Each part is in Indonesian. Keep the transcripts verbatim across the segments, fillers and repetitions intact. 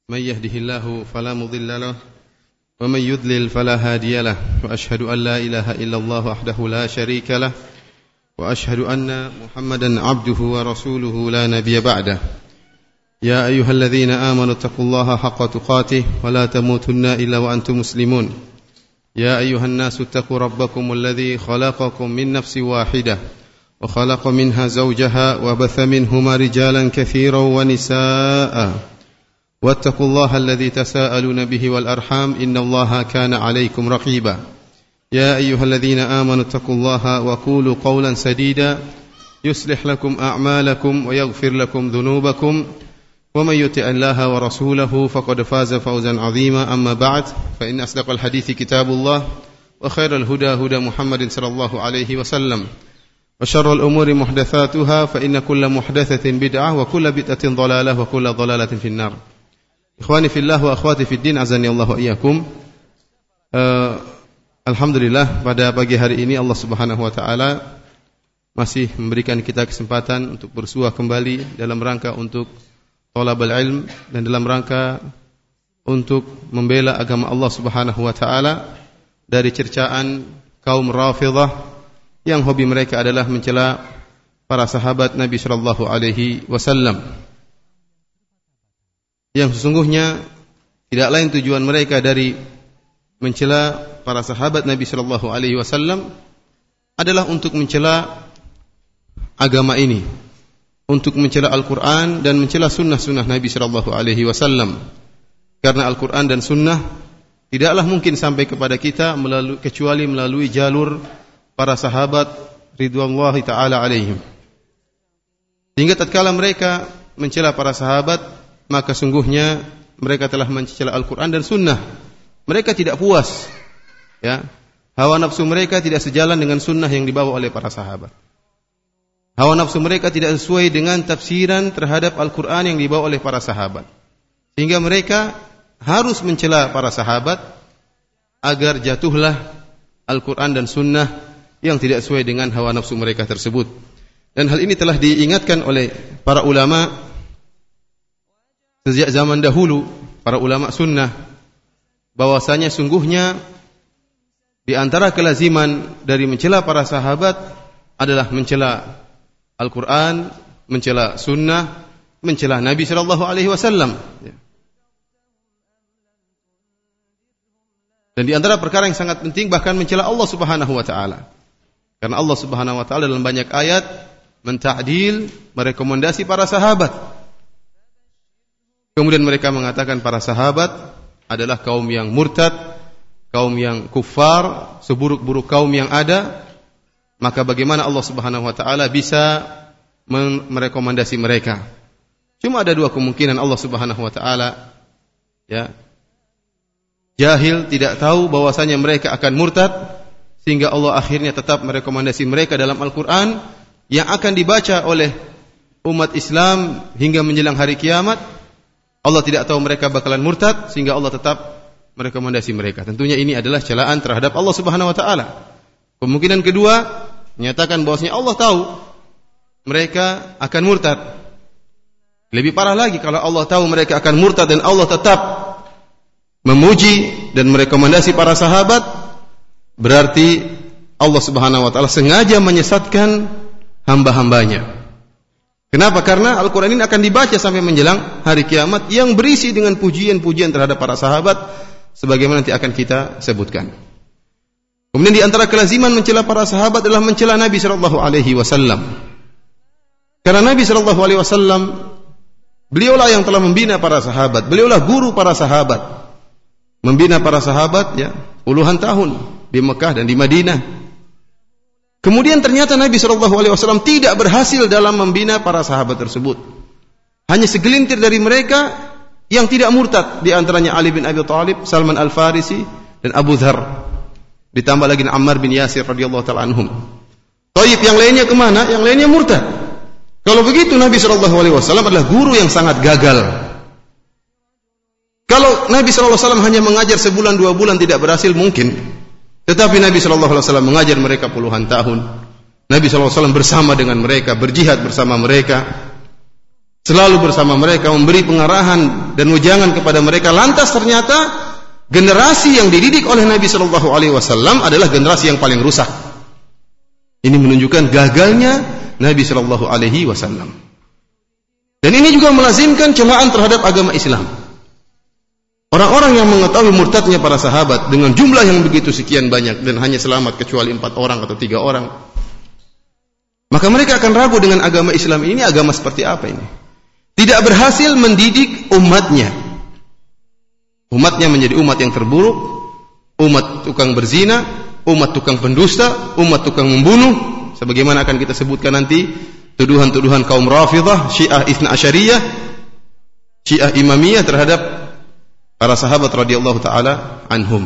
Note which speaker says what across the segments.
Speaker 1: من يهده الله فلا مضل له ومن يضلل فلا هادي له وأشهد أن لا إله إلا الله وحده لا شريك له وأشهد أن محمدا عبده ورسوله لا نبي بعده يا أيها الذين آمنوا اتقوا الله حق تقاته ولا تموتن إلا وأنتم مسلمون يا أيها الناس اتقوا ربكم الذي خلقكم من نفس واحدة وخلق منها زوجها وبث منهما رجالا كثيرا ونساء واتقوا الله الذي تساءلون به والأرحام إن الله كان عليكم رقيبا يا أيها الذين آمنوا اتقوا الله وقولوا قولا سديدا يصلح لكم أعمالكم ويغفر لكم ذنوبكم ومن يطع الله ورسوله فقد فاز فوزا عظيما أما بعد فإن أصدق الحديث كتاب الله وخير الهدى هدى محمد صلى الله عليه وسلم وشر الأمور محدثاتها فإن كل محدثة بدعة وكل بدعة ضلالة وكل ضلالة في النار. Ikhwani fillah wa akhwati fid din azani Allah wa iyyakum. Uh, Alhamdulillah pada pagi hari ini Allah Subhanahu wa taala masih memberikan kita kesempatan untuk bersua kembali dalam rangka untuk thalabul ilm dan dalam rangka untuk membela agama Allah Subhanahu wa taala dari cercaan kaum Rafidhah yang hobi mereka adalah mencela para sahabat Nabi sallallahu alaihi wasallam. Yang sesungguhnya tidak lain tujuan mereka dari mencela para sahabat Nabi sallallahu alaihi wasallam adalah untuk mencela agama ini, untuk mencela Al-Qur'an dan mencela sunnah-sunnah Nabi sallallahu alaihi wasallam. Karena Al-Qur'an dan sunnah tidaklah mungkin sampai kepada kita melalui, kecuali melalui jalur para sahabat ridwanullahi ta'ala alaihim. Sehingga tatkala mereka mencela para sahabat, maka sungguhnya mereka telah mencela Al-Quran dan Sunnah. Mereka tidak puas, ya. Hawa nafsu mereka tidak sejalan dengan Sunnah yang dibawa oleh para sahabat. Hawa nafsu mereka tidak sesuai dengan tafsiran terhadap Al-Quran yang dibawa oleh para sahabat. Sehingga mereka harus mencela para sahabat agar jatuhlah Al-Quran dan Sunnah yang tidak sesuai dengan hawa nafsu mereka tersebut. Dan hal ini telah diingatkan oleh para ulama sejak zaman dahulu, para ulama sunnah, bahwasanya sungguhnya di antara kelaziman dari mencela para sahabat adalah mencela Al-Quran, mencela sunnah, mencela Nabi sallallahu alaihi wasallam. Dan di antara perkara yang sangat penting bahkan mencela Allah Subhanahu wa taala. Karena Allah Subhanahu wa taala dalam banyak ayat menta'dil, merekomendasi para sahabat. Kemudian mereka mengatakan para sahabat adalah kaum yang murtad, kaum yang kufar, seburuk-buruk kaum yang ada. Maka bagaimana Allah Subhanahu wa taala bisa merekomendasi mereka? Cuma ada dua kemungkinan. Allah Subhanahu wa taala ya jahil, tidak tahu bahwasanya mereka akan murtad, sehingga Allah akhirnya tetap merekomendasi mereka dalam Al-Qur'an yang akan dibaca oleh umat Islam hingga menjelang hari kiamat. Allah tidak tahu mereka bakalan murtad, sehingga Allah tetap merekomendasi mereka. Tentunya ini adalah celaan terhadap Allah Subhanahu wa taala. Kemungkinan kedua, menyatakan bahwasanya Allah tahu mereka akan murtad. Lebih parah lagi kalau Allah tahu mereka akan murtad dan Allah tetap memuji dan merekomendasi para sahabat, berarti Allah Subhanahu wa taala sengaja menyesatkan hamba-hambanya. Kenapa? Karena Al-Quran ini akan dibaca sampai menjelang hari kiamat yang berisi dengan pujian-pujian terhadap para sahabat sebagaimana nanti akan kita sebutkan. Kemudian di antara kelaziman mencela para sahabat adalah mencela Nabi sallallahu alaihi wasallam. Karena Nabi sallallahu alaihi wasallam beliaulah yang telah membina para sahabat, beliaulah guru para sahabat. Membina para sahabat ya puluhan tahun di Mekah dan di Madinah. Kemudian ternyata Nabi sallallahu alaihi wasallam tidak berhasil dalam membina para sahabat tersebut. Hanya segelintir dari mereka yang tidak murtad, di antaranya Ali bin Abi Thalib, Salman Al-Farisi dan Abu Dzar. Ditambah lagi Ammar bin Yasir radhiyallahu taala anhum. Thayyib, yang lainnya kemana? Yang lainnya murtad. Kalau begitu Nabi sallallahu alaihi wasallam adalah guru yang sangat gagal. Kalau Nabi sallallahu alaihi wasallam hanya mengajar sebulan dua bulan tidak berhasil mungkin. Tetapi Nabi sallallahu alaihi wasallam mengajar mereka puluhan tahun. Nabi sallallahu alaihi wasallam bersama dengan mereka, berjihad bersama mereka. selalu bersama mereka, memberi pengarahan dan wejangan kepada mereka. Lantas ternyata generasi yang dididik oleh Nabi Shallallahu Alaihi Wasallam adalah generasi yang paling rusak. Ini menunjukkan gagalnya Nabi Shallallahu Alaihi Wasallam. Dan ini juga melazimkan celaan terhadap agama Islam. Orang-orang yang mengetahui murtadnya para sahabat dengan jumlah yang begitu sekian banyak dan hanya selamat kecuali empat orang atau tiga orang, maka mereka akan ragu dengan agama Islam ini. Agama seperti apa ini? Tidak berhasil mendidik umatnya. Umatnya menjadi umat yang terburuk, umat tukang berzina, umat tukang pendusta, umat tukang membunuh, sebagaimana akan kita sebutkan nanti tuduhan-tuduhan kaum Rafidhah, Syiah Itsna Asyariyah, Syiah Imamiyah terhadap para sahabat radhiyallahu taala anhum.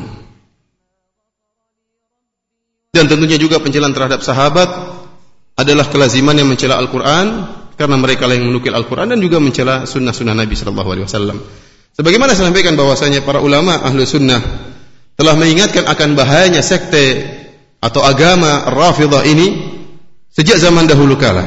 Speaker 1: Dan tentunya juga pencelaan terhadap sahabat adalah kelaziman yang mencela Al-Qur'an, karena mereka lah yang menukil Al-Quran dan juga mencela sunnah-sunnah Nabi Sallallahu Alaihi Wasallam. Sebagaimana saya sampaikan bahwasanya para ulama ahlu sunnah telah mengingatkan akan bahayanya sekte atau agama Rafidhah ini sejak zaman dahulu kala.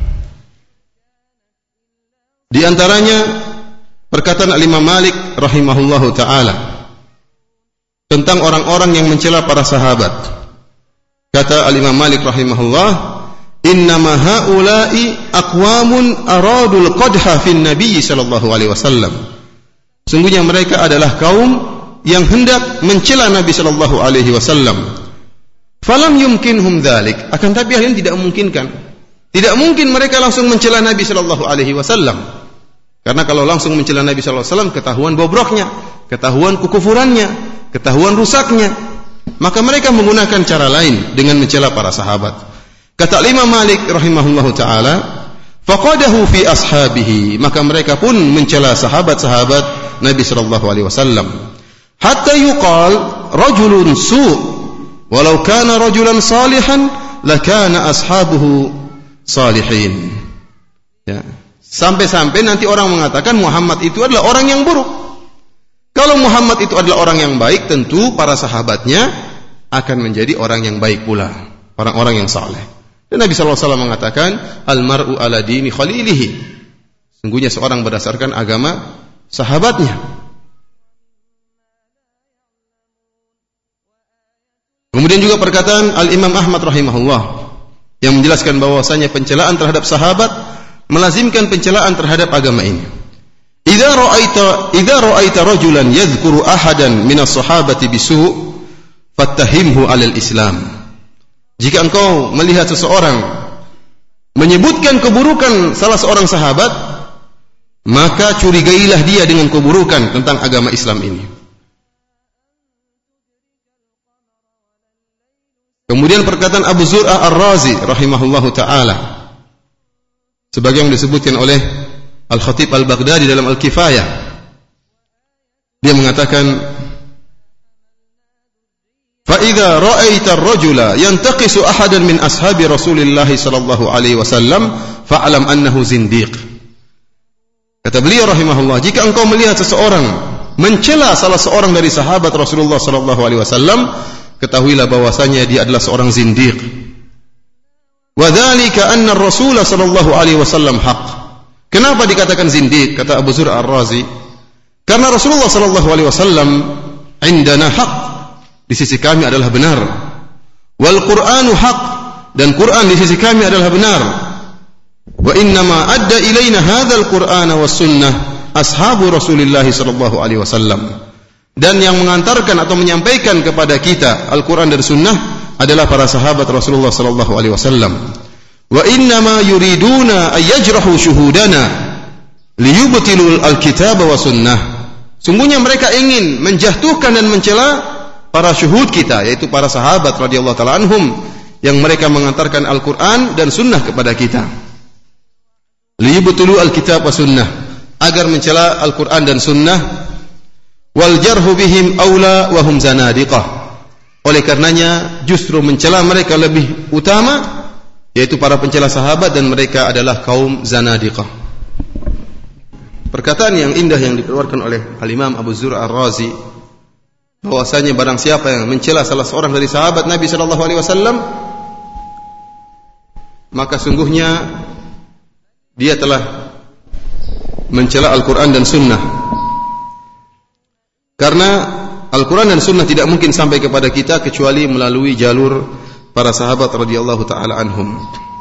Speaker 1: Di antaranya perkataan Al-Imam Malik rahimahullahu taala tentang orang-orang yang mencela para sahabat. Kata Al-Imam Malik rahimahullah, innama haula'i aqwamun aradul qadha fin nabiy sallallahu alaihi wasallam. Sungguhnya mereka adalah kaum yang hendak mencela Nabi sallallahu alaihi wasallam. Falam yumkinhum dzalik, akan tapi hal ini tidak memungkinkan. Tidak mungkin mereka langsung mencela Nabi sallallahu alaihi wasallam. Karena kalau langsung mencela Nabi sallallahu alaihi wasallam ketahuan bobroknya, ketahuan kekufurannya, ketahuan rusaknya. Maka mereka menggunakan cara lain dengan mencela para sahabat. Kata Imam Malik rahimahullahu taala, faqadahu fi ashabihi, maka mereka pun mencela sahabat-sahabat Nabi sallallahu alaihi wasallam. Hatta yuqal rajulun su', walau kana rajulan salihan lakana ashabuhu salihin. Ya. Sampai-sampai nanti orang mengatakan Muhammad itu adalah orang yang buruk. Kalau Muhammad itu adalah orang yang baik, tentu para sahabatnya akan menjadi orang yang baik pula, orang-orang yang saleh. Dan Nabi sallallahu alaihi wasallam mengatakan, al-mar'u ala dini khalilihi. Sungguhnya seorang berdasarkan agama sahabatnya. Kemudian juga perkataan Al-Imam Ahmad rahimahullah yang menjelaskan bahwasanya pencelaan terhadap sahabat melazimkan pencelaan terhadap agama ini. Idza ra'aita idza ra'aita rajulan yadhkuru ahadan minas sahabati bisu' fattahimhu 'alal Islam. Jika engkau melihat seseorang menyebutkan keburukan salah seorang sahabat, maka curigailah dia dengan keburukan tentang agama Islam ini. Kemudian perkataan Abu Zur'ah Ar-Razi rahimahullahu taala, sebagai yang disebutkan oleh Al-Khatib Al-Baghdadi dalam Al-Kifayah, dia mengatakan, فَإِذَا رَأَيْتَ الرَّجُلَ يَنْتَقِسُ أَحَدًا مِنْ أَصْحَابِ رَسُولِ اللَّهِ صَلَّى اللَّهُ عَلَيْهِ وَسَلَّمَ فَاعْلَمْ أَنَّهُ زِنْدِيقٌ. Kata beliau rahimahullah, jika engkau melihat seseorang mencela salah seorang dari sahabat Rasulullah sallallahu alaihi wasallam, ketahuilah bahwasanya dia adalah seorang zindiq. Wa dzalika anna ar-rasul sallallahu alaihi wasallam haq. Kenapa dikatakan zindiq? Kata Abu Zur'ah Ar-Razi, karena Rasulullah sallallahu alaihi wasallam indana haq, di sisi kami adalah benar. Wal Qur'anu haq, dan Quran di sisi kami adalah benar. Wa inna ma adda ilaina hadzal Qur'ana was sunnah ashabu Rasulillah sallallahu alaihi wasallam. Dan yang mengantarkan atau menyampaikan kepada kita Al-Qur'an dan sunnah adalah para sahabat Rasulullah sallallahu alaihi wasallam. Wa inna ma yuriduna ay yajrahu syuhudana liyubtilul al-kitab wa sunnah. Sungguhnya mereka ingin menjatuhkan dan mencela para syuhud kita, yaitu para sahabat radhiyallahu taala anhum yang mereka mengantarkan Al-Qur'an dan sunnah kepada kita. Liyubtulu al-kitab wa sunnah, agar mencela Al-Qur'an dan sunnah. Wal jarhu bihim aula wa hum zanadiqah. Oleh karenanya justru mencela mereka lebih utama, yaitu para pencela sahabat, dan mereka adalah kaum zanadiqah. Perkataan yang indah yang dikeluarkan oleh Al-Imam Abu Zur'ah Ar-Razi, bahwasanya barang siapa yang mencela salah seorang dari sahabat Nabi sallallahu alaihi wasallam, maka sungguhnya dia telah mencela Al-Quran dan Sunnah. Karena Al-Quran dan Sunnah tidak mungkin sampai kepada kita kecuali melalui jalur para sahabat radhiyallahu ta'ala anhum.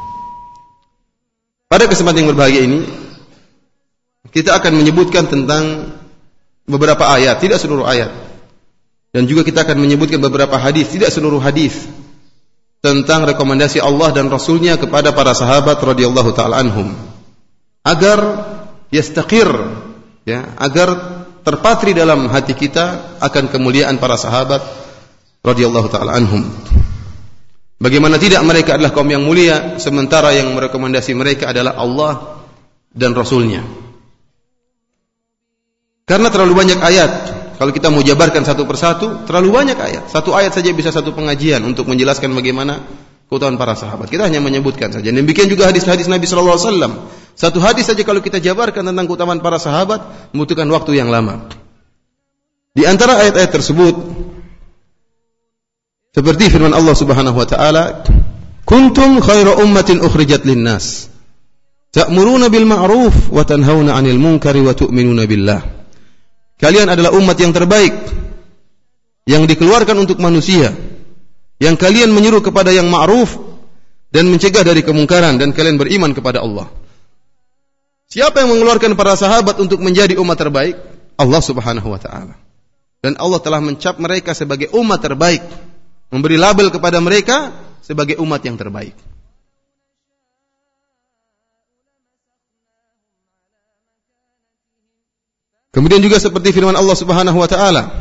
Speaker 1: Pada kesempatan yang berbahagia ini, kita akan menyebutkan tentang beberapa ayat, tidak seluruh ayat. Dan juga kita akan menyebutkan beberapa hadis, tidak seluruh hadis, tentang rekomendasi Allah dan Rasulnya kepada para sahabat radhiyallahu ta'ala anhum. Agar yastaqir, ya, agar terpatri dalam hati kita akan kemuliaan para sahabat radhiyallahu ta'ala anhum. Bagaimana tidak mereka adalah kaum yang mulia, sementara yang merekomendasi mereka adalah Allah dan Rasulnya. Karena terlalu banyak ayat. Kalau kita mau jabarkan satu persatu, terlalu banyak ayat. Satu ayat saja bisa satu pengajian untuk menjelaskan bagaimana keutamaan para sahabat. Kita hanya menyebutkan saja. Demikian juga hadis-hadis Nabi sallallahu alaihi wasallam. Satu hadis saja kalau kita jabarkan tentang keutamaan para sahabat, membutuhkan waktu yang lama. Di antara ayat-ayat tersebut, seperti firman Allah Subhanahu wa taala, "Kuntum khaira ummatin ukhrijat lin-nas, ta'muruna bil ma'ruf wa tanhauna 'anil munkari wa tu'minuna billah." Kalian adalah umat yang terbaik yang dikeluarkan untuk manusia, yang kalian menyuruh kepada yang ma'ruf dan mencegah dari kemungkaran, dan kalian beriman kepada Allah. Siapa yang mengeluarkan para sahabat untuk menjadi umat terbaik? Allah Subhanahu wa taala. Dan Allah telah mencap mereka sebagai umat terbaik, memberi label kepada mereka sebagai umat yang terbaik. Kemudian juga seperti firman Allah Subhanahu wa taala,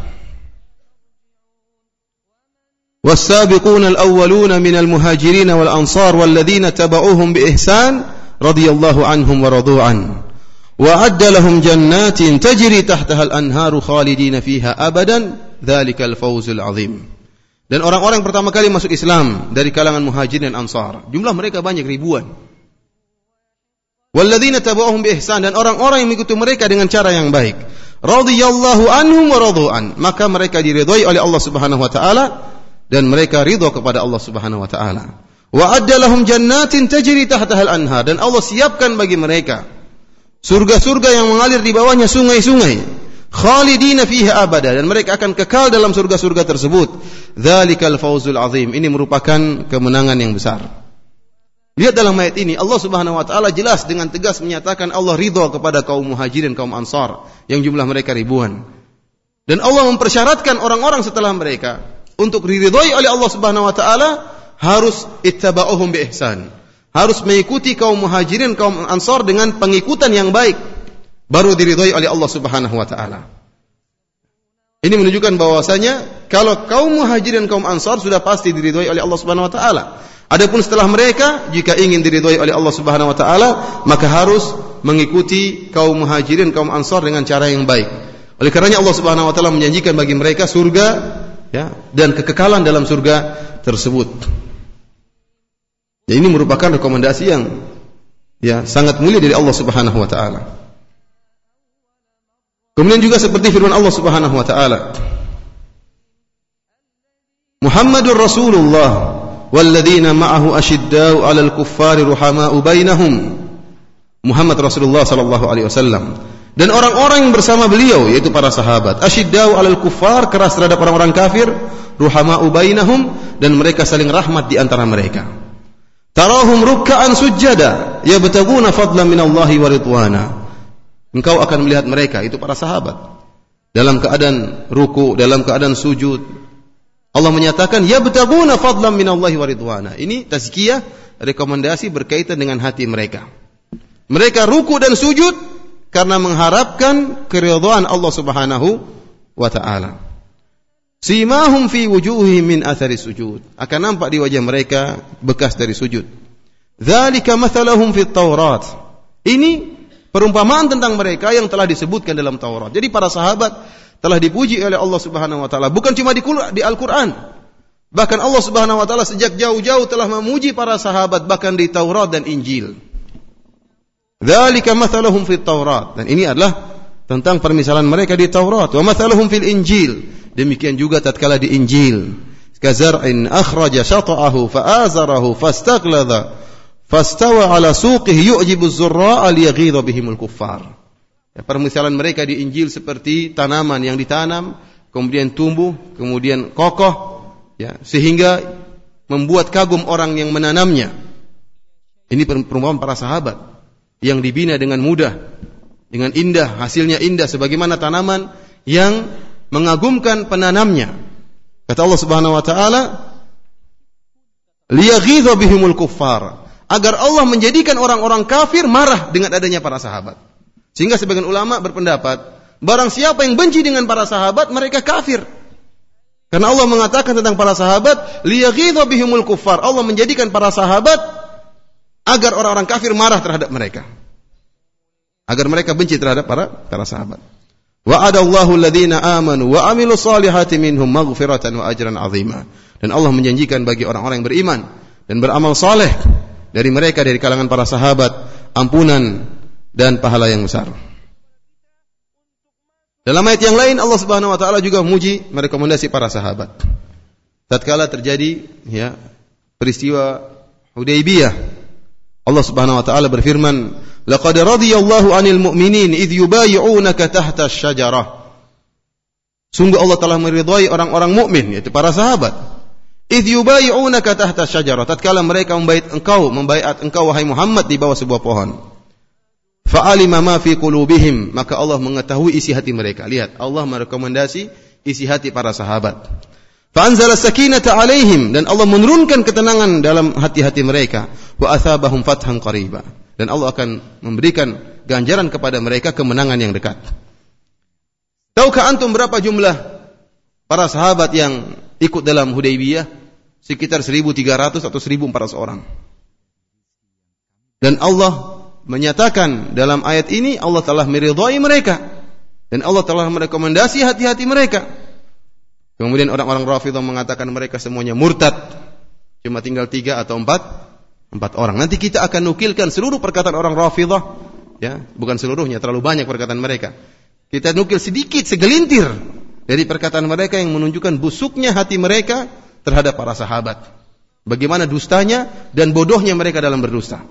Speaker 1: "Was-sabiquna al-awwaluna minal muhajirin wal ansar walladzina tabauhum bi ihsan radhiyallahu anhum wa radu an wa adda lahum jannatin tajri tahtaha al-anharu khalidina fiha abadan dzalikal fawzul azim." Dan orang-orang pertama kali masuk Islam dari kalangan muhajirin dan ansar, jumlah mereka banyak ribuan. Walladzina tabauhum bi ihsan, dan orang-orang yang mengikuti mereka dengan cara yang baik. Radhiyallahu anhum wa radu an, maka mereka diridhai oleh Allah Subhanahu wa taala dan mereka ridha kepada Allah Subhanahu wa taala. Wa adda lahum jannatin tajri tahtaha al-anhar, dan Allah siapkan bagi mereka surga-surga yang mengalir di bawahnya sungai-sungai. Khalidina fiha abada, dan mereka akan kekal dalam surga-surga tersebut. Dzalikal fawzul azim, ini merupakan kemenangan yang besar. Lihat dalam ayat ini, Allah Subhanahu wa taala jelas dengan tegas menyatakan Allah ridha kepada kaum muhajirin, kaum ansar yang jumlah mereka ribuan. Dan Allah mempersyaratkan orang-orang setelah mereka untuk diridhai oleh Allah Subhanahu wa taala harus ittaba'uhum bi ihsan. Harus mengikuti kaum muhajirin, kaum ansar dengan pengikutan yang baik, baru diridhai oleh Allah Subhanahu wa taala. Ini menunjukkan bahwasanya kalau kaum muhajirin, kaum ansar sudah pasti diridhai oleh Allah Subhanahu wa taala. Adapun setelah mereka, jika ingin diridhai oleh Allah Subhanahu wa taala, maka harus mengikuti kaum muhajirin, kaum ansar dengan cara yang baik. Oleh karenanya Allah Subhanahu wa taala menjanjikan bagi mereka surga, ya, dan kekekalan dalam surga tersebut. Ya, ini merupakan rekomendasi yang ya sangat mulia dari Allah Subhanahu wa taala. Kemudian juga seperti firman Allah Subhanahu wa taala, Muhammadur Rasulullah walladzina ma'ahu asyiddau 'alal kuffari ruhama'u bainahum. Muhammad Rasulullah sallallahu alaihi wasallam dan orang-orang yang bersama beliau, yaitu para sahabat, asyiddau 'alal kuffar, keras terhadap orang-orang kafir, ruhama'u bainahum, dan mereka saling rahmat di antara mereka. Tarahum ruk'an sujjada yabtaguna fadlan minallahi wa ridwana. Engkau akan melihat mereka, itu para sahabat, dalam keadaan ruku, dalam keadaan sujud. Allah menyatakan yabtaguna fadlan minallahi wa ridwana. Ini tazkiyah, rekomendasi berkaitan dengan hati mereka. Mereka ruku dan sujud karena mengharapkan keridhaan Allah Subhanahu wa taala. Simahum fi wujuhihim min athari sujud, akan nampak di wajah mereka bekas dari sujud. Dzalika mathaluhum fit Taurat. Ini perumpamaan tentang mereka yang telah disebutkan dalam Taurat. Jadi para sahabat telah dipuji oleh Allah Subhanahu wa taala, bukan cuma di, di Al-Qur'an. Bahkan Allah Subhanahu wa taala sejak jauh-jauh telah memuji para sahabat bahkan di Taurat dan Injil. Dzalika mathaluhum fit Taurat, dan ini adalah tentang permisalan mereka di Taurat. Wa mathaluhum fil Injil, demikian juga tatkala di Injil. Kazar'in akhraja shata'ahu fa'azarahu fastagladha fastawa ala suqihi yu'jibu az-zurra'a liyaghidha bihimul kuffar. Ya, permisalan mereka di Injil seperti tanaman yang ditanam, kemudian tumbuh, kemudian kokoh, ya, sehingga membuat kagum orang yang menanamnya. Ini perumpamaan para sahabat yang dibina dengan mudah, dengan indah, hasilnya indah sebagaimana tanaman yang mengagumkan penanamnya. Kata Allah Subhanahu wa taala, liyaghidha bihimul kuffar, agar Allah menjadikan orang-orang kafir marah dengan adanya para sahabat. Sehingga sebagian ulama berpendapat, barang siapa yang benci dengan para sahabat, mereka kafir. Karena Allah mengatakan tentang para sahabat, liyaghidha bihimul kuffar, Allah menjadikan para sahabat agar orang-orang kafir marah terhadap mereka, agar mereka benci terhadap para para sahabat. Wa'adallahu alladhina amanu wa amilus solihati minhum maghfiratan wa ajran 'azima. Dan Allah menjanjikan bagi orang-orang yang beriman dan beramal saleh dari mereka dari kalangan para sahabat ampunan dan pahala yang besar. Dalam ayat yang lain Allah Subhanahu wa taala juga memuji, merekomendasi para sahabat. Tatkala terjadi ya peristiwa Hudaybiyah, Allah Subhanahu wa taala berfirman, "Laqad radiyallahu 'anil mu'minin idh yubayyi'unaka tahta asy-syajarah." Sungguh Allah telah meridhai orang-orang mukmin, yaitu para sahabat. Idh yubayyi'unaka tahta asy-syajarah, tatkala mereka membaiat engkau, membaiat engkau wahai Muhammad di bawah sebuah pohon. Fa'alima ma fi qulubihim, maka Allah mengetahui isi hati mereka. Lihat, Allah merekomendasi isi hati para sahabat. Fa'anzala sakinata 'alaihim, dan Allah menurunkan ketenangan dalam hati-hati mereka. Wa athabahum fathan qariba, dan Allah akan memberikan ganjaran kepada mereka kemenangan yang dekat. Tahukah antum berapa jumlah para sahabat yang ikut dalam Hudaybiyah? Sekitar seribu tiga ratus atau seribu empat ratus orang. Dan Allah menyatakan dalam ayat ini Allah telah meridhai mereka dan Allah telah merekomendasi hati-hati mereka. Kemudian orang-orang Rafidhah mengatakan mereka semuanya murtad. Cuma tinggal tiga atau empat empat orang. Nanti kita akan nukilkan seluruh perkataan orang Rafidhah, ya, bukan seluruhnya, terlalu banyak perkataan mereka. Kita nukil sedikit, segelintir dari perkataan mereka yang menunjukkan busuknya hati mereka terhadap para sahabat. Bagaimana dustanya dan bodohnya mereka dalam berdusta.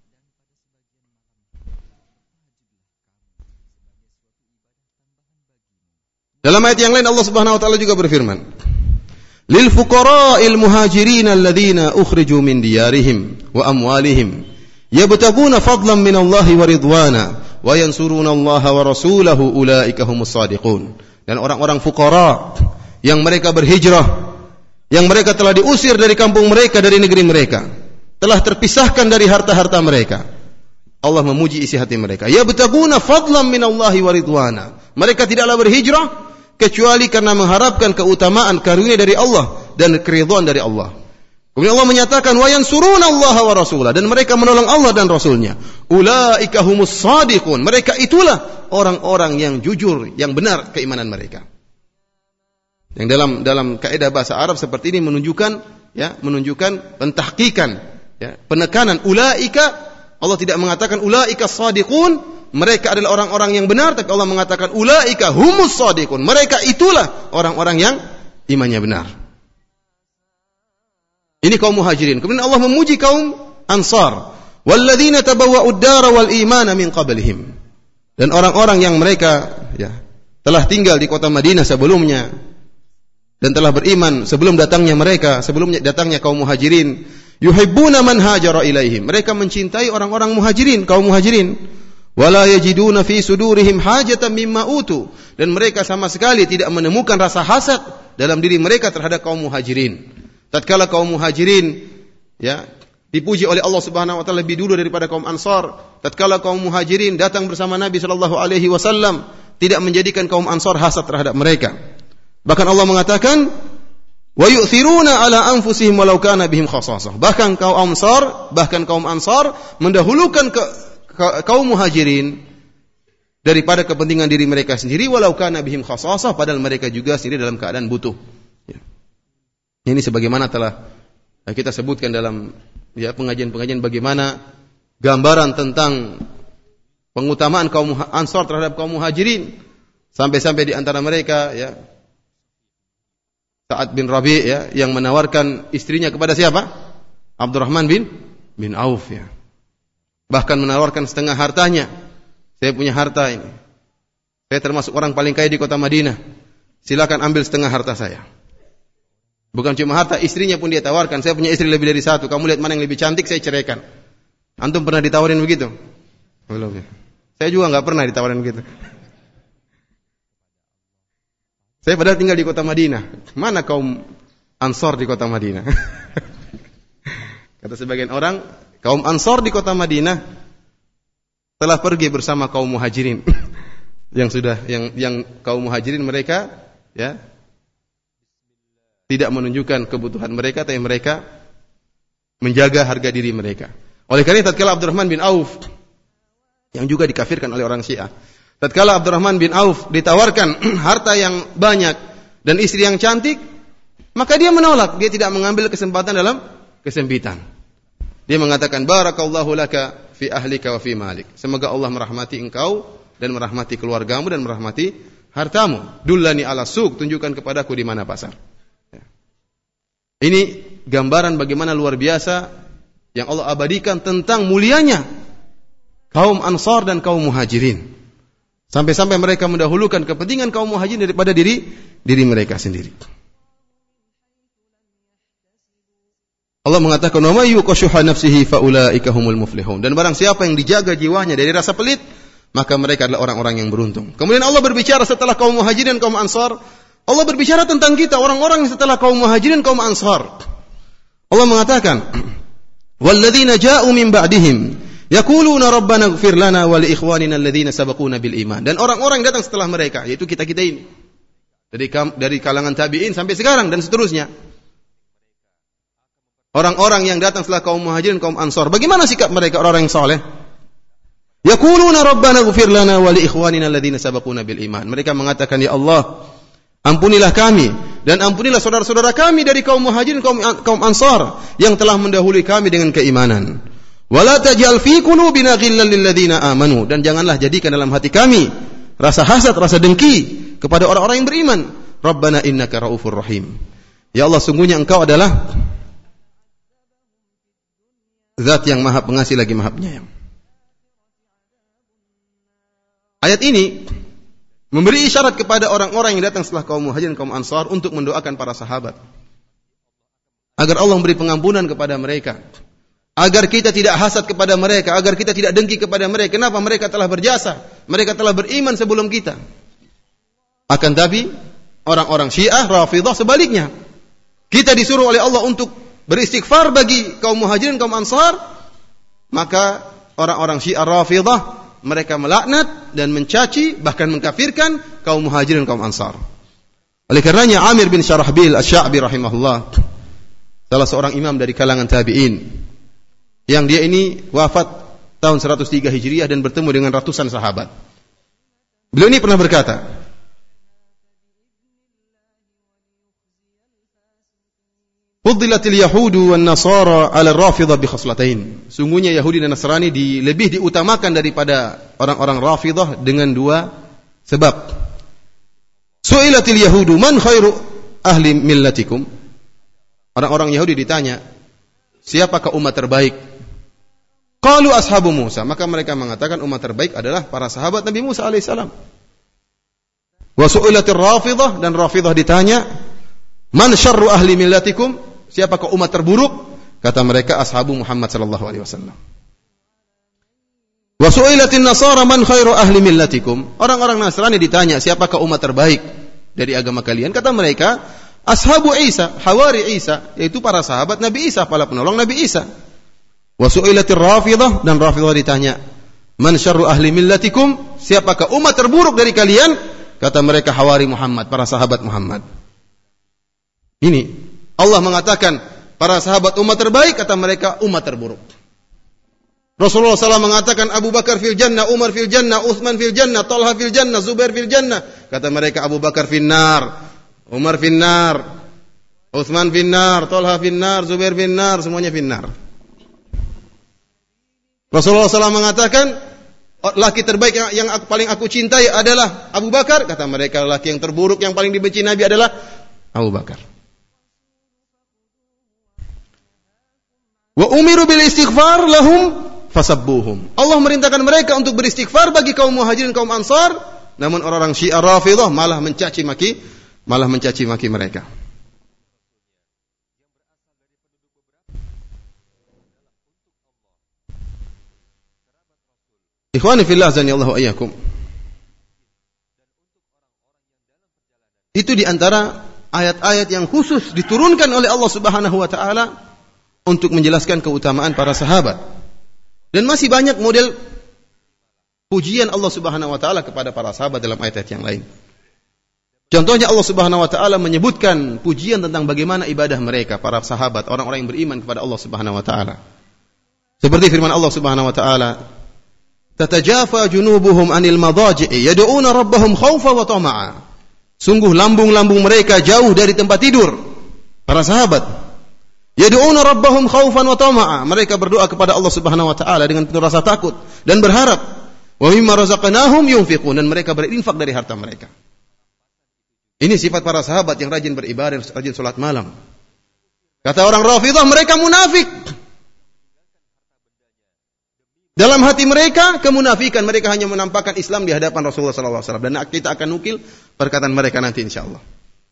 Speaker 1: Dalam ayat yang lain Allah Subhanahu wa taala juga berfirman, lil fuqara'il muhajirin alladziina ukhriju min diyarihim wa amwalihim yabtaguna fadlan min Allahi wa ridwana wa yansuruna Allaha wa rasulahu ulaika humus shadiqun. Dan orang-orang fuqara yang mereka berhijrah, yang mereka telah diusir dari kampung mereka, dari negeri mereka, telah terpisahkan dari harta-harta mereka. Allah memuji isi hati mereka. Yabtaguna fadlan min Allahi wa ridwana. Mereka tidaklah berhijrah kecuali karena mengharapkan keutamaan karunia dari Allah dan keridhaan dari Allah. Kemudian Allah menyatakan wa yansuruna Allah wa rasulah, dan mereka menolong Allah dan Rasulnya. Ulaika humus shadiqun. Mereka itulah orang-orang yang jujur, yang benar keimanan mereka. Yang dalam dalam kaidah bahasa Arab seperti ini menunjukkan ya, menunjukkan pentahqiqan, ya, penekanan ulaika. Allah tidak mengatakan ulaika shadiqun, mereka adalah orang-orang yang benar, tapi Allah mengatakan ulaika humus shadiqun. Mereka itulah orang-orang yang imannya benar. Ini kaum muhajirin. Kemudian Allah memuji kaum ansar. Walladzina tabawwa'ud dara wal imana min qablihim. Dan orang-orang yang mereka ya, telah tinggal di kota Madinah sebelumnya dan telah beriman sebelum datangnya mereka, sebelum datangnya kaum muhajirin. Yuhibbuna man hajara ilaihim. Mereka mencintai orang-orang muhajirin, kaum muhajirin. Wala yajiduna fi sudurihim hajatan mimma utu. Dan mereka sama sekali tidak menemukan rasa hasad dalam diri mereka terhadap kaum muhajirin. Tatkala kaum muhajirin ya dipuji oleh Allah Subhanahu wa taala lebih dulu daripada kaum ansar. Tatkala kaum muhajirin datang bersama Nabi sallallahu alaihi wasallam, tidak menjadikan kaum ansar hasad terhadap mereka. Bahkan Allah mengatakan wa yu'thiruna ala anfusihim walau kana bihim khassasah. Bahkan kaum ansar, bahkan kaum ansar mendahulukan ke, ke kaum muhajirin daripada kepentingan diri mereka sendiri, walau kana bihim khassasah, padahal mereka juga sendiri dalam keadaan butuh. Ya. Ini sebagaimana telah kita sebutkan dalam ya pengajian-pengajian bagaimana gambaran tentang pengutamaan kaum ansar terhadap kaum muhajirin, sampai-sampai di antara mereka ya Sa'ad bin Rabi' ya yang menawarkan istrinya kepada siapa? Abdurrahman bin bin Auf ya. Bahkan menawarkan setengah hartanya. Saya punya harta ini. Saya termasuk orang paling kaya di kota Madinah. Silakan ambil setengah harta saya. Bukan cuma harta, istrinya pun dia tawarkan. Saya punya istri lebih dari satu. Kamu lihat mana yang lebih cantik, saya ceraikan. Antum pernah ditawarin begitu? Belum ya. Saya juga nggak pernah ditawarin begitu. Saya padahal tinggal di kota Madinah. Mana kaum Ansor di kota Madinah? Kata sebagian orang, kaum Ansor di kota Madinah telah pergi bersama kaum Muhajirin. Yang sudah yang yang kaum Muhajirin mereka ya tidak menunjukkan kebutuhan mereka, tapi mereka menjaga harga diri mereka. Oleh karena itu tatkala Abdurrahman bin Auf yang juga dikafirkan oleh orang Syiah, tatkala Abdurrahman bin Auf ditawarkan harta yang banyak dan istri yang cantik, maka dia menolak, dia tidak mengambil kesempatan dalam kesempitan. Dia mengatakan barakallahu laka fi ahlika wa fi malik. Semoga Allah merahmati engkau dan merahmati keluargamu dan merahmati hartamu. Dullani ala suq, tunjukkan kepadaku di mana pasar. Ya. Ini gambaran bagaimana luar biasa yang Allah abadikan tentang mulianya kaum Ansar dan kaum Muhajirin. Sampai-sampai mereka mendahulukan kepentingan kaum Muhajirin daripada diri diri mereka sendiri. Allah mengatakan, "Wa may yuqashuha nafsihi fa ulaika humul muflihun." Dan barang siapa yang dijaga jiwanya dari rasa pelit, maka mereka adalah orang-orang yang beruntung. Kemudian Allah berbicara setelah kaum Muhajirin dan kaum Ansar, Allah berbicara tentang kita, orang-orang yang setelah kaum Muhajirin kaum Ansar. Allah mengatakan, "Walladzina ja'u min ba'dihim yaquluna rabbana ighfir lana wa li ikhwanina alladhina sabaquna bil iman." Dan orang-orang yang datang setelah mereka, yaitu kita-kita ini. Dari dari kalangan tabi'in sampai sekarang dan seterusnya. Orang-orang yang datang setelah kaum Muhajirin kaum Ansar, bagaimana sikap mereka, orang-orang yang saleh? Yaquluna rabbana ighfir lana wa li ikhwanina alladhina sabaquna bil iman. Mereka mengatakan, ya Allah, ampunilah kami dan ampunilah saudara-saudara kami dari kaum Muhajirin kaum kaum Ansar yang telah mendahului kami dengan keimanan. Wala taj'al fi qulubina ghillan lil ladzina amanu, dan janganlah jadikan dalam hati kami rasa hasad, rasa dengki kepada orang-orang yang beriman. Rabbana innaka raufur rahim. Ya Allah, sungguhnya Engkau adalah Zat yang Maha Pengasih lagi Maha Penyayang. Ayat ini memberi isyarat kepada orang-orang yang datang setelah kaum Muhajirin kaum Ansar untuk mendoakan para sahabat agar Allah memberi pengampunan kepada mereka, agar kita tidak hasad kepada mereka, agar kita tidak dengki kepada mereka. Kenapa? Mereka telah berjasa, mereka telah beriman sebelum kita. Akan tapi orang-orang Syiah Rafidhah sebaliknya, kita disuruh oleh Allah untuk beristighfar bagi kaum Muhajirin kaum Ansar, maka orang-orang Syiah Rafidhah mereka melaknat dan mencaci, bahkan mengkafirkan kaum Muhajirin kaum Ansar. Oleh karenanya Amir bin Syarahbil Asy-Sya'bi rahimahullah, salah seorang imam dari kalangan tabi'in, yang dia ini wafat tahun seratus tiga Hijriah dan bertemu dengan ratusan sahabat. Beliau ini pernah berkata, Fuddilatil Yahudu wan Nasara 'ala Rafidhah bi khaslatain. Sungguhnya Yahudi dan Nasrani di, lebih diutamakan daripada orang-orang Rafidhah dengan dua sebab. Su'ilatil Yahudu man khairu ahli millatikum. Orang-orang Yahudi ditanya, siapakah umat terbaik? Qalu ashabu Musa. Maka mereka mengatakan umat terbaik adalah para sahabat Nabi Musa alaihissalam. Wa su'ilatir Rafidhah, dan Rafidhah ditanya, man syarru ahli millatikum? Siapakah umat terburuk? Kata mereka ashabu Muhammad sallallahu alaihi wasallam. Wa su'ilatin Nasara man khairu ahli millatikum? Orang-orang Nasrani ditanya, siapakah umat terbaik dari agama kalian? Kata mereka, ashabu Isa, hawari Isa, yaitu para sahabat Nabi Isa, para penolong Nabi Isa. Wa su'ilatir Rafidhah, dan Rafidhah ditanya, man syarru ahli millatikum? Siapakah umat terburuk dari kalian? Kata mereka hawari Muhammad, para sahabat Muhammad. Ini Allah mengatakan para sahabat umat terbaik, kata mereka umat terburuk. Rasulullah shallallahu alaihi wasallam mengatakan Abu Bakar fil jannah, Umar fil jannah, Utsman fil jannah, Talha fil jannah, Zubair fil jannah. Kata mereka Abu Bakar fil nar, Umar fil nar, Utsman fil nar, Talha fil nar, Zubair fil nar, semuanya fil nar. Rasulullah shallallahu alaihi wasallam mengatakan laki terbaik yang, yang aku, paling aku cintai adalah Abu Bakar. Kata mereka laki yang terburuk yang paling dibenci Nabi adalah Abu Bakar. Wa umiru bil istighfar lahum fasabbuhum. Allah merintahkan mereka untuk beristighfar bagi kaum Muhajirin kaum Ansar, namun orang-orang Syiah Rafidhah malah mencaci maki, malah mencaci maki mereka. Ikhwani fillah azanillahu iyyakum. Itu di antara ayat-ayat yang khusus diturunkan oleh Allah Subhanahu wa taala untuk menjelaskan keutamaan para sahabat. Dan masih banyak model pujian Allah Subhanahu wa taala kepada para sahabat dalam ayat-ayat yang lain. Contohnya Allah Subhanahu wa taala menyebutkan pujian tentang bagaimana ibadah mereka, para sahabat, orang-orang yang beriman kepada Allah Subhanahu wa taala. Seperti firman Allah Subhanahu wa taala, "Tatajafa junubuhum 'anil madaji'i yad'una rabbahum khaufan wa tama'a." Sungguh lambung-lambung mereka jauh dari tempat tidur. Para sahabat, yad'una rabbahum khaufan wa tama'a. Mereka berdoa kepada Allah Subhanahu wa taala dengan penuh rasa takut dan berharap. Wa mimma razaqnahum yunfiqun, dan mereka berinfak dari harta mereka. Ini sifat para sahabat yang rajin beribadah, rajin salat malam. Kata orang Rafidhah, mereka munafik. Dalam hati mereka kemunafikan, mereka hanya menampakkan Islam di hadapan Rasulullah sallallahu alaihi wasallam, dan kita akan nukil perkataan mereka nanti insyaallah.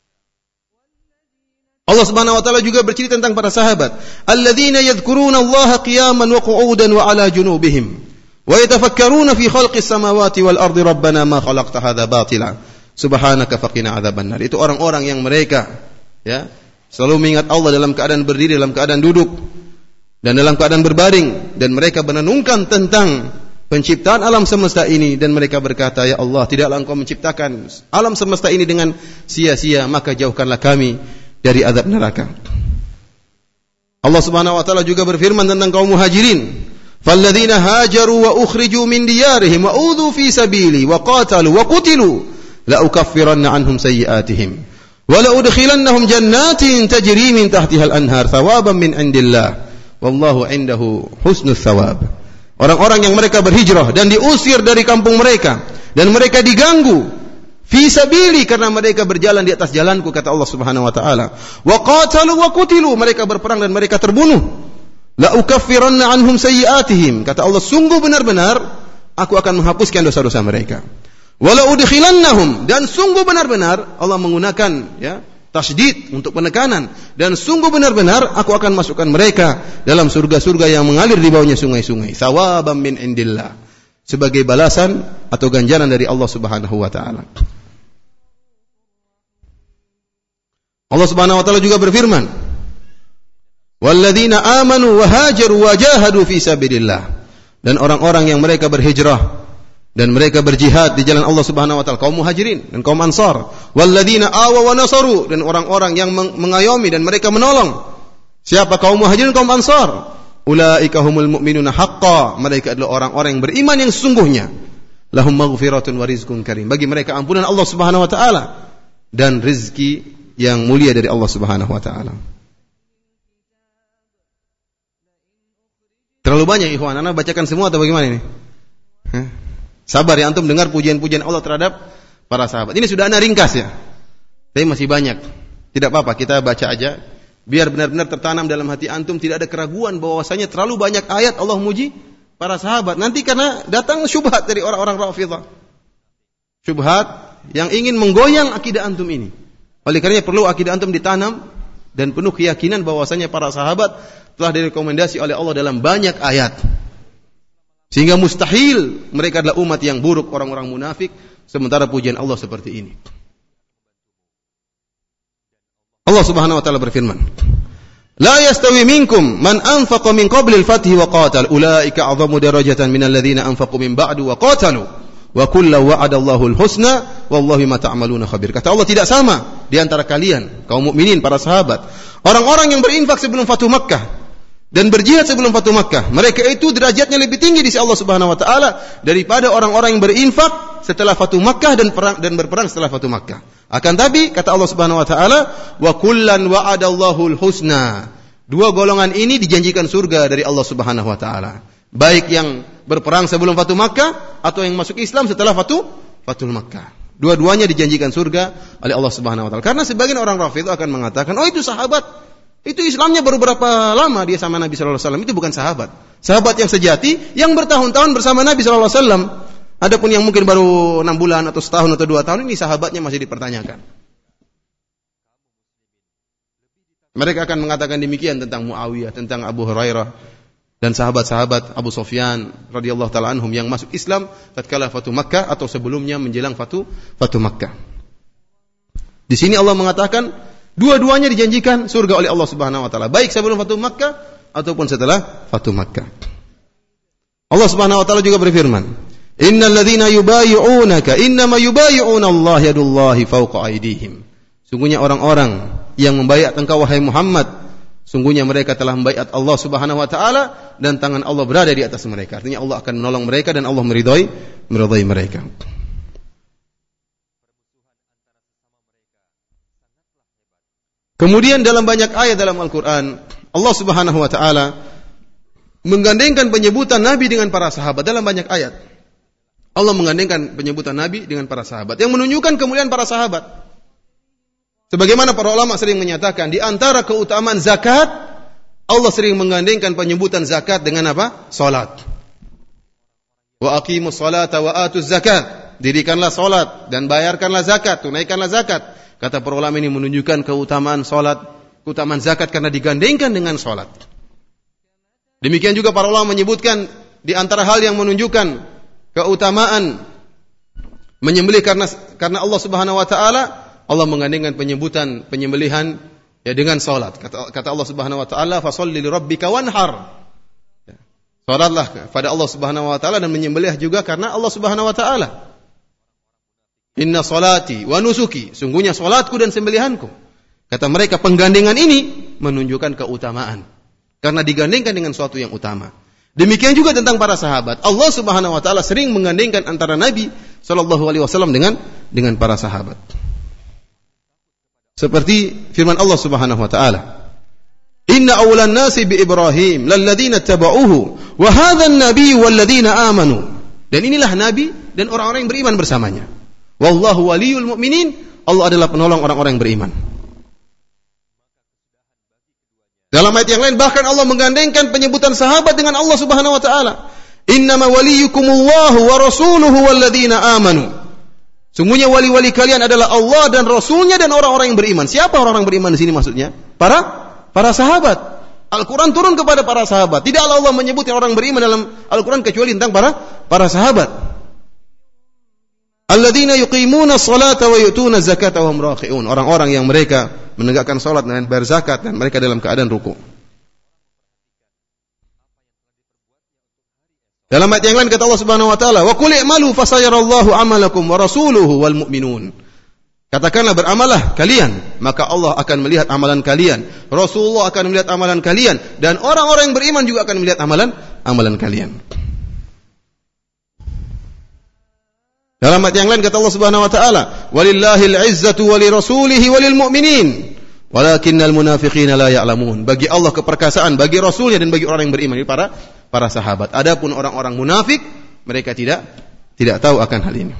Speaker 1: Allah Subhanahu wa taala juga bercerita tentang para sahabat, alladzina yadhkuruna Allaha qiyaman wa qu'udan wa 'ala junubihim wa yatafakkaruna fi khalqis samawati wal ardi rabbana ma khalaqta hadza batila subhanaka faqina adzabannar. Itu orang-orang yang mereka ya selalu mengingat Allah dalam keadaan berdiri, dalam keadaan duduk, dan dalam keadaan berbaring, dan mereka merenungkan tentang penciptaan alam semesta ini, dan mereka berkata, ya Allah, tidaklah Engkau menciptakan alam semesta ini dengan sia-sia, maka jauhkanlah kami dari azab neraka. Allah Subhanahu wa taala juga berfirman tentang kaum Muhajirin, falladzina hajaru wa ukhriju min diyarihim wa udhu fi sabili wa qatalu wa qutilu la ukaffiranna anhum sayyi'atihim wa la udkhilannahum jannatin tajri min tahtiha al-anhar thawaban min indillah wallahu indahu husnul thawab. Orang-orang yang mereka berhijrah dan diusir dari kampung mereka, dan mereka diganggu fi sabili, karena mereka berjalan di atas jalanku, kata Allah Subhanahu wa taala. Wa qatalu wa qutilu, mereka berperang dan mereka terbunuh. La ukaffiranna anhum sayyi'atihim, kata Allah, sungguh benar-benar aku akan menghapuskan dosa-dosa mereka. Wa la udkhilannahum, dan sungguh benar-benar Allah menggunakan ya tasydid untuk penekanan, dan sungguh benar-benar aku akan masukkan mereka dalam surga-surga yang mengalir di bawahnya sungai-sungai, thawaban min indillah, sebagai balasan atau ganjaran dari Allah Subhanahu wa taala. Allah Subhanahu wa taala juga berfirman, walladzina amanu wa hajaru wa jahadu fi sabilillah, dan orang-orang yang mereka berhijrah dan mereka berjihad di jalan Allah Subhanahu wa taala, kaum Muhajirin dan kaum Ansar. Walladzina awaw wa nasaru, dan orang-orang yang mengayomi dan mereka menolong. Siapa kaum Muhajirin, kaum Ansar? Ulaika humul mu'minuna haqqan, mereka adalah orang-orang yang beriman yang sesungguhnya. Lahum maghfiratun wa rizqun karim, bagi mereka ampunan Allah Subhanahu wa taala dan rezeki yang mulia dari Allah Subhanahu wa taala. Terlalu banyak ikhwan, Anda bacakan semua atau bagaimana ini? Hah? Sabar ya antum dengar pujian-pujian Allah terhadap para sahabat. Ini sudah ana ringkas ya. Tapi masih banyak. Tidak apa-apa, kita baca aja biar benar-benar tertanam dalam hati antum, tidak ada keraguan bahwasanya terlalu banyak ayat Allah muji para sahabat. Nanti karena datang syubhat dari orang-orang Rafidhah. Syubhat yang ingin menggoyang akidah antum ini. Oleh karenanya perlu akidah antum ditanam dan penuh keyakinan bahwasanya para sahabat telah direkomendasi oleh Allah dalam banyak ayat. Sehingga mustahil mereka adalah umat yang buruk, orang-orang munafik, sementara pujian Allah seperti ini. Allah Subhanahu wa taala berfirman, la yastawi minkum man anfaqa min qabli al-fathi wa qatal ulaika a'zamu darajatan minal ladzina anfaqu min ba'du wa qatalu wa kullu wa'adallahu al-husna wallahu bima ta'maluna khabir. Kata Allah, tidak sama di antara kalian kaum mukminin, para sahabat, orang-orang yang berinfak sebelum Fatuh Makkah dan berjihad sebelum Fatuh Makkah, mereka itu derajatnya lebih tinggi di sisi Allah Subhanahu wa taala daripada orang-orang yang berinfak setelah Fatuh Makkah dan perang dan berperang setelah Fatuh Makkah. Akan tapi kata Allah Subhanahu wa taala, wa kullan wa'adallahu al-husna. Dua golongan ini dijanjikan surga dari Allah Subhanahu wa taala. Baik yang berperang sebelum Fatuh Makkah atau yang masuk Islam setelah Fatuh Fatuh Makkah. Dua-duanya dijanjikan surga oleh Allah Subhanahu wa taala. Karena sebagian orang Rafidhah akan mengatakan, "Oh, itu sahabat. Itu Islamnya baru berapa lama dia sama Nabi sallallahu alaihi wasallam." Itu bukan sahabat. Sahabat yang sejati yang bertahun-tahun bersama Nabi sallallahu alaihi wasallam. Adapun yang mungkin baru enam bulan atau setahun atau dua tahun, ini sahabatnya masih dipertanyakan. Mereka akan mengatakan demikian tentang Muawiyah, tentang Abu Hurairah, dan sahabat-sahabat Abu Sufyan radhiyallahu ta'ala anhum yang masuk Islam tatkala Fatu Makkah atau sebelumnya menjelang Fatu Fatu Makkah. Di sini Allah mengatakan dua-duanya dijanjikan surga oleh Allah Subhanahu wa taala, baik sebelum Fatu Makkah ataupun setelah Fatu Makkah. Allah Subhanahu wa taala juga berfirman, Innal ladzina yubayyi'unaka innama yubayyi'una Allah yadullahi fawqa aydihim. Sungguhnya orang-orang yang membaiat engkau wahai Muhammad, sungguhnya mereka telah membaiat Allah Subhanahu wa taala dan tangan Allah berada di atas mereka. Artinya Allah akan menolong mereka dan Allah meridhai meridhai mereka. Kemudian dalam banyak ayat dalam Al-Qur'an, Allah Subhanahu wa taala menggandengkan penyebutan Nabi dengan para sahabat dalam banyak ayat. Allah menggandengkan penyebutan Nabi dengan para sahabat yang menunjukkan kemuliaan para sahabat. Sebagaimana para ulama sering menyatakan, di antara keutamaan zakat, Allah sering menggandengkan penyebutan zakat dengan apa? Salat. Wa aqimus salata wa atuz zakat. Dirikanlah salat dan bayarkanlah zakat, tunaikanlah zakat. Kata para ulama ini menunjukkan keutamaan salat, keutamaan zakat karena digandengkan dengan salat. Demikian juga para ulama menyebutkan di antara hal yang menunjukkan keutamaan menyembelih karena karena Allah Subhanahu wa taala, Allah menggandengkan penyebutan penyembelihan ya dengan salat. Kata, kata Allah Subhanahu wa taala, "Fasholli lirabbika wanhar." Ya. Salatlah pada Allah Subhanahu wa taala dan menyembelih juga karena Allah Subhanahu wa taala. Inna salati wa nusuki, sungguhnya salatku dan sembelihanku. Kata mereka penggandengan ini menunjukkan keutamaan karena digandengkan dengan suatu yang utama. Demikian juga tentang para sahabat. Allah Subhanahu wa taala sering menggandengkan antara Nabi sallallahu alaihi wasallam dengan dengan para sahabat. Seperti firman Allah Subhanahu wa taala, "Inna awlan nasi bi Ibrahim lalladzina tabauhu wa hadzal nabiyyu walladzina amanu." Dan inilah nabi dan orang-orang yang beriman bersamanya. Wallahu waliyul mu'minin. Allah adalah penolong orang-orang yang beriman. Dalam ayat yang lain bahkan Allah menggandengkan penyebutan sahabat dengan Allah Subhanahu wa taala. Innama waliyukumullahu wa rasuluhu walladzina amanu. Sungguhnya wali-wali kalian adalah Allah dan Rasulnya dan orang-orang yang beriman. Siapa orang-orang beriman di sini maksudnya? Para para sahabat. Al-Quran turun kepada para sahabat. Tidaklah Allah menyebutkan orang beriman dalam Al-Quran kecuali tentang para para sahabat. Alladzina yuqimuna sholata wa yu'tuna zakata wa hum raqi'un. Orang-orang yang mereka menegakkan salat dan bayar zakat dan mereka dalam keadaan ruku'. Dalam ayat yang lain kata Allah Subhanahu wa taala, "Wa qul i'malu fasayarallahu 'amalakum wa rasuluhu wal mu'minun." Katakanlah beramallah kalian, maka Allah akan melihat amalan kalian, Rasulullah akan melihat amalan kalian dan orang-orang yang beriman juga akan melihat amalan amalan kalian. Dalam ayat yang lain kata Allah Subhanahu wa taala, "Walillahil 'izzatu wa lirasulihi wa lil mu'minin, walakinnal munafiqina la ya'lamun." Bagi Allah keperkasaan, bagi Rasulnya dan bagi orang yang beriman, ini para para sahabat. Adapun orang-orang munafik, mereka tidak tidak tahu akan hal ini.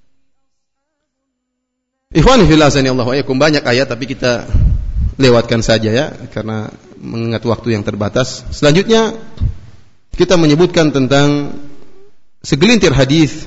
Speaker 1: Ikhwani fillah sanallahu alaikum, banyak ayat tapi kita lewatkan saja ya karena mengingat waktu yang terbatas. Selanjutnya kita menyebutkan tentang segelintir hadis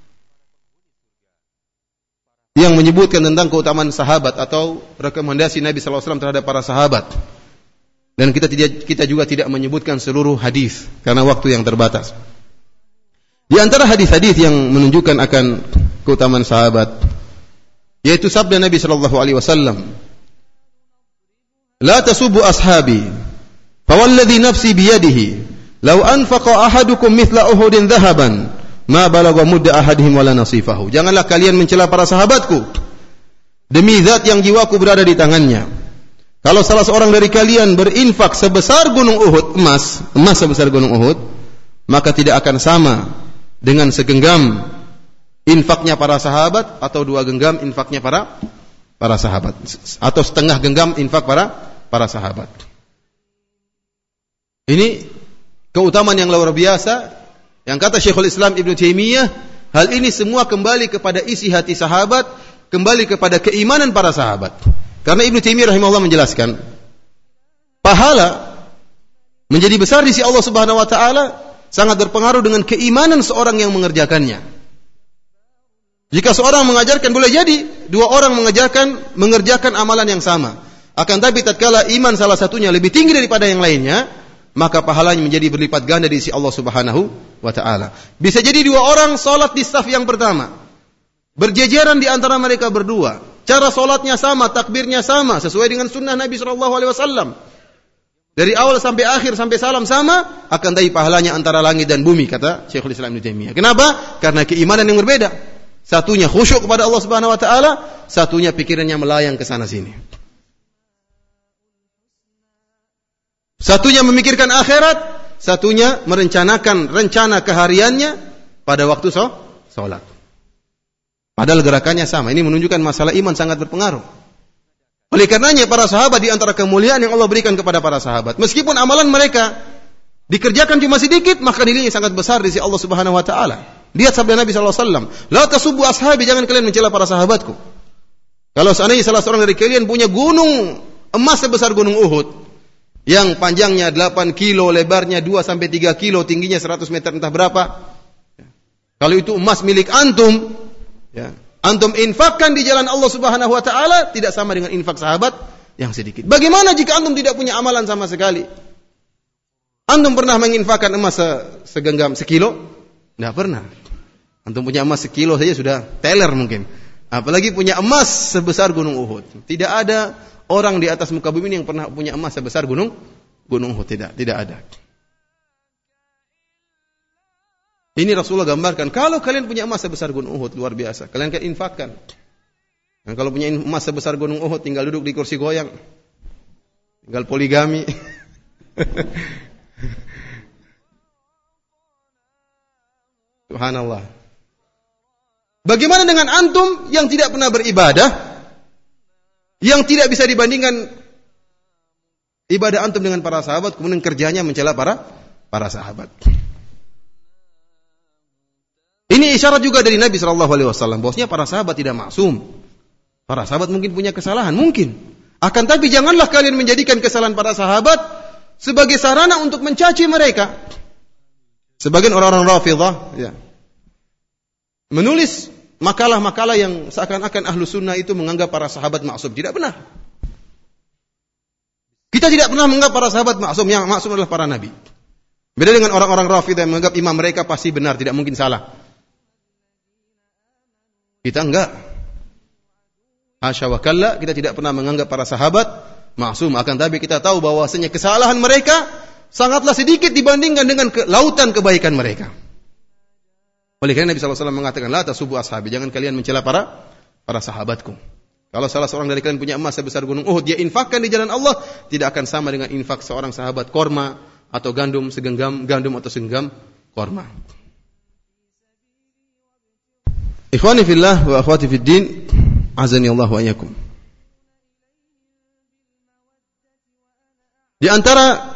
Speaker 1: yang menyebutkan tentang keutamaan sahabat atau rekomendasi Nabi sallallahu alaihi wasallam terhadap para sahabat. Dan kita tidak kita juga tidak menyebutkan seluruh hadis karena waktu yang terbatas. Di antara hadis-hadis yang menunjukkan akan keutamaan sahabat yaitu sabda Nabi sallallahu alaihi wasallam, "La tasubbu ashabi, fa walladhi nafsi bi yadihi, law anfaqa ahadukum mithla Uhudin dhahaban, ma balagha mudda ahadihim wala nasifahu." Janganlah kalian mencela para sahabatku. Demi zat yang jiwaku berada di tangannya, kalau salah seorang dari kalian berinfak sebesar gunung Uhud, emas, emas sebesar gunung Uhud, maka tidak akan sama dengan segenggam infaknya para sahabat atau dua genggam infaknya para para sahabat atau setengah genggam infak para para sahabat. Ini keutamaan yang luar biasa yang kata Syekhul Islam Ibnu Taimiyah, hal ini semua kembali kepada isi hati sahabat, kembali kepada keimanan para sahabat. Karena Ibnu Taimiyah rahimahullah menjelaskan, pahala menjadi besar di sisi Allah Subhanahu wa taala sangat berpengaruh dengan keimanan seorang yang mengerjakannya. Jika seorang mengajarkan, boleh jadi dua orang mengajarkan mengerjakan amalan yang sama. Akan tapi tatkala iman salah satunya lebih tinggi daripada yang lainnya, maka pahalanya menjadi berlipat ganda di sisi Allah Subhanahu wa taala. Bisa jadi dua orang salat di saf yang pertama, berjejeran di antara mereka berdua. Cara salatnya sama, takbirnya sama, sesuai dengan sunnah Nabi sallallahu alaihi wasallam. Dari awal sampai akhir sampai salam sama, akan tapi pahalanya antara langit dan bumi, kata Syekhul Islam Ibnu Taimiyah. Kenapa? Karena keimanan yang berbeda. Satunya khusyuk kepada Allah Subhanahu wa taala, satunya pikirannya melayang ke sana sini. Satunya memikirkan akhirat, satunya merencanakan rencana kehariannya pada waktu salat. Padahal gerakannya sama. Ini menunjukkan masalah iman sangat berpengaruh. Oleh karenanya para sahabat di antara kemuliaan yang Allah berikan kepada para sahabat, meskipun amalan mereka dikerjakan cuma sedikit, maka nilainya sangat besar di sisi Allah Subhanahu wa taala. Lihat sabda Nabi sallallahu alaihi wasallam, "La tasubbu ashabi," jangan kalian mencela para sahabatku. Kalau seandainya salah seorang dari kalian punya gunung emas sebesar gunung Uhud, yang panjangnya delapan kilo, lebarnya dua sampai tiga kilo, tingginya seratus meter entah berapa. Kalau itu emas milik antum, ya, antum infakkan di jalan Allah Subhanahu wa taala tidak sama dengan infak sahabat yang sedikit. Bagaimana jika antum tidak punya amalan sama sekali? Antum pernah menginfakkan emas segenggam sekilo? Tidak pernah. Antum punya emas sekilo saja sudah teler mungkin. Apalagi punya emas sebesar gunung Uhud. Tidak ada orang di atas muka bumi ini yang pernah punya emas sebesar gunung gunung Uhud. Tidak, tidak ada. Ini Rasulullah gambarkan, kalau kalian punya emas sebesar gunung Uhud, luar biasa, kalian kan infakkan. Dan kalau punya emas sebesar gunung Uhud, tinggal duduk di kursi goyang, tinggal poligami. Subhanallah. Bagaimana dengan antum yang tidak pernah beribadah, yang tidak bisa dibandingkan ibadah antum dengan para sahabat, kemudian kerjanya mencela para para sahabat. Ini isyarat juga dari Nabi shallallahu alaihi wasallam bahwasanya para sahabat tidak maksum. Para sahabat mungkin punya kesalahan, mungkin. Akan tapi janganlah kalian menjadikan kesalahan para sahabat sebagai sarana untuk mencaci mereka. Sebagian orang-orang Rafidhah, ya, menulis makalah-makalah yang seakan-akan ahlu sunnah itu menganggap para sahabat maksum. Tidak benar. Kita tidak pernah menganggap para sahabat maksum. Yang maksum adalah para nabi. Beda dengan orang-orang Rafidhah yang menganggap imam mereka pasti benar, tidak mungkin salah. Kita enggak. Hasya wa kalla, kita tidak pernah menganggap para sahabat maksum. Akan tapi kita tahu bahwasanya kesalahan mereka sangatlah sedikit dibandingkan dengan ke, lautan kebaikan mereka. Oleh karena Nabi sallallahu alaihi wasallam mengatakan, la tasubbu ashabi, jangan kalian mencela para para sahabatku. Kalau salah seorang dari kalian punya emas sebesar gunung Uhud, dia infakkan di jalan Allah, tidak akan sama dengan infak seorang sahabat korma atau gandum segenggam gandum atau segenggam korma. Ikhwani fillah wa akhwati fid din, azani Allah wa iyyakum. Di antara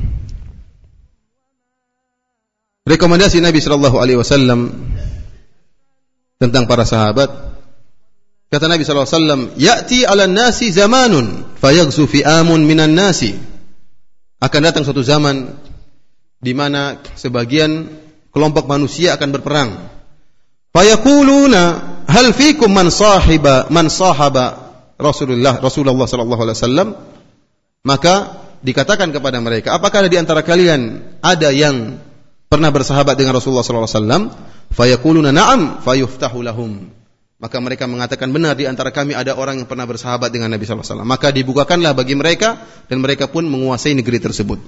Speaker 1: rekomendasi Nabi sallallahu alaihi wasallam tentang para sahabat, kata Nabi sallallahu alaihi wasallam, "Ya'ti 'alan nasi zamanun fayaghzu fi'amun minan nasi." Akan datang suatu zaman di mana sebagian kelompok manusia akan berperang. Fayaquluna hal fikum man sahiba man sahaba Rasulullah Rasulullah sallallahu alaihi wasallam. Maka dikatakan kepada mereka, apakah ada di antara kalian ada yang pernah bersahabat dengan Rasulullah sallallahu alaihi wasallam? Fayaquluna na'am fayuftahu lahum. Maka mereka mengatakan, benar, di antara kami ada orang yang pernah bersahabat dengan Nabi sallallahu alaihi wasallam. Maka dibukakanlah bagi mereka dan mereka pun menguasai negeri tersebut.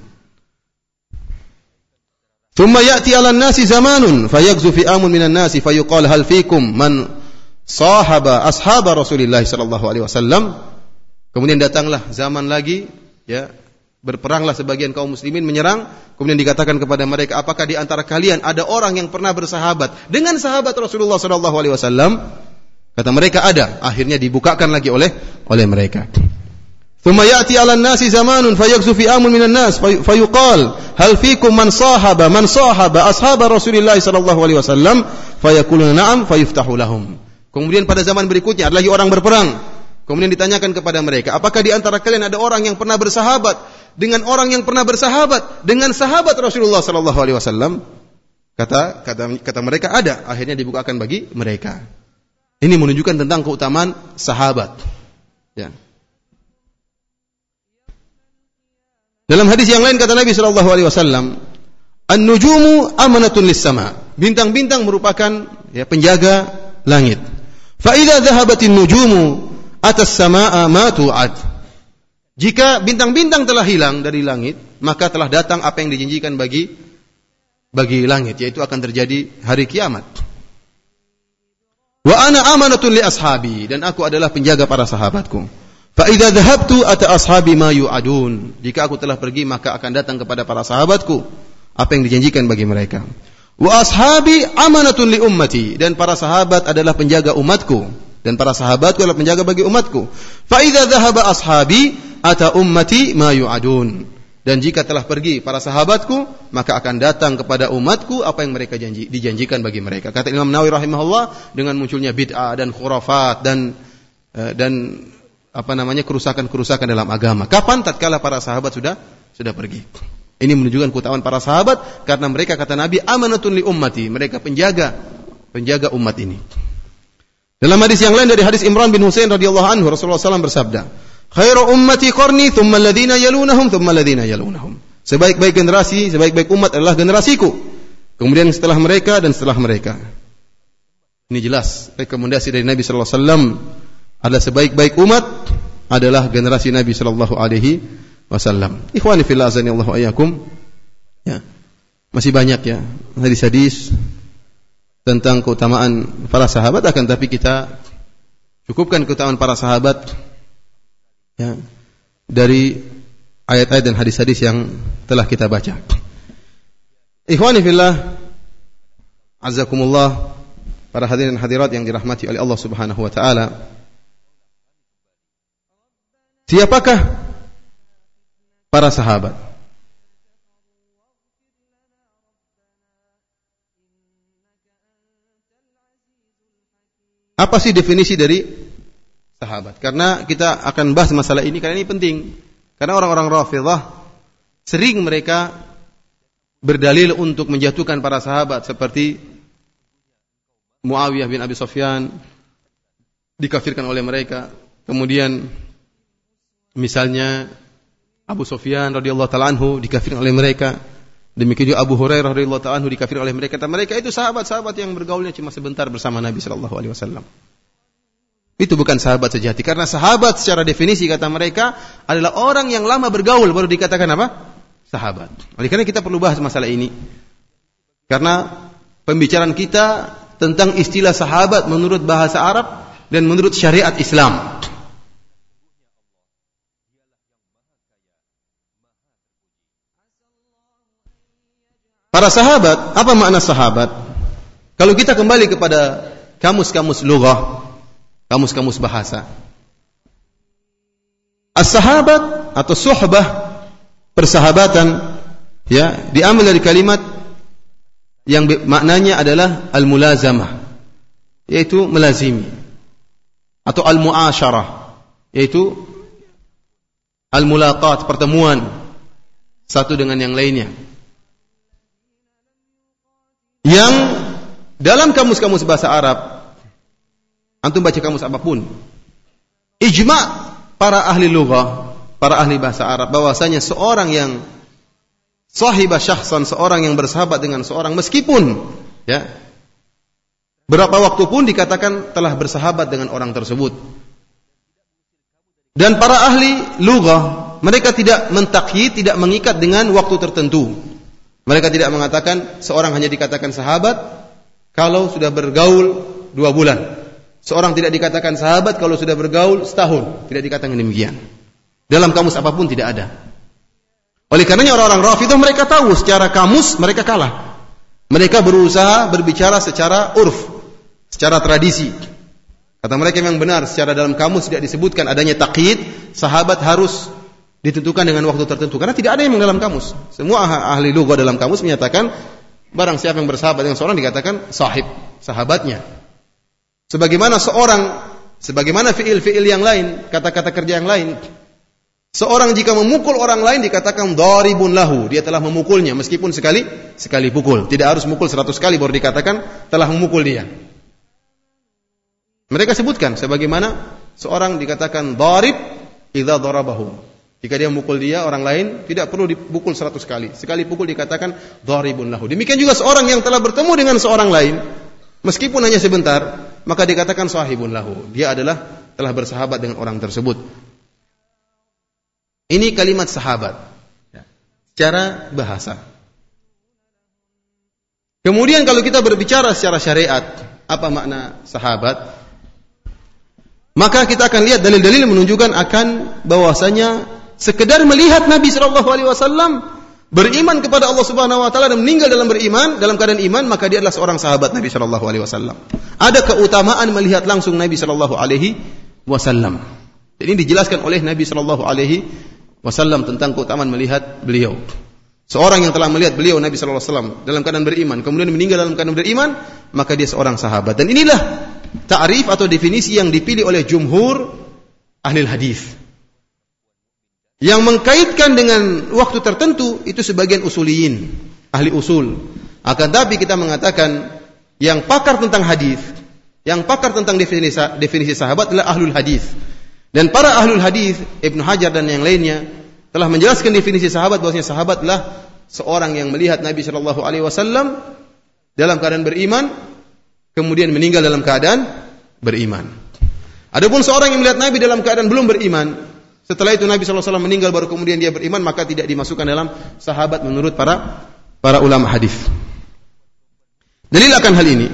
Speaker 1: Thumma ya'ti 'alan nasi zamanun fayaghzu fi'amun minan nasi fayuqal hal fikum man sahaba ashaba Rasulillah sallallahu alaihi wasallam. Kemudian datanglah zaman lagi, ya, berperanglah sebagian kaum muslimin menyerang, kemudian dikatakan kepada mereka, apakah di antara kalian ada orang yang pernah bersahabat dengan sahabat Rasulullah sallallahu alaihi wasallam? Kata mereka ada. Akhirnya dibukakan lagi oleh oleh mereka. Thumma ya'ti 'alan nasi zamanun fayaghzu fi'amun minan nas fayuqal hal fikum man sahaba man sahaba ashaba Rasulillah sallallahu alaihi wasallam fayaquluna na'am fayuftahu lahum. Kemudian pada zaman berikutnya ada lagi orang berperang. Kemudian ditanyakan kepada mereka, apakah di antara kalian ada orang yang pernah bersahabat dengan orang yang pernah bersahabat dengan sahabat Rasulullah sallallahu alaihi wasallam? Kata kata kata mereka ada. Akhirnya dibukakan bagi mereka. Ini menunjukkan tentang keutamaan sahabat. Ya. Dalam hadis yang lain kata Nabi sallallahu alaihi wasallam, "An-nujumu amanatun lis-sama." Bintang-bintang merupakan ya penjaga langit. Fa idza dhahabatin nujumu atas samaa ma tu'ad. Jika bintang-bintang telah hilang dari langit, maka telah datang apa yang dijanjikan bagi bagi langit, yaitu akan terjadi hari kiamat. Wa ana amanatun li ashabi, dan aku adalah penjaga para sahabatku. Fa idza dhahabtu ata ashabi ma yu'adun. Jika aku telah pergi, maka akan datang kepada para sahabatku apa yang dijanjikan bagi mereka. Wa ashabi amanatun li ummati, dan para sahabat adalah penjaga umatku, dan para sahabatku adalah penjaga bagi umatku. Fa idza dhahaba ashabi ata ummati ma yu'adun. Dan jika telah pergi para sahabatku, maka akan datang kepada umatku apa yang mereka janji, dijanjikan bagi mereka. Kata Imam Nawawi rahimahullah, dengan munculnya bid'ah dan khurafat dan dan apa namanya kerusakan-kerusakan dalam agama. Kapan? Tatkala para sahabat sudah sudah pergi. Ini menunjukkan keutamaan para sahabat karena mereka kata Nabi amanatun li ummati, mereka penjaga penjaga umat ini. Dalam hadis yang lain dari hadis Imran bin Husain radhiyallahu anhu, Rasulullah sallallahu alaihi wasallam bersabda, "Khairu ummati qarni, thumma alladhina yalunahum, thumma alladhina yalunahum." Sebaik-baik generasi, sebaik-baik umat adalah generasiku. Kemudian setelah mereka dan setelah mereka. Ini jelas rekomendasi dari Nabi sallallahu alaihi wasallam adalah sebaik-baik umat adalah generasi Nabi sallallahu alaihi wasallam. Ikhwani fillah azanillahu ayyakum. Ya. Masih banyak ya hadis-hadis tentang keutamaan para sahabat, akan tapi kita cukupkan keutamaan para sahabat ya, dari ayat-ayat dan hadis-hadis yang telah kita baca. Ikhwani fillah azzakumullah, para hadirin dan hadirat yang dirahmati oleh Allah Subhanahu wa taala. Siapakah para sahabat? Apa sih definisi dari sahabat? Karena kita akan bahas masalah ini karena ini penting. Karena orang-orang Rafidhah sering mereka berdalil untuk menjatuhkan para sahabat, seperti Muawiyah bin Abi Sufyan dikafirkan oleh mereka. Kemudian misalnya Abu Sufyan radhiyallahu taala anhu dikafirkan oleh mereka. Demikian juga Abu Hurairah radhiyallahu taala anhu dikafirkan oleh mereka. Dan mereka itu sahabat-sahabat yang bergaulnya cuma sebentar bersama Nabi sallallahu alaihi wasallam. Itu bukan sahabat sejati, karena sahabat secara definisi kata mereka adalah orang yang lama bergaul baru dikatakan apa? Sahabat. Oleh karena kita perlu bahas masalah ini. Karena pembicaraan kita tentang istilah sahabat menurut bahasa Arab dan menurut syariat Islam. Para sahabat, apa makna sahabat? Kalau kita kembali kepada kamus-kamus lughah, kamus-kamus bahasa, as-sahabat atau suhbah, persahabatan, ya, diambil dari kalimat yang maknanya adalah al-mulazamah, yaitu melazimi, atau al-mu'asyarah, yaitu al-mulaqat, pertemuan satu dengan yang lainnya. Yang dalam kamus-kamus bahasa Arab, antum baca kamus apapun, ijma' para ahli lughah, para ahli bahasa Arab, bahwasanya seorang yang sahibah syahsan, seorang yang bersahabat dengan seorang, meskipun ya berapa waktu pun dikatakan telah bersahabat dengan orang tersebut. Dan para ahli lughah, mereka tidak mentakyid, tidak mengikat dengan waktu tertentu. Mereka tidak mengatakan seorang hanya dikatakan sahabat kalau sudah bergaul dua bulan. Seorang tidak dikatakan sahabat kalau sudah bergaul setahun. Tidak dikatakan demikian. Dalam kamus apapun tidak ada. Oleh karenanya orang-orang Rafidhah mereka tahu secara kamus mereka kalah. Mereka berusaha berbicara secara urf, secara tradisi. Kata mereka memang benar, secara dalam kamus tidak disebutkan adanya taqyid, sahabat harus ditentukan dengan waktu tertentu, karena tidak ada yang dalam kamus. Semua ahli lughah dalam kamus menyatakan barang siapa yang bersahabat dengan seorang dikatakan sahib, sahabatnya. Sebagaimana seorang, sebagaimana fiil-fiil yang lain, kata-kata kerja yang lain. Seorang jika memukul orang lain dikatakan dharibun lahu, dia telah memukulnya meskipun sekali sekali pukul. Tidak harus mukul seratus kali baru dikatakan telah memukul dia. Mereka sebutkan sebagaimana seorang dikatakan dharib idza darabahu. Jika dia memukul dia, orang lain tidak perlu dipukul seratus kali. Sekali pukul dikatakan dharibun lahu. Demikian juga seorang yang telah bertemu dengan seorang lain, meskipun hanya sebentar, maka dikatakan sahibun lahu. Dia adalah telah bersahabat dengan orang tersebut. Ini kalimat sahabat secara bahasa. Kemudian kalau kita berbicara secara syariat, apa makna sahabat? Maka kita akan lihat dalil-dalil menunjukkan akan bahwasanya sekedar melihat Nabi sallallahu alaihi wasallam, beriman kepada Allah Subhanahu wa taala dan meninggal dalam beriman, dalam keadaan iman, maka dia adalah seorang sahabat Nabi sallallahu alaihi wasallam. Ada keutamaan melihat langsung Nabi sallallahu alaihi wasallam. Ini dijelaskan oleh Nabi sallallahu alaihi wasallam tentang keutamaan melihat beliau. Seorang yang telah melihat beliau Nabi sallallahu alaihi wasallam dalam keadaan beriman, kemudian meninggal dalam keadaan beriman, maka dia seorang sahabat. Dan inilah ta'rif atau definisi yang dipilih oleh jumhur ahli hadis. Yang mengkaitkan dengan waktu tertentu itu sebagian usuliyin, ahli usul. Akan tapi kita mengatakan yang pakar tentang hadis, yang pakar tentang definisi, definisi sahabat adalah ahlul hadis. Dan para ahlul hadis, Ibnu Hajar dan yang lainnya telah menjelaskan definisi sahabat, bahwasanya sahabat adalah seorang yang melihat Nabi sallallahu alaihi wasallam dalam keadaan beriman, kemudian meninggal dalam keadaan beriman. Adapun seorang yang melihat Nabi dalam keadaan belum beriman, setelah itu Nabi sallallahu alaihi wasallam meninggal baru kemudian dia beriman, maka tidak dimasukkan dalam sahabat menurut para para ulama hadis. Dalil akan hal ini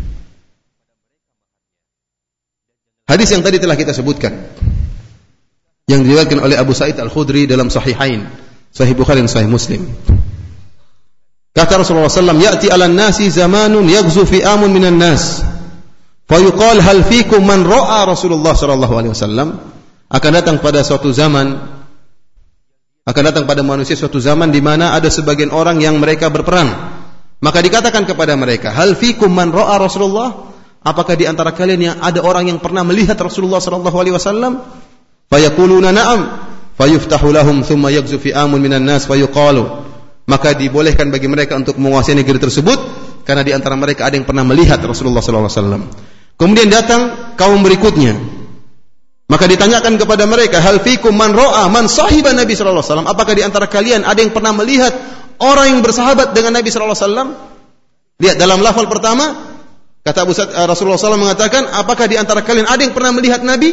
Speaker 1: hadis yang tadi telah kita sebutkan, yang diriwayatkan oleh Abu Sa'id Al-Khudri dalam Sahihain, Sahih Bukhari dan Sahih Muslim. Kata Rasulullah sallallahu alaihi wasallam, "Ya'ti 'alan nasi zamanun yaghzu fi amun minan nas, fa yuqal hal fikum man ra'a Rasulullah sallallahu alaihi wasallam." Akan datang pada suatu zaman, akan datang pada manusia suatu zaman di mana ada sebagian orang yang mereka berperang. Maka dikatakan kepada mereka, hal fikum man ra'a Rasulullah? Apakah di antara kalian yang ada orang yang pernah melihat Rasulullah sallallahu alaihi wasallam? Fayaquluna na'am, fayuftahu lahum thumma yaghzu fi amun minan nas fayuqalu. Maka dibolehkan bagi mereka untuk menguasai negeri tersebut karena di antara mereka ada yang pernah melihat Rasulullah sallallahu alaihi wasallam. Kemudian datang kaum berikutnya. Maka ditanyakan kepada mereka, hal fikum man ra'a man sahiba Nabi sallallahu alaihi wasallam? Apakah di antara kalian ada yang pernah melihat orang yang bersahabat dengan Nabi sallallahu alaihi wasallam? Lihat dalam lafal pertama, kata Abu Sa'id, Rasulullah sallallahu alaihi wasallam mengatakan, apakah di antara kalian ada yang pernah melihat Nabi?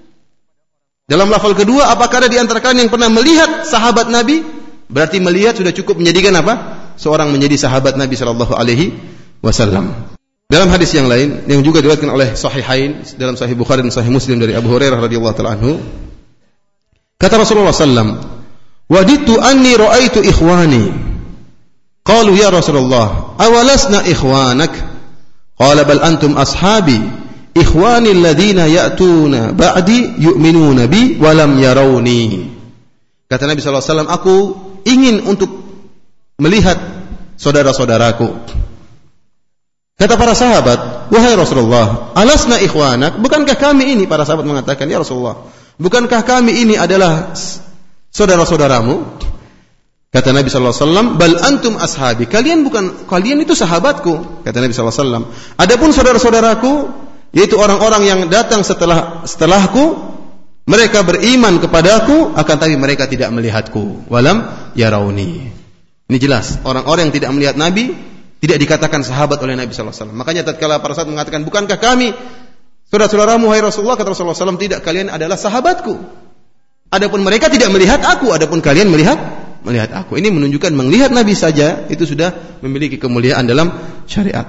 Speaker 1: Dalam lafal kedua, apakah ada di antara kalian yang pernah melihat sahabat Nabi? Berarti melihat sudah cukup menjadikan apa? Seorang menjadi sahabat Nabi sallallahu alaihi wasallam. Dalam hadis yang lain yang juga diriwayatkan oleh Sahihain dalam Sahih Bukhari dan Sahih Muslim dari Abu Hurairah radhiyallahu taala anhu, kata Rasulullah sallallahu alaihi wasallam, "Wadittu anni ra'aitu ikhwani." Qalu ya Rasulullah, "Awalasna ikhwanak?" Qala bal antum ashabi, ikhwani alladhina ya'tuna ba'di yu'minuna bi wa lam yarawni. Kata Nabi sallallahu alaihi wasallam, aku ingin untuk melihat saudara-saudaraku. Kata para sahabat, wahai Rasulullah, alasna ikhwanak? Bukankah kami ini, para sahabat mengatakan, ya Rasulullah, bukankah kami ini adalah saudara-saudaramu? Kata Nabi sallallahu alaihi wasallam, bal antum ashabi. Kalian bukan, kalian itu sahabatku. Kata Nabi sallallahu alaihi wasallam. Adapun saudara-saudaraku, yaitu orang-orang yang datang setelah setelahku, mereka beriman kepadaku, akan tapi mereka tidak melihatku. Walam yarawni. Ini jelas, orang-orang yang tidak melihat Nabi tidak dikatakan sahabat oleh Nabi sallallahu alaihi wasallam. Makanya tatkala para sahabat mengatakan, bukankah kami saudara-saudaramu hai Rasulullah? Kata Rasulullah sallallahu alaihi wasallam, tidak, kalian adalah sahabatku. Adapun mereka tidak melihat aku, adapun kalian melihat melihat aku. Ini menunjukkan melihat Nabi saja itu sudah memiliki kemuliaan dalam syariat.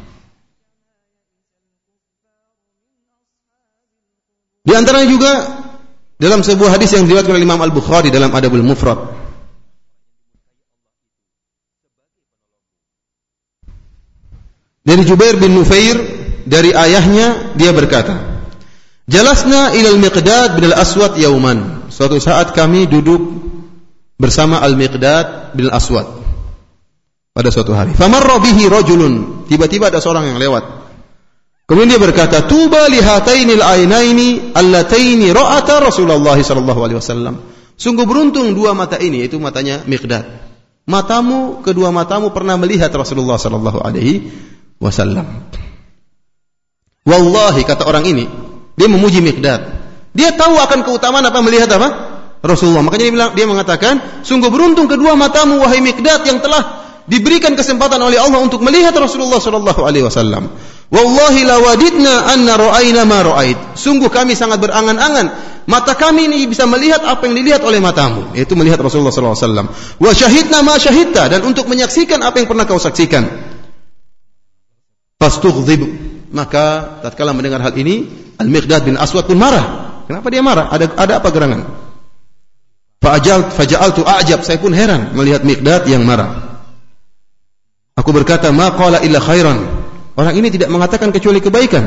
Speaker 1: Di antaranya juga dalam sebuah hadis yang diriwayatkan oleh Imam Al-Bukhari dalam Adabul Mufrad, dari Jubair bin Nufair, dari ayahnya, dia berkata, Jalasna ilal Miqdad bin al-Aswad yauman. Suatu saat kami duduk bersama Al-Miqdad bin al-Aswad pada suatu hari. Famarra bihi rajulun. Tiba-tiba ada seorang yang lewat. Kemudian dia berkata, Tuba lihatainil ainaini allataini ra'ata Rasulullah sallallahu alaihi wasallam. Sungguh beruntung dua mata ini, yaitu matanya Miqdad. Matamu, kedua matamu pernah melihat Rasulullah sallallahu alaihi wasallam. Wallahi, kata orang ini, dia memuji Miqdad. Dia tahu akan keutamaan apa melihat apa? Rasulullah. Makanya dia bilang, dia mengatakan, sungguh beruntung kedua matamu wahai Miqdad yang telah diberikan kesempatan oleh Allah untuk melihat Rasulullah sallallahu alaihi wasallam. Wallahi lawadidna anna ra'ayna ma ra'ait. Sungguh kami sangat berangan-angan mata kami ini bisa melihat apa yang dilihat oleh matamu, yaitu melihat Rasulullah sallallahu alaihi wasallam. Wa syahidna ma syahidta, dan untuk menyaksikan apa yang pernah kau saksikan. Fastughdhib, maka tatkala mendengar hal ini, Al-Miqdad bin Aswad pun marah. Kenapa dia marah? Ada ada apa gerangan? Fa'ajal faja'altu a'jab, saya pun heran melihat Miqdad yang marah. Aku berkata, ma qala illa khairan. Orang ini tidak mengatakan kecuali kebaikan.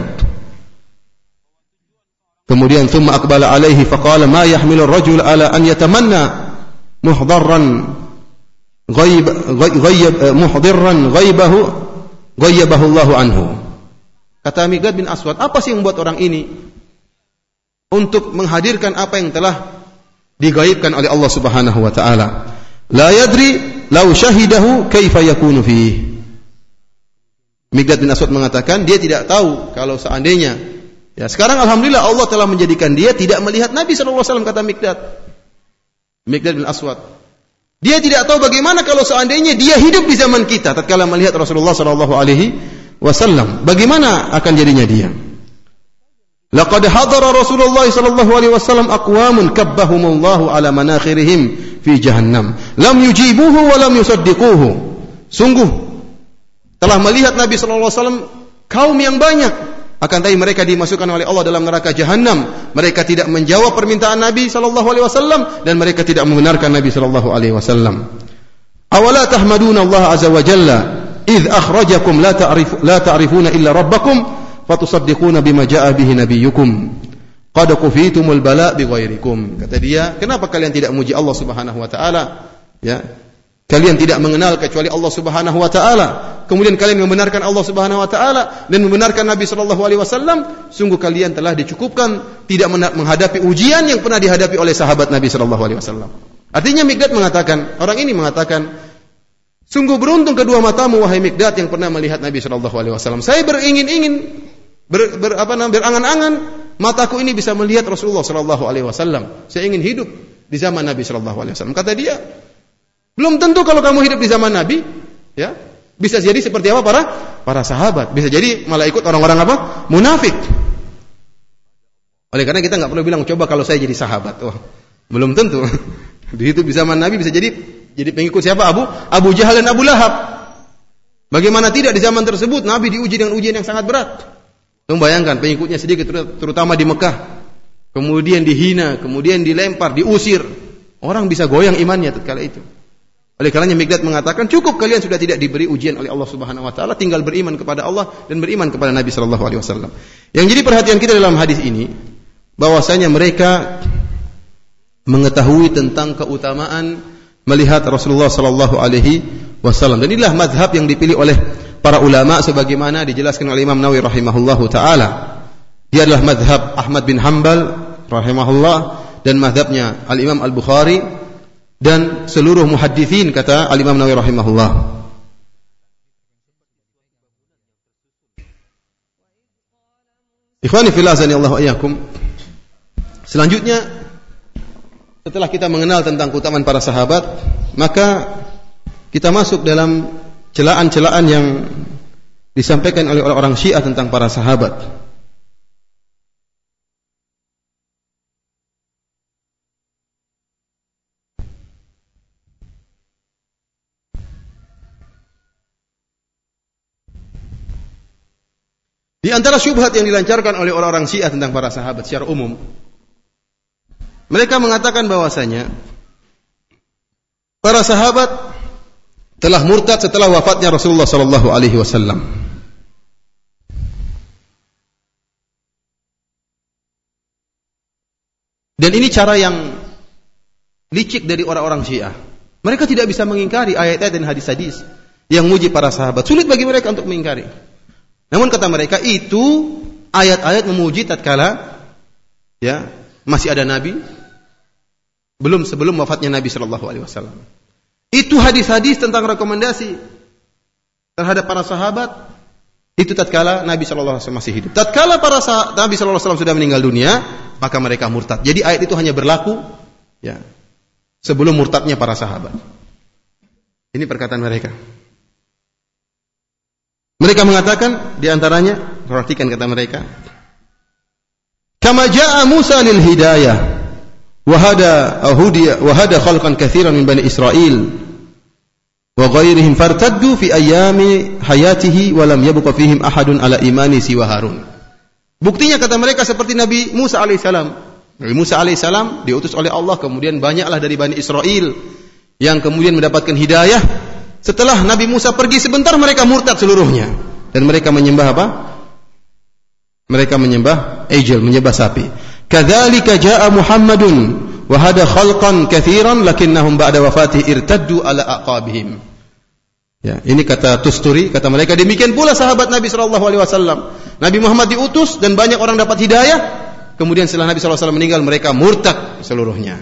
Speaker 1: Kemudian thumma aqbala alaihi faqala ma yahmilu ar-rajul ala an yatamanna muhdarran ghaib ghaib muhdirran ghaibahu ghaibahu Allah anhu. Kata Miqdad bin Aswad, apa sih yang membuat orang ini untuk menghadirkan apa yang telah digaibkan oleh Allah Subhanahu wa taala? La yadri law syahidahu kaifa yakunu fihi. Miqdad bin Aswad mengatakan dia tidak tahu kalau seandainya, ya sekarang alhamdulillah Allah telah menjadikan dia tidak melihat Nabi sallallahu alaihi wasallam, kata Miqdad. Miqdad bin Aswad. Dia tidak tahu bagaimana kalau seandainya dia hidup di zaman kita tatkala melihat Rasulullah sallallahu alaihi wasallam. Bagaimana akan jadinya dia? Laqad hadara Rasulullah sallallahu alaihi wasallam aqwamun kabbahumullahu ala manakhirihim fi jahannam lam yujibuhu wa lam yusaddiquhu. Sungguh telah melihat Nabi sallallahu alaihi wasallam kaum yang banyak, akan tapi mereka dimasukkan oleh Allah dalam neraka jahanam. Mereka tidak menjawab permintaan Nabi sallallahu alaihi wasallam dan mereka tidak membenarkan Nabi sallallahu alaihi wasallam. Awala tahmaduna Allah azza wa jalla idh akhrajakum la ta'rifu la ta'rifuna illa rabbakum fatusaddiquna bima jaa bihi nabiyyukum qad kufitumul bala' bighairikum. Kata dia, kenapa kalian tidak memuji Allah Subhanahu wa taala? Ya, kalian tidak mengenal kecuali Allah Subhanahu wa taala. Kemudian kalian membenarkan Allah Subhanahu wa taala dan membenarkan Nabi sallallahu alaihi wasallam. Sungguh kalian telah dicukupkan tidak menghadapi ujian yang pernah dihadapi oleh sahabat Nabi sallallahu alaihi wasallam. Artinya Miqdad mengatakan, orang ini mengatakan, sungguh beruntung kedua matamu wahai Miqdad yang pernah melihat Nabi sallallahu alaihi wasallam. Saya beringin-ingin ber, ber apa namanya berangan-angan mataku ini bisa melihat Rasulullah sallallahu alaihi wasallam. Saya ingin hidup di zaman Nabi sallallahu alaihi wasallam. Kata dia, belum tentu kalau kamu hidup di zaman Nabi, ya, bisa jadi seperti apa para para sahabat. Bisa jadi malah ikut orang-orang apa? Munafik. Oleh karena kita nggak perlu bilang coba kalau saya jadi sahabat. Wah, belum tentu. Di di zaman Nabi bisa jadi jadi pengikut siapa? Abu Abu Jahal dan Abu Lahab. Bagaimana tidak di zaman tersebut Nabi diuji dengan ujian yang sangat berat. Kamu bayangkan pengikutnya sedikit, terutama di Mekah. Kemudian dihina, kemudian dilempar, diusir. Orang bisa goyang imannya tatkala itu. Oleh karenanya Miqdad mengatakan cukup kalian sudah tidak diberi ujian oleh Allah Subhanahu wa taala, tinggal beriman kepada Allah dan beriman kepada Nabi sallallahu alaihi wasallam. Yang jadi perhatian kita dalam hadis ini bahwasanya mereka mengetahui tentang keutamaan melihat Rasulullah sallallahu alaihi wasallam. Dan inilah mazhab yang dipilih oleh para ulama sebagaimana dijelaskan oleh Imam Nawawi rahimahullahu taala. Dia adalah mazhab Ahmad bin Hanbal rahimahullah dan mazhabnya Al-Imam Al-Bukhari dan seluruh muhadditsin, kata Al-Imam Nawawi rahimahullah. Ikhwani fillah azanillahu wa iyyakum. Selanjutnya, setelah kita mengenal tentang keutamaan para sahabat, maka kita masuk dalam celaan-celaan yang disampaikan oleh orang Syiah tentang para sahabat. Di antara syubhat yang dilancarkan oleh orang-orang Syiah tentang para sahabat secara umum, mereka mengatakan bahwasanya para sahabat telah murtad setelah wafatnya Rasulullah sallallahu alaihi wasallam. Dan ini cara yang licik dari orang-orang Syiah. Mereka tidak bisa mengingkari ayat-ayat dan hadis-hadis yang muji para sahabat. Sulit bagi mereka untuk mengingkari. Namun kata mereka itu ayat-ayat memuji tatkala ya masih ada Nabi, belum sebelum wafatnya Nabi sallallahu alaihi wasallam. Itu hadis-hadis tentang rekomendasi terhadap para sahabat Itu tatkala Nabi shallallahu alaihi wasallam masih hidup. Tatkala para sahabat Nabi shallallahu alaihi wasallam sudah meninggal dunia, maka mereka murtad. Jadi ayat itu hanya berlaku ya sebelum murtadnya para sahabat. Ini perkataan mereka. Mereka mengatakan di antaranya, perhatikan kata mereka, kama jaa Musa lil hidayah wa hada ahudiya wa hada khalqan katsiran min bani Israil wa ghairihim fartaddu fi ayami hayatihi wa lam yabqa fihim ahadun ala imani siwa Harun. Buktinya kata mereka seperti Nabi Musa alaihissalam. Nabi Musa alaihissalam diutus oleh Allah, kemudian banyaklah dari Bani Israel yang kemudian mendapatkan hidayah. Setelah Nabi Musa pergi sebentar, mereka murtad seluruhnya dan mereka menyembah apa? Mereka menyembah ejel, menyembah sapi. Kadzalika jaa Muhammadun wa hada khalqan katsiran lakinnahum ba'da wafatihi irtaddu ala aqabihim. Ya, ini kata Tusturi, kata mereka demikian pula sahabat Nabi sallallahu alaihi wasallam. Nabi Muhammad diutus dan banyak orang dapat hidayah, kemudian setelah Nabi sallallahu alaihi wasallam meninggal mereka murtad seluruhnya.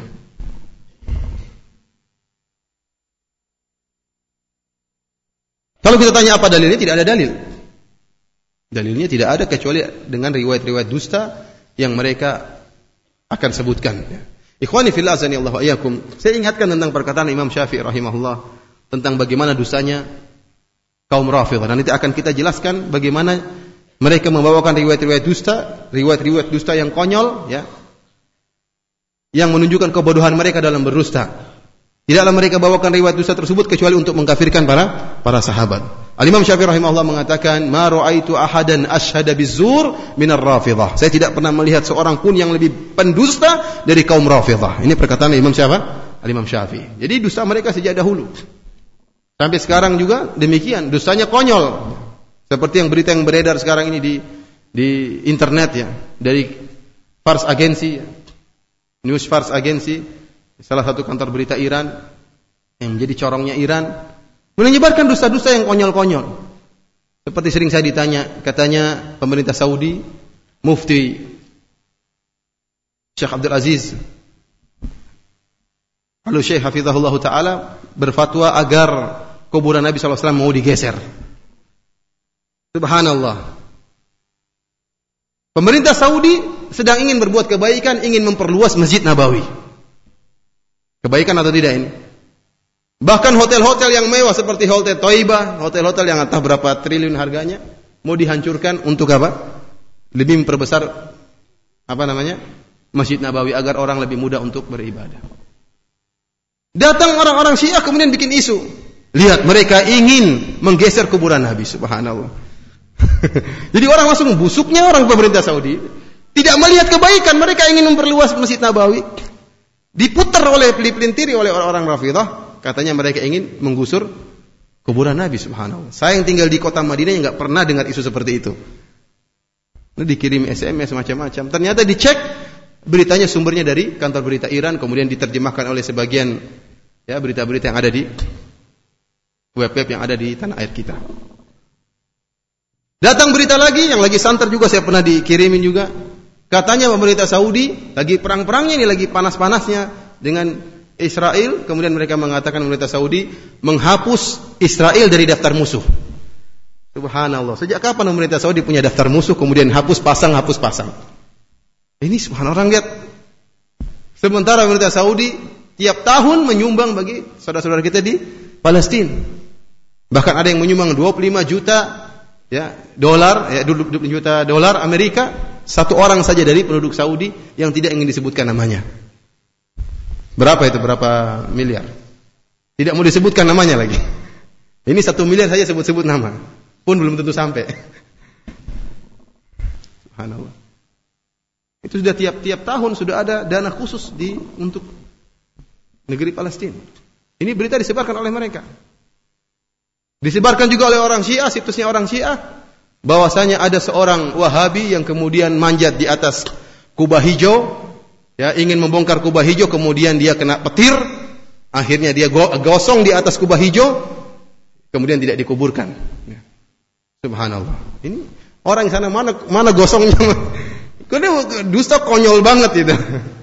Speaker 1: Kalau kita tanya apa dalilnya, tidak ada dalil. Dalilnya tidak ada kecuali dengan riwayat-riwayat dusta yang mereka akan sebutkan. Ikhwani fillah azani Allah wa iyyakum. Saya ingatkan tentang perkataan Imam Syafi'i rahimahullah tentang bagaimana dosanya kaum Rafidhah. Dan nanti akan kita jelaskan bagaimana mereka membawakan riwayat-riwayat dusta, riwayat-riwayat dusta yang konyol, ya, yang menunjukkan kebodohan mereka dalam berdusta. Tidaklah mereka bawakan riwayat dusta tersebut kecuali untuk mengkafirkan para para sahabat. Al-Imam Syafi'i rahimahullah mengatakan, "Ma ra'aitu ahadan ashhada bizzur minar Rafidhah." Saya tidak pernah melihat seorang pun yang lebih pendusta dari kaum Rafidhah. Ini perkataan Imam siapa? Al-Imam Syafi'i. Jadi dusta mereka sejak dahulu. Sampai sekarang juga demikian, dustanya konyol. Seperti yang berita yang beredar sekarang ini di di internet ya, dari Fars Agency, News Fars Agency, salah satu kantor berita Iran yang menjadi corongnya Iran, menyebarkan dusta-dusta yang konyol-konyol. Seperti sering saya ditanya, katanya pemerintah Saudi, Mufti Syekh Abdul Aziz Al-Syekh hafizahullah ta'ala berfatwa agar kuburan Nabi shallallahu alaihi wasallam mau digeser. Subhanallah. Pemerintah Saudi sedang ingin berbuat kebaikan, ingin memperluas Masjid Nabawi. Kebaikan atau tidak ini? Bahkan hotel-hotel yang mewah seperti Hotel Thaibah, hotel-hotel yang entah berapa triliun harganya, mau dihancurkan untuk apa? Lebih memperbesar apa namanya? Masjid Nabawi agar orang lebih mudah untuk beribadah. Datang orang-orang Syiah kemudian bikin isu. Lihat, mereka ingin menggeser kuburan Nabi, subhanallah. Jadi orang langsung busuknya orang pemerintah Saudi tidak melihat kebaikan, mereka ingin memperluas Masjid Nabawi. Diputar oleh pelintiri oleh orang-orang Rafidhah, katanya mereka ingin menggusur kuburan Nabi, subhanallah. Saya yang tinggal di kota Madinah yang enggak pernah dengar isu seperti itu. Ini dikirim S M S macam-macam. Ternyata dicek beritanya sumbernya dari kantor berita Iran, kemudian diterjemahkan oleh sebagian ya berita-berita yang ada di web-web yang ada di tanah air kita. Datang berita lagi yang lagi santer juga, saya pernah dikirimin juga. Katanya pemerintah Saudi lagi perang-perangnya ini, lagi panas-panasnya dengan Israel, kemudian mereka mengatakan pemerintah Saudi menghapus Israel dari daftar musuh. Subhanallah. Sejak kapan pemerintah Saudi punya daftar musuh kemudian hapus pasang, hapus pasang? Ini subhanallah, orang lihat. Sementara pemerintah Saudi tiap tahun menyumbang bagi saudara-saudara kita di Palestina. Bahkan ada yang menyumbang dua puluh lima juta ya, dolar, ya, dua puluh lima juta dolar Amerika, satu orang saja dari penduduk Saudi yang tidak ingin disebutkan namanya. Berapa itu? Berapa miliar? Tidak mau disebutkan namanya lagi. Ini satu miliar saja sebut-sebut nama, pun belum tentu sampai. Subhanallah. Itu sudah tiap-tiap tahun sudah ada dana khusus di untuk negeri Palestina. Ini berita disebarkan oleh mereka. Disebarkan juga oleh orang Syiah, situsnya orang Syiah, bahwasanya ada seorang Wahabi yang kemudian manjat di atas kubah hijau, ya, ingin membongkar kubah hijau, kemudian dia kena petir, akhirnya dia gosong di atas kubah hijau, kemudian tidak dikuburkan. Ya. Subhanallah. Ini orang sana mana mana gosongnya? Karena dusta konyol banget itu.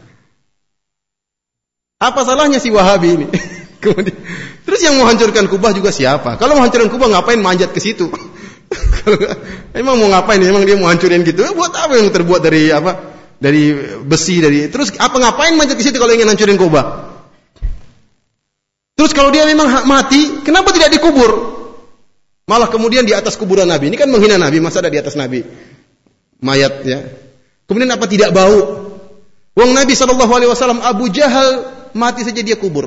Speaker 1: Apa salahnya si Wahabi ini? Kemudian, terus yang mau hancurkan Kubah juga siapa? Kalau mau hancurkan Kubah ngapain manjat ke situ? Emang mau ngapain? Emang dia mau hancurin gitu? Buat apa yang terbuat dari apa? Dari besi, dari terus apa ngapain manjat ke situ kalau ingin hancurin Ka'bah? Terus kalau dia memang mati, kenapa tidak dikubur? Malah kemudian di atas kuburan Nabi. Ini kan menghina Nabi, masa ada di atas Nabi? Mayat ya. Kemudian apa tidak bau? Wong Nabi shallallahu alaihi wasallam Abu Jahal mati saja dia kubur.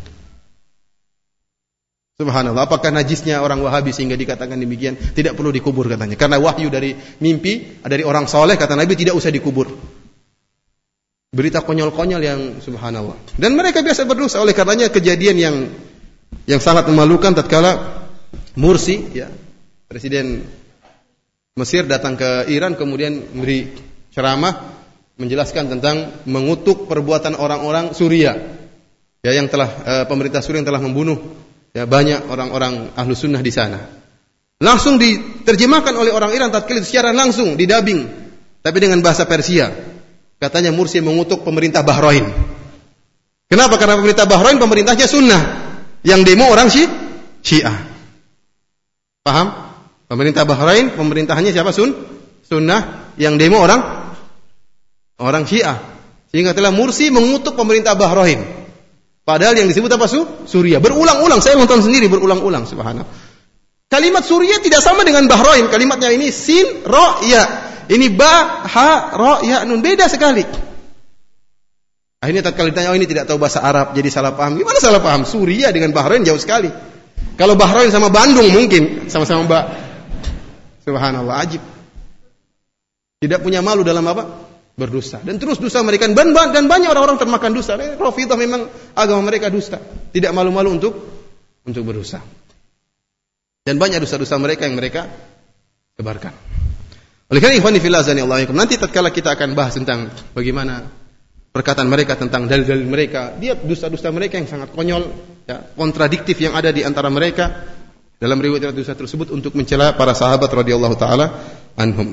Speaker 1: Subhanallah, apakah najisnya orang Wahabi sehingga dikatakan demikian? Tidak perlu dikubur katanya. Karena wahyu dari mimpi, dari orang soleh, kata Nabi tidak usah dikubur. Berita konyol-konyol yang subhanallah. Dan mereka biasa berdosa, oleh karenanya kejadian yang yang sangat memalukan tatkala Mursi, ya, Presiden Mesir datang ke Iran kemudian memberi ceramah menjelaskan tentang mengutuk perbuatan orang-orang Suriah. Ya, yang telah e, pemerintah Suriah yang telah membunuh ya banyak orang-orang ahlu sunnah di sana. Langsung diterjemahkan oleh orang Iran tatkala itu secara langsung didabing, tapi dengan bahasa Persia. Katanya Mursi mengutuk pemerintah Bahrain. Kenapa? Karena pemerintah Bahrain pemerintahnya sunnah, yang demo orang Syi Syiah. Paham? Pemerintah Bahrain pemerintahannya siapa? Sun sunnah, yang demo orang orang Syiah. Sehingga telah Mursi mengutuk pemerintah Bahrain. Padahal yang disebut apa? Su? Suriah. Berulang-ulang. Saya nonton sendiri berulang-ulang. Subhanallah. Kalimat Suriah tidak sama dengan Bahrain. Kalimatnya ini sin, ro, ya. Ini ba, ha, ro, ya, nun. Beda sekali. Akhirnya tatkala ditanya, oh ini tidak tahu bahasa Arab, jadi salah paham. Gimana salah paham? Suriah dengan Bahrain jauh sekali. Kalau Bahrain sama Bandung mungkin. Sama-sama ba. Subhanallah. Ajib. Tidak punya malu dalam apa? Berdusta. Dan terus dusta mereka. Dan banyak orang-orang termakan dusta. Rafidhah memang agama mereka dusta. Tidak malu-malu untuk untuk berdusta. Dan banyak dosa-dosa mereka yang mereka sebarkan. Oleh karena ikhwani fillah azanillahu wa iyyakum, nanti tatkala kita akan bahas tentang bagaimana perkataan mereka tentang dalil-dalil mereka, dia dosa-dosa mereka yang sangat konyol, ya, kontradiktif yang ada di antara mereka dalam riwayat dosa tersebut untuk mencela para sahabat radhiyallahu taala anhum.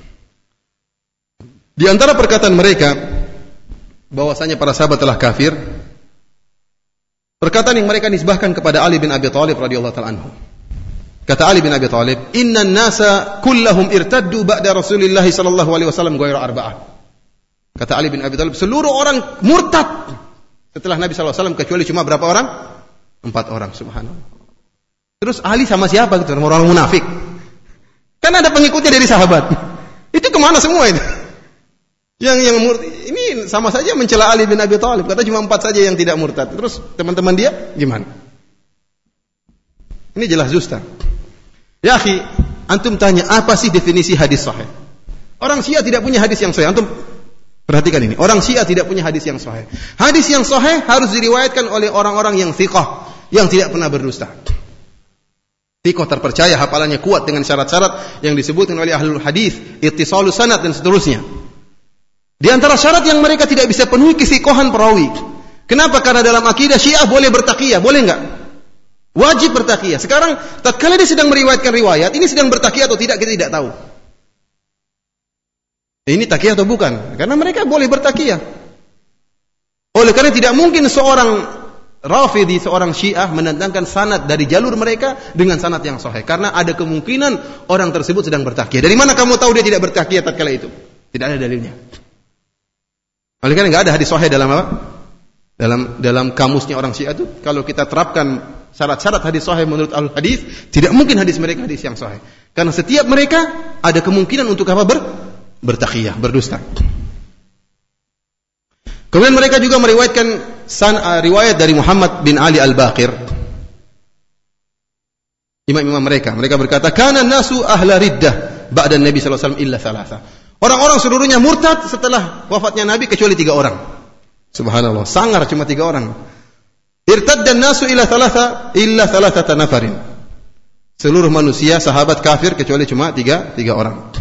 Speaker 1: Di antara perkataan mereka bahwasanya para sahabat telah kafir, perkataan yang mereka nisbahkan kepada Ali bin Abi Thalib radhiyallahu taala anhu. Kata Ali bin Abi Thalib, "Innan nasa kullahum irtaddu ba'da Rasulillah sallallahu alaihi wasallam ghairu arba'ah." Kata Ali bin Abi Thalib, seluruh orang murtad setelah Nabi sallallahu alaihi wasallam kecuali cuma berapa orang? Empat orang, subhanallah. Terus Ali sama siapa gitu? Orang-orang munafik. Kan ada pengikutnya dari sahabat. Itu kemana semua itu? Yang yang murtad ini sama saja mencela Ali bin Abi Thalib. Kata cuma empat saja yang tidak murtad. Terus teman-teman dia gimana? Ini jelas dusta. Ya akhi, antum tanya apa sih definisi hadis sahih? Orang Syiah tidak punya hadis yang sahih. Antum perhatikan ini. Orang Syiah tidak punya hadis yang sahih. Hadis yang sahih harus diriwayatkan oleh orang-orang yang thiqah, yang tidak pernah berdusta. Thiqah terpercaya, hafalannya kuat dengan syarat-syarat yang disebutkan oleh ahlul hadis, ittisalus sanad dan seterusnya. Di antara syarat yang mereka tidak bisa penuhi kesikhohan perawi. Kenapa? Karena dalam akidah Syiah boleh bertaqiyah, boleh enggak? Wajib bertaqiyah. Sekarang tatkala dia sedang meriwayatkan riwayat, ini sedang bertaqiyah atau tidak kita tidak tahu. Ini taqiyah atau bukan? Karena mereka boleh bertaqiyah. Oleh karena tidak mungkin seorang Rafidhi, seorang Syiah mendatangkan sanad dari jalur mereka dengan sanad yang sahih. Karena ada kemungkinan orang tersebut sedang bertaqiyah. Dari mana kamu tahu dia tidak bertaqiyah tatkala itu? Tidak ada dalilnya. Oleh karena enggak ada hadis sahih dalam apa? Dalam dalam kamusnya orang Syiah itu, kalau kita terapkan syarat-syarat hadis sahih menurut al-hadis, tidak mungkin hadis mereka hadis yang sahih. Karena setiap mereka ada kemungkinan untuk apa? Ber, bertaqiyah, berdusta. Kemudian mereka juga meriwayatkan san, uh, riwayat dari Muhammad bin Ali Al-Baqir. Imam-imam mereka, mereka berkata, "Kana nasu ahla riddah ba'da Nabi sallallahu alaihi wasallam illa thalatha." Orang-orang seluruhnya murtad setelah wafatnya Nabi kecuali tiga orang. Subhanallah, sangar cuma tiga orang. Irtaddan nasu ila thalatha illa thalathata nafarin. Seluruh manusia sahabat kafir kecuali cuma tiga tiga orang.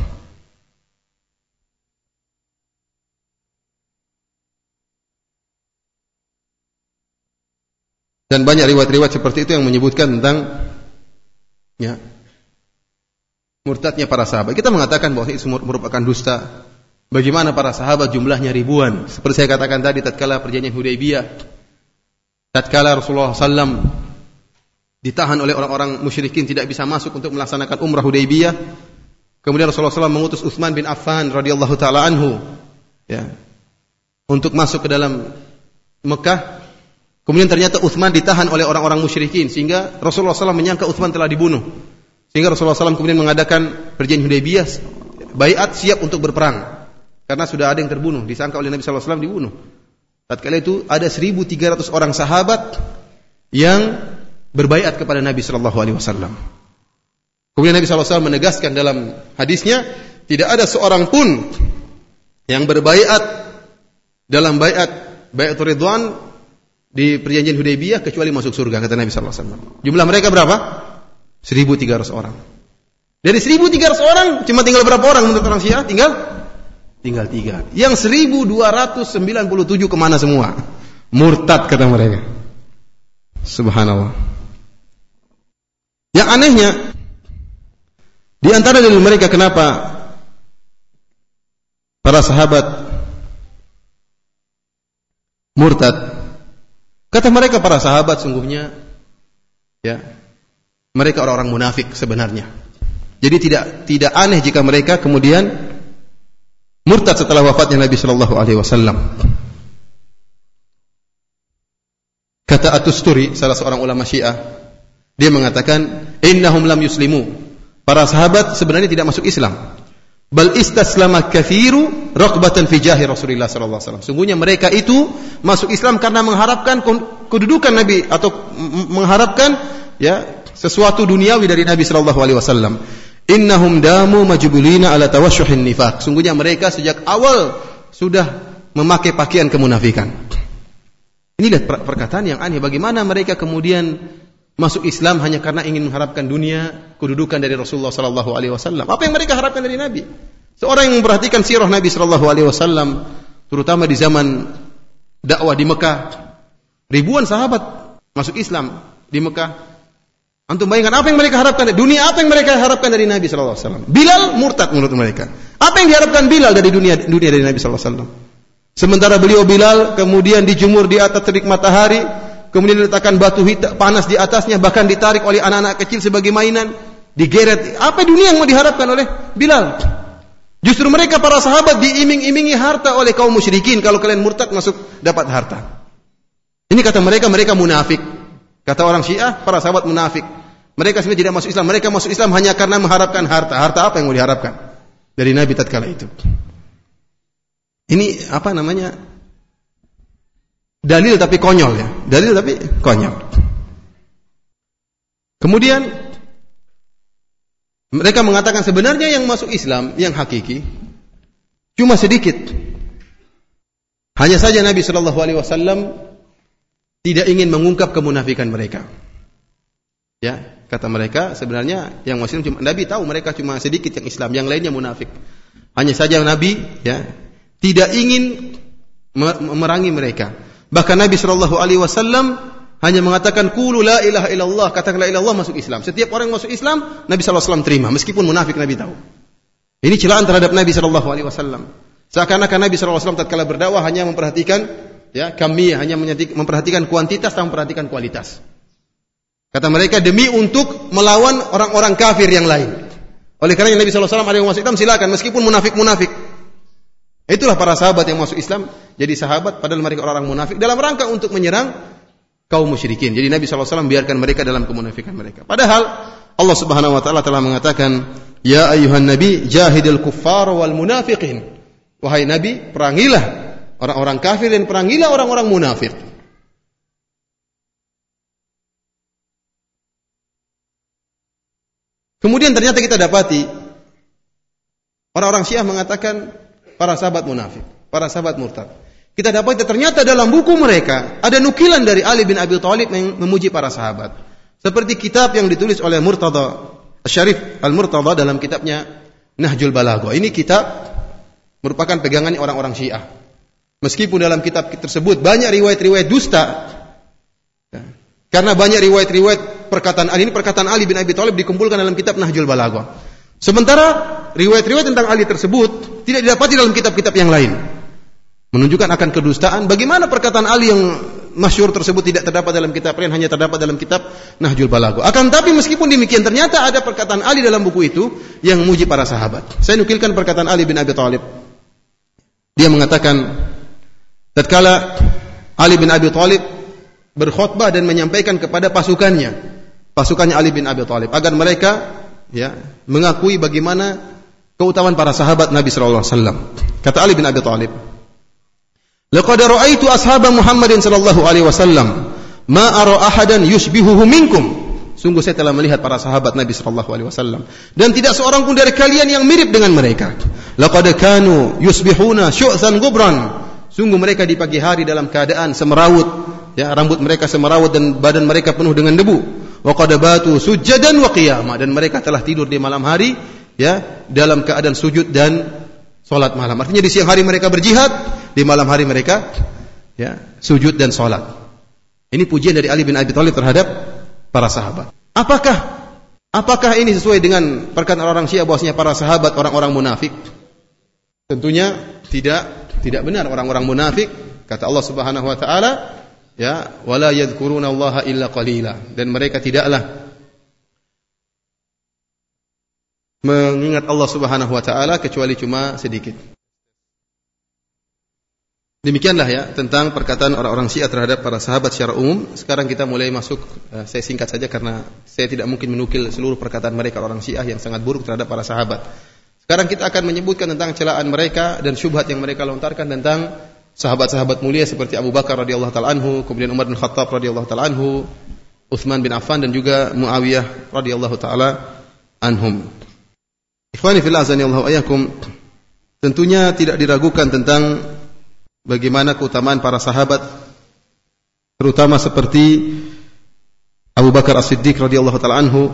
Speaker 1: Dan banyak riwayat-riwayat seperti itu yang menyebutkan tentang ya, murtadnya para sahabat. Kita mengatakan bahwa itu merupakan dusta. Bagaimana para sahabat jumlahnya ribuan. Seperti saya katakan tadi tatkala perjanjian Hudaybiyah, tatkala Rasulullah sallallahu alaihi wasallam ditahan oleh orang-orang musyrikin tidak bisa masuk untuk melaksanakan umrah Hudaybiyah, Kemudian Rasulullah shallallahu alaihi wasallam mengutus Utsman bin Affan radhiyallahu taala anhu, ya, untuk masuk ke dalam Mekah. Kemudian ternyata Utsman ditahan oleh orang-orang musyrikin sehingga Rasulullah shallallahu alaihi wasallam menyangka Utsman telah dibunuh. Sehingga Rasulullah shallallahu alaihi wasallam kemudian mengadakan perjanjian Hudaybiyah, baiat siap untuk berperang karena sudah ada yang terbunuh, disangka oleh Nabi shallallahu alaihi wasallam dibunuh. Tatkala itu ada seribu tiga ratus orang sahabat yang berbaiat kepada Nabi shallallahu alaihi wasallam. Kemudian Nabi shallallahu alaihi wasallam menegaskan dalam hadisnya, tidak ada seorang pun yang berbaiat dalam baiat baiatur ridwan di perjanjian Hudaybiyah kecuali masuk surga, kata Nabi shallallahu alaihi wasallam. Jumlah mereka berapa? seribu tiga ratus orang. Dari seribu tiga ratus orang cuma tinggal berapa orang menurut orang Syiah? Tinggal tinggal tiga. Yang seribu dua ratus sembilan puluh tujuh kemana semua? Murtad, kata mereka. Subhanallah. Yang anehnya, di antara dari mereka kenapa para sahabat murtad? Kata mereka para sahabat sungguhnya, ya, mereka orang-orang munafik sebenarnya. Jadi tidak tidak aneh jika mereka kemudian murtad setelah wafatnya Nabi Shallallahu Alaihi Wasallam. Kata At-Tusturi, salah seorang ulama Syiah, dia mengatakan, innahum lam yuslimu. Para sahabat sebenarnya tidak masuk Islam. Bal istaslama kathiru raqbatan fi jahi Rasulillah sallallahu alaihi wasallam. Sungguhnya mereka itu masuk Islam karena mengharapkan kedudukan Nabi atau mengharapkan, ya, sesuatu duniawi dari Nabi sallallahu alaihi wasallam. Innahum damu majbulina ala tawassyuhin nifaq. Sungguhnya mereka sejak awal sudah memakai pakaian kemunafikan. Inilah perkataan yang aneh. Bagaimana mereka kemudian masuk Islam hanya karena ingin mengharapkan dunia, kedudukan dari Rasulullah sallallahu alaihi wasallam. Apa yang mereka harapkan dari Nabi? Seorang yang memperhatikan sirah Nabi sallallahu alaihi wasallam, terutama di zaman dakwah di Mekah, ribuan sahabat masuk Islam di Mekah. Antum bayangkan apa yang mereka harapkan? Dunia apa yang mereka harapkan dari Nabi sallallahu alaihi wasallam? Bilal murtad menurut mereka. Apa yang diharapkan Bilal dari dunia dunia dari Nabi sallallahu alaihi wasallam? Sementara beliau Bilal kemudian dijemur di atas terik matahari, kemudian diletakkan batu hitam panas di atasnya, bahkan ditarik oleh anak-anak kecil sebagai mainan, digeret. Apa dunia yang mau diharapkan oleh Bilal? Justru mereka para sahabat diiming-imingi harta oleh kaum musyrikin. Kalau kalian murtad masuk dapat harta. Ini kata mereka, mereka munafik. Kata orang Syiah, para sahabat munafik. Mereka sebenarnya tidak masuk Islam. Mereka masuk Islam hanya karena mengharapkan harta. Harta apa yang mau diharapkan dari Nabi tatkala itu? Ini apa namanya? Dalil tapi konyol, ya. Dalil tapi konyol. Kemudian mereka mengatakan sebenarnya yang masuk Islam yang hakiki cuma sedikit. Hanya saja Nabi sallallahu alaihi wasallam tidak ingin mengungkap kemunafikan mereka. Ya, kata mereka sebenarnya yang muslim cuma Nabi tahu mereka cuma sedikit yang Islam, yang lainnya munafik. Hanya saja Nabi, ya, tidak ingin memerangi mereka. Bahkan Nabi sallallahu alaihi wasallam hanya mengatakan qulu la ilaha illallah, katakan la ilaha illallah masuk Islam. Setiap orang yang masuk Islam, Nabi sallallahu alaihi wasallam terima meskipun munafik, Nabi tahu. Ini celaan terhadap Nabi sallallahu alaihi wasallam. Seakan-akan Nabi sallallahu alaihi wasallam tatkala berdakwah hanya memperhatikan, ya, kami hanya memperhatikan kuantitas tanpa memperhatikan kualitas. Kata mereka demi untuk melawan orang-orang kafir yang lain. Oleh karena Nabi sallallahu alaihi wasallam ada yang masuk Islam, silakan meskipun munafik-munafik. Itulah para sahabat yang masuk Islam jadi sahabat padahal mereka orang-orang munafik dalam rangka untuk menyerang kaum musyrikin. Jadi Nabi sallallahu alaihi wasallam biarkan mereka dalam kemunafikan mereka. Padahal Allah Subhanahu wa taala telah mengatakan, "Ya ayyuhan nabi jahidil kuffar wal munafiqin." Wahai Nabi, perangilah orang-orang kafir dan perangilah orang-orang munafik. Kemudian ternyata kita dapati orang-orang Syiah mengatakan para sahabat munafik, para sahabat murtad. Kita dapati ternyata dalam buku mereka ada nukilan dari Ali bin Abi Thalib yang memuji para sahabat. Seperti kitab yang ditulis oleh Murtada Syarif Al-Murtada dalam kitabnya Nahjul Balaghah. Ini kitab merupakan pegangan orang-orang Syiah. Meskipun dalam kitab tersebut banyak riwayat-riwayat dusta. Karena banyak riwayat-riwayat perkataan Ali, ini perkataan Ali bin Abi Thalib dikumpulkan dalam kitab Nahjul Balaghah. Sementara riwayat-riwayat tentang Ali tersebut tidak didapati dalam kitab-kitab yang lain. Menunjukkan akan kedustaan. Bagaimana perkataan Ali yang masyhur tersebut tidak terdapat dalam kitab lain, hanya terdapat dalam kitab Nahjul Balagha. Akan tapi meskipun demikian, ternyata ada perkataan Ali dalam buku itu yang memuji para sahabat. Saya nukilkan perkataan Ali bin Abi Thalib. Dia mengatakan, tatkala Ali bin Abi Thalib berkhutbah dan menyampaikan kepada pasukannya, pasukannya Ali bin Abi Thalib, agar mereka ya mengakui bagaimana keutamaan para sahabat Nabi sallallahu alaihi wasallam. Kata Ali bin Abi Thalib, laqad ra'aitu ashaba Muhammadin sallallahu alaihi wasallam ma ara ahadan yushbihuhu minkum. Sungguh saya telah melihat para sahabat Nabi sallallahu alaihi wasallam dan tidak seorang pun dari kalian yang mirip dengan mereka. Laqad kanu yusbihuna syu'than ghubran. Sungguh mereka di pagi hari dalam keadaan semerawut, ya, rambut mereka semerawut dan badan mereka penuh dengan debu. Wa qad batu sujadan wa qiyama, dan mereka telah tidur di malam hari, ya, dalam keadaan sujud dan salat malam. Artinya di siang hari mereka berjihad, di malam hari mereka ya sujud dan salat. Ini pujian dari Ali bin Abi Thalib terhadap para sahabat. Apakah apakah ini sesuai dengan perkataan orang Syiah bahwasanya para sahabat orang-orang munafik? Tentunya tidak. Tidak benar. Orang-orang munafik, kata Allah Subhanahu wa taala, ya, wala yadhkuruna Allaha illa qalila, dan mereka tidaklah mengingat Allah Subhanahu wa taala kecuali cuma sedikit. Demikianlah ya tentang perkataan orang-orang Syiah terhadap para sahabat secara umum. Sekarang kita mulai masuk, uh, saya singkat saja karena saya tidak mungkin menukil seluruh perkataan mereka orang Syiah yang sangat buruk terhadap para sahabat. Sekarang kita akan menyebutkan tentang celaan mereka dan syubhat yang mereka lontarkan tentang sahabat-sahabat mulia seperti Abu Bakar radhiyallahu taala anhu, kemudian Umar bin Khattab radhiyallahu taala anhu, Utsman bin Affan dan juga Muawiyah radhiyallahu taala anhum. Ikhwani fillah azanillahu ayyakum, tentunya tidak diragukan tentang bagaimana keutamaan para sahabat, terutama seperti Abu Bakar As-Siddiq radhiyallahu taala anhu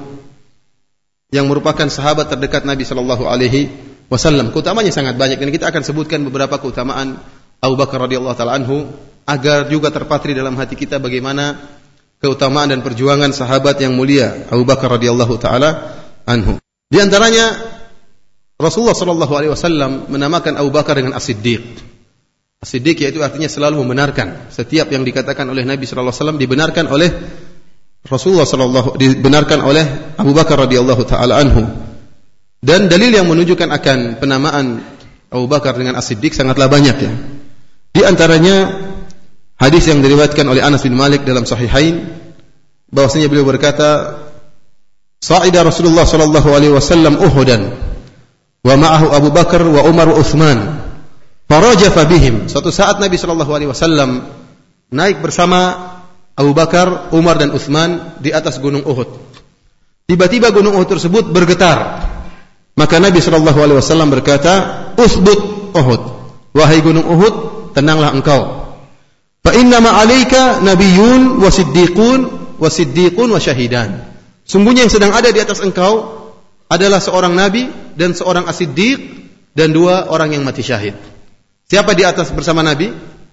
Speaker 1: yang merupakan sahabat terdekat Nabi sallallahu alaihi wasallam. Keutamanya sangat banyak dan kita akan sebutkan beberapa keutamaan Abu Bakar radhiyallahu taala anhu agar juga terpatri dalam hati kita bagaimana keutamaan dan perjuangan sahabat yang mulia Abu Bakar radhiyallahu taala anhu. Di antaranya Rasulullah sallallahu alaihi wasallam menamakan Abu Bakar dengan As-Siddiq. As-Siddiq yaitu artinya selalu membenarkan. Setiap yang dikatakan oleh Nabi sallallahu alaihi wasallam dibenarkan oleh Rasulullah sallallahu dibenarkan oleh Abu Bakar radhiyallahu taala anhu. Dan dalil yang menunjukkan akan penamaan Abu Bakar dengan As-Siddiq sangatlah banyak ya. Di antaranya hadis yang diriwayatkan oleh Anas bin Malik dalam Sahihain bahwasanya beliau berkata, "Sa'ida Rasulullah sallallahu alaihi wasallam Uhudan wa ma'ahu Abu Bakar wa Umar wa Utsman. Farajafa bihim." Suatu saat Nabi sallallahu alaihi wasallam naik bersama Abu Bakar, Umar dan Utsman di atas gunung Uhud. Tiba-tiba gunung Uhud tersebut bergetar. Maka Nabi sallallahu alaihi wasallam berkata, "Uthbut Uhud." Wahai gunung Uhud, tenanglah engkau. Fa inna ma 'alaika nabiyyun wa siddiqun wa siddiqun wa syahidan. Sungguhnya yang sedang ada di atas engkau adalah seorang nabi dan seorang as-siddiq dan dua orang yang mati syahid. Siapa di atas bersama Nabi?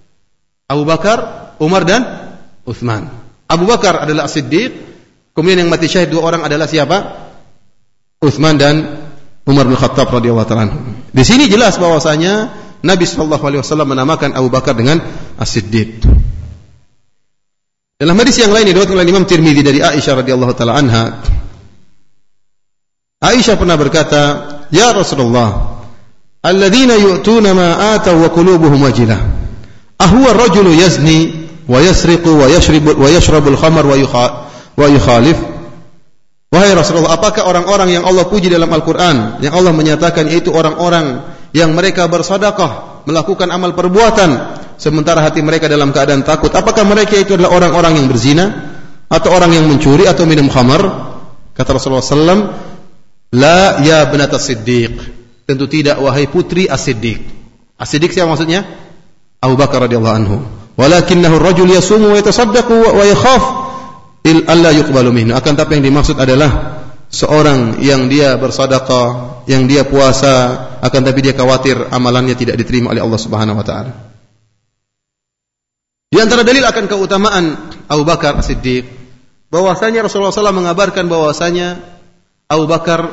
Speaker 1: Abu Bakar, Umar dan Utsman. Abu Bakar adalah As-Siddiq, kemudian yang mati syahid dua orang adalah siapa? Utsman dan Umar bin Khattab radhiyallahu taala anhu. Di sini jelas bahwasanya Nabi sallallahu alaihi wasallam menamakan Abu Bakar dengan As-Siddiq. Dalam hadis yang lain diriwayatkan oleh Imam Tirmidzi dari Aisyah radhiyallahu taala anha, Aisyah pernah berkata, "Ya Rasulullah, alladzina yu'tuna ma atau wa qulubuhum wajilah. Ahuwa ar-rajulu yazni wa yasriqu wa yashrabu wa yashrabul khamar wa yukhalif?" Wahai Rasulullah, apakah orang-orang yang Allah puji dalam Al-Quran, yang Allah menyatakan yaitu orang-orang yang mereka bersedekah, melakukan amal perbuatan sementara hati mereka dalam keadaan takut, apakah mereka itu adalah orang-orang yang berzina atau orang yang mencuri atau minum khamar? Kata Rasulullah sallallahu alaihi wasallam, "La ya binat As-Siddiq." Tentu tidak wahai putri As-Siddiq. As-Siddiq siapa maksudnya? Abu Bakar radhiyallahu anhu. Walakinnahu ar-rajul yasumu wa yatasaddaqu wa yakhaf alla yuqbalu minhu. Akan tapi yang dimaksud adalah seorang yang dia bersedekah, yang dia puasa, akan tapi dia khawatir amalannya tidak diterima oleh Allah Subhanahu wa taala. Di antara dalil akan keutamaan Abu Bakar As-Siddiq, bahwasanya Rasulullah sallallahu alaihi wasallam mengabarkan bahwasanya Abu Bakar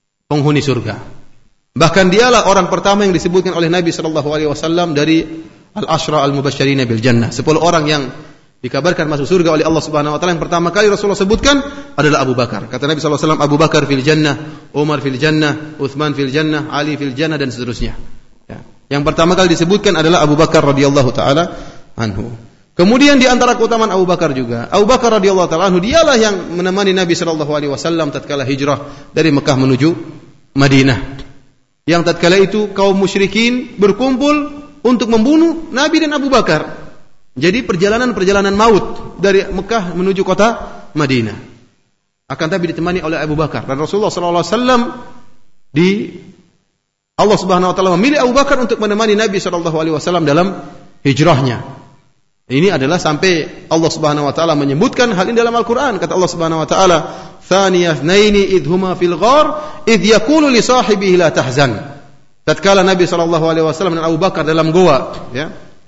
Speaker 1: penghuni surga. Bahkan dialah orang pertama yang disebutkan oleh Nabi sallallahu alaihi wasallam dari al-ashra al-mubashsyirina bil jannah, sepuluh orang yang dikabarkan masuk surga oleh Allah Subhanahu wa taala. Yang pertama kali Rasulullah sebutkan adalah Abu Bakar. Kata Nabi sallallahu alaihi wasallam, Abu Bakar fil jannah, Umar fil jannah, Utsman fil jannah, Ali fil jannah, dan seterusnya. Ya. Yang pertama kali disebutkan adalah Abu Bakar radhiyallahu taala anhu. Kemudian di antara keutamaan Abu Bakar juga, Abu Bakar radhiyallahu taala anhu dialah yang menemani Nabi sallallahu alaihi wasallam tatkala hijrah dari Mekah menuju Madinah. Yang tatkala itu kaum musyrikin berkumpul untuk membunuh Nabi dan Abu Bakar. Jadi perjalanan-perjalanan maut dari Mekah menuju kota Madinah. Akan tapi ditemani oleh Abu Bakar. Dan Rasulullah sallallahu alaihi wasallam di Allah Subhanahu wa taala memilih Abu Bakar untuk menemani Nabi sallallahu alaihi wasallam dalam hijrahnya. Ini adalah sampai Allah Subhanahu wa taala menyebutkan hal ini dalam Al-Qur'an. Kata Allah Subhanahu wa taala, "Tsaniyah tsnaini idh huma fil ghar idh yaqulu li sahibihi la tahzan." Tatkala Nabi sallallahu alaihi wasallam dan Abu Bakar dalam goa, ya.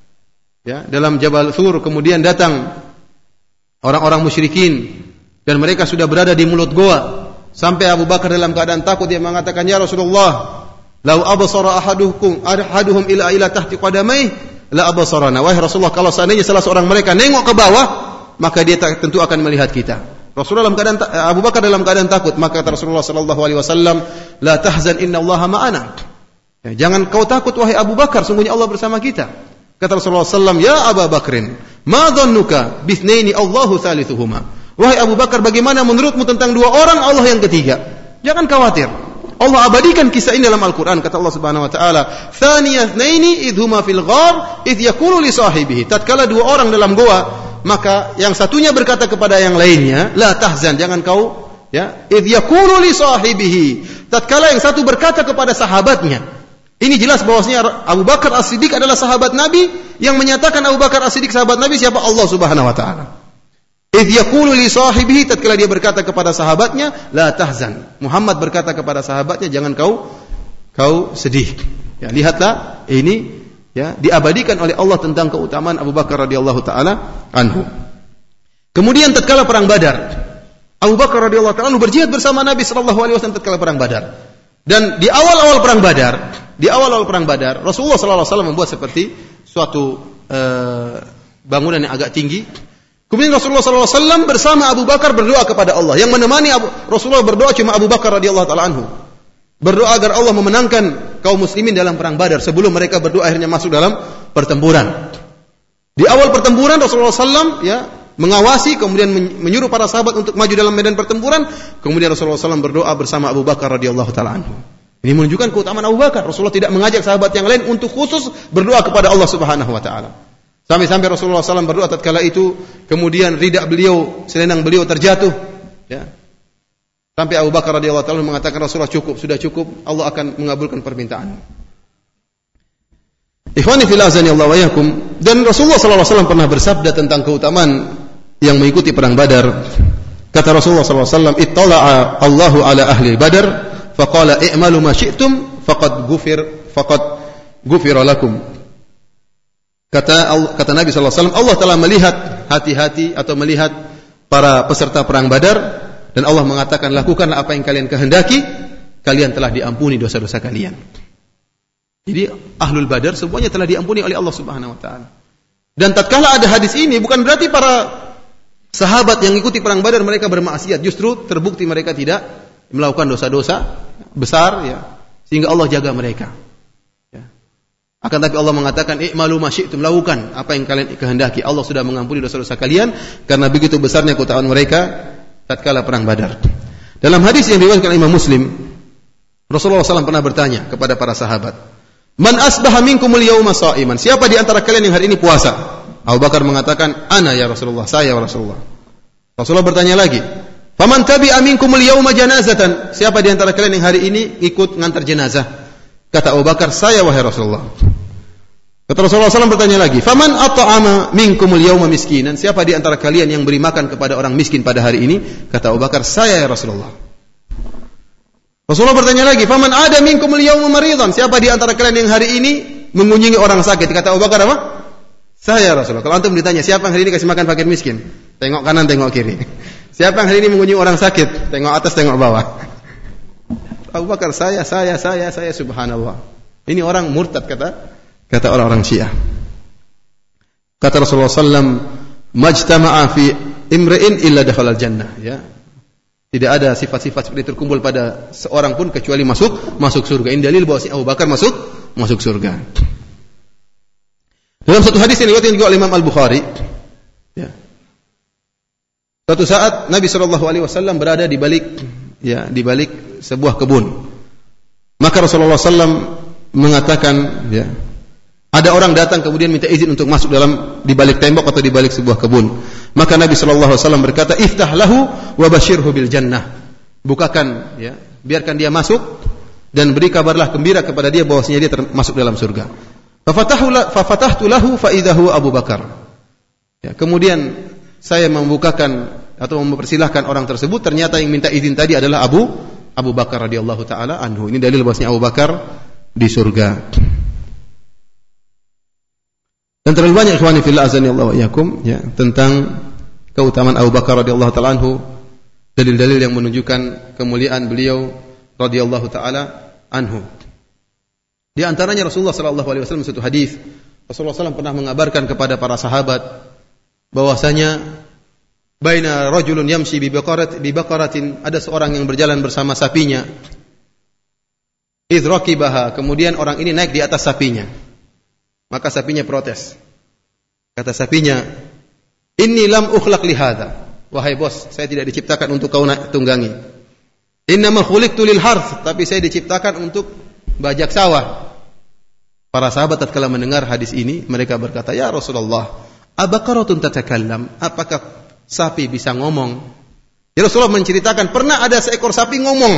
Speaker 1: Ya, dalam Jabal Thur, kemudian datang orang-orang musyrikin dan mereka sudah berada di mulut goa. Sampai Abu Bakar dalam keadaan takut, dia mengatakan, "Ya Rasulullah, lau absara ahadukum ahaduhum ila ila tahti qadamai la absarana." Wahai Rasulullah, kalau seandainya salah seorang mereka nengok ke bawah, maka dia tentu akan melihat kita. Rasulullah dalam keadaan Abu Bakar dalam keadaan takut, maka kata Rasulullah sallallahu alaihi wasallam, "La tahzan, innallaha ma'ana." Ya, jangan kau takut wahai Abu Bakar, sungguhnya Allah bersama kita. Kata Rasulullah sallallahu alaihi wasallam, "Ya Abu Bakrin, ma dhannuka bithnaini Allahu thalithuhuma." Wahai Abu Bakar, bagaimana menurutmu tentang dua orang Allah yang ketiga? Jangan khawatir. Allah abadikan kisah ini dalam Al-Qur'an. Kata Allah Subhanahu wa taala, "Tsaniyah tsnaini idhuma fil ghar idh yaqulu li sahibihi." Tatkala dua orang dalam goa, maka yang satunya berkata kepada yang lainnya, "La tahzan, jangan kau ya, idh yaqulu li sahibihi." Tatkala yang satu berkata kepada sahabatnya. Ini jelas bahwasanya Abu Bakar As-Siddiq adalah sahabat Nabi. Yang menyatakan Abu Bakar As-Siddiq sahabat Nabi siapa? Allah Subhanahu wa taala. Idh yaqulu li sahibihi, tatkala dia berkata kepada sahabatnya, "La tahzan." Muhammad berkata kepada sahabatnya, "Jangan kau kau sedih." Ya, lihatlah ini ya diabadikan oleh Allah tentang keutamaan Abu Bakar radhiyallahu taala anhu. Kemudian tatkala perang Badar, Abu Bakar radhiyallahu taala anhu berjihad bersama Nabi sallallahu alaihi wasallam tatkala perang Badar. Dan di awal-awal perang Badar, di awal-awal perang Badar, Rasulullah sallallahu alaihi wasallam membuat seperti suatu uh, bangunan yang agak tinggi. Kemudian Rasulullah sallallahu alaihi wasallam bersama Abu Bakar berdoa kepada Allah. Yang menemani Abu, Rasulullah berdoa cuma Abu Bakar radhiyallahu taala anhu. Berdoa agar Allah memenangkan kaum muslimin dalam perang Badar sebelum mereka berdoa akhirnya masuk dalam pertempuran. Di awal pertempuran Rasulullah sallallahu alaihi wasallam ya mengawasi, kemudian menyuruh para sahabat untuk maju dalam medan pertempuran. Kemudian Rasulullah sallallahu alaihi wasallam berdoa bersama Abu Bakar radhiyallahu taala anhu. Ini menunjukkan keutamaan Abu Bakar. Rasulullah tidak mengajak sahabat yang lain untuk khusus berdoa kepada Allah Subhanahu wa taala. Sampai-sampai Rasulullah sallallahu alaihi wasallam berdoa tatkala itu, kemudian ridak beliau, selendang beliau terjatuh, ya. Sampai Abu Bakar radhiyallahu taala mengatakan, "Rasulullah cukup, sudah cukup, Allah akan mengabulkan permintaan." Ikhwani fillah azanillahu wa iyyakum. Dan Rasulullah sallallahu alaihi wasallam pernah bersabda tentang keutamaan yang mengikuti perang Badar. Kata Rasulullah sallallahu alaihi wasallam, "Ittala'a Allahu ala ahli Badar, faqala i'malu ma syi'tum faqad ghufir faqad ghufira lakum." Kata kata Nabi sallallahu alaihi wasallam, Allah telah melihat hati-hati atau melihat para peserta perang Badar dan Allah mengatakan, "Lakukanlah apa yang kalian kehendaki, kalian telah diampuni dosa-dosa kalian." Jadi ahlul Badar semuanya telah diampuni oleh Allah Subhanahu wa taala. Dan tatkala ada hadis ini bukan berarti para sahabat yang ikuti perang Badar mereka bermaksiat, justru terbukti mereka tidak melakukan dosa-dosa besar ya, sehingga Allah jaga mereka. Ya. Akan tapi Allah mengatakan, "I'malu ma syi'tum," lakukan apa yang kalian kehendaki. Allah sudah mengampuni dosa-dosa kalian karena begitu besarnya keutamaan mereka tatkala perang Badar. Dalam hadis yang diriwayatkan Imam Muslim, Rasulullah sallallahu alaihi wasallam pernah bertanya kepada para sahabat, "Man asbaha minkumul yawma sha'iman?" Siapa di antara kalian yang hari ini puasa? Abu Bakar mengatakan, "Ana ya Rasulullah," saya ya Rasulullah. Rasulullah bertanya lagi, "Faman tabi'a minkumul yawma janazatan?" Siapa di antara kalian yang hari ini ikut ngantar jenazah? Kata Abu Bakar, "Saya wahai Rasulullah." Kata Rasulullah sallallahu alaihi wasallam bertanya lagi, "Faman at'ama minkumul yawma miskinan?" Siapa di antara kalian yang beri makan kepada orang miskin pada hari ini? Kata Abu Bakar, "Saya ya Rasulullah." Rasulullah bertanya lagi, "Faman ada minkumul yawma maridan?" Siapa di antara kalian yang hari ini mengunjungi orang sakit? Kata Abu Bakar apa? "Saya Rasulullah." Kalau antum ditanya, siapa yang hari ini kasih makan fakir miskin? Tengok kanan, tengok kiri. Siapa yang hari ini mengunjungi orang sakit? Tengok atas, tengok bawah. Abu Bakar, saya, saya, saya, saya, subhanallah. Ini orang murtad kata kata orang-orang Syiah. Kata Rasulullah sallallahu alaihi wasallam, "Majtama'a fi imri'in illa dakhala al-jannah." Ya. Tidak ada sifat-sifat seperti terkumpul pada seorang pun kecuali masuk masuk surga. Ini dalil bahwa si Abu Bakar masuk masuk surga. Dalam satu hadis yang diriwayatkan juga oleh Imam Al-Bukhari, ya. Suatu saat Nabi sallallahu alaihi wasallam berada di balik ya, di balik sebuah kebun. Maka Rasulullah sallallahu alaihi wasallam mengatakan, ya, ada orang datang kemudian minta izin untuk masuk dalam di balik tembok atau di balik sebuah kebun. Maka Nabi sallallahu alaihi wasallam berkata, "Iftah lahu wa basyirhu bil jannah." Bukakan, ya, biarkan dia masuk dan beri kabarlah gembira kepada dia bahwasanya dia termasuk dalam surga. Fa fatahtu lahu fa idza huwa Abu Bakar. Ya, kemudian saya membukakan atau mempersilahkan orang tersebut, ternyata yang minta izin tadi adalah Abu Abu Bakar radhiyallahu taala anhu. Ini dalil bahwasanya Abu Bakar di surga. Dan terlalu banyak ikhwani fillah azani Allah wa iyyakum, ya, tentang keutamaan Abu Bakar radhiyallahu taala anhu, dalil-dalil yang menunjukkan kemuliaan beliau radhiyallahu taala anhu. Di antaranya Rasulullah sallallahu alaihi wasallam satu hadis, Rasulullah sallallahu alaihi wasallam pernah mengabarkan kepada para sahabat bahwasanya baina rajulun yamshi bi baqarat bi baqaratin, ada seorang yang berjalan bersama sapinya. Idz raqibaha, kemudian orang ini naik di atas sapinya. Maka sapinya protes. Kata sapinya, "Inni lam ukhlaq li hadza." Wahai bos, saya tidak diciptakan untuk kau tunggangi. "Innama khuliqtu lil harth," tapi saya diciptakan untuk bajak sawah. Para sahabat tatkala mendengar hadis ini, mereka berkata, "Ya Rasulullah, abaqaratun tatakallam?" Apakah sapi bisa ngomong? Ya Rasulullah menceritakan, pernah ada seekor sapi ngomong.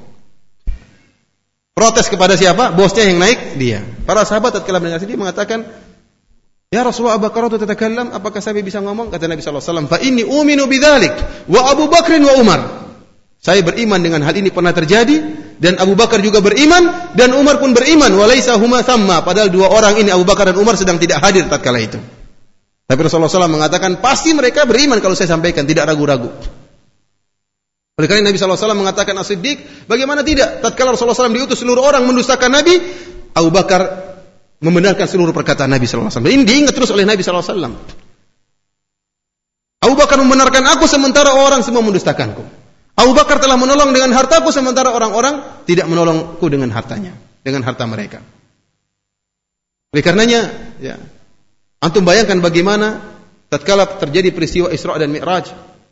Speaker 1: Protes kepada siapa? Bosnya yang naik, dia. Para sahabat tatkala mendengar ini mengatakan, "Ya Rasulullah, abaqaratun tatakallam? Apakah sapi bisa ngomong?" Kata Nabi sallallahu alaihi wasallam, "Fa inni uminu bidzalik wa Abu Bakrin wa Umar." Saya beriman dengan hal ini pernah terjadi, dan Abu Bakar juga beriman, dan Umar pun beriman. Walaisa huma thamma, padahal dua orang ini Abu Bakar dan Umar sedang tidak hadir tatkala itu. Tapi Rasulullah sallallahu alaihi wasallam mengatakan, pasti mereka beriman kalau saya sampaikan, tidak ragu-ragu. Oleh karena Nabi sallallahu alaihi wasallam mengatakan as-siddiq, bagaimana tidak? Tatkala Rasulullah sallallahu alaihi wasallam diutus seluruh orang mendustakan Nabi, Abu Bakar membenarkan seluruh perkataan Nabi sallallahu alaihi wasallam. Ini diingat terus oleh Nabi sallallahu alaihi wasallam. Abu Bakar membenarkan aku sementara orang semua mendustakanku. Abu Bakar telah menolong dengan hartaku sementara orang-orang tidak menolongku dengan hartanya, dengan harta mereka. Oleh karenanya, ya, antum bayangkan bagaimana tatkala terjadi peristiwa Isra dan Mi'raj,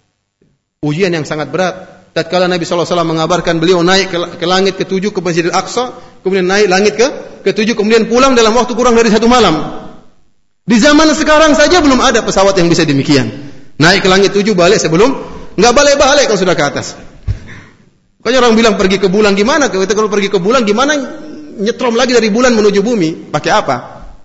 Speaker 1: ujian yang sangat berat. Tatkala Nabi sallallahu alaihi wasallam mengabarkan beliau naik ke, ke langit ketujuh ke Masjidil Aqsa, kemudian naik langit ke ketujuh, kemudian pulang dalam waktu kurang dari satu malam. Di zaman sekarang saja belum ada pesawat yang bisa demikian. Naik ke langit tujuh, balik sebelum nggak balik-balik kalau sudah ke atas. Makanya orang bilang pergi ke bulan gimana? Kita kalau pergi ke bulan gimana nyetrom lagi dari bulan menuju bumi? Pakai apa?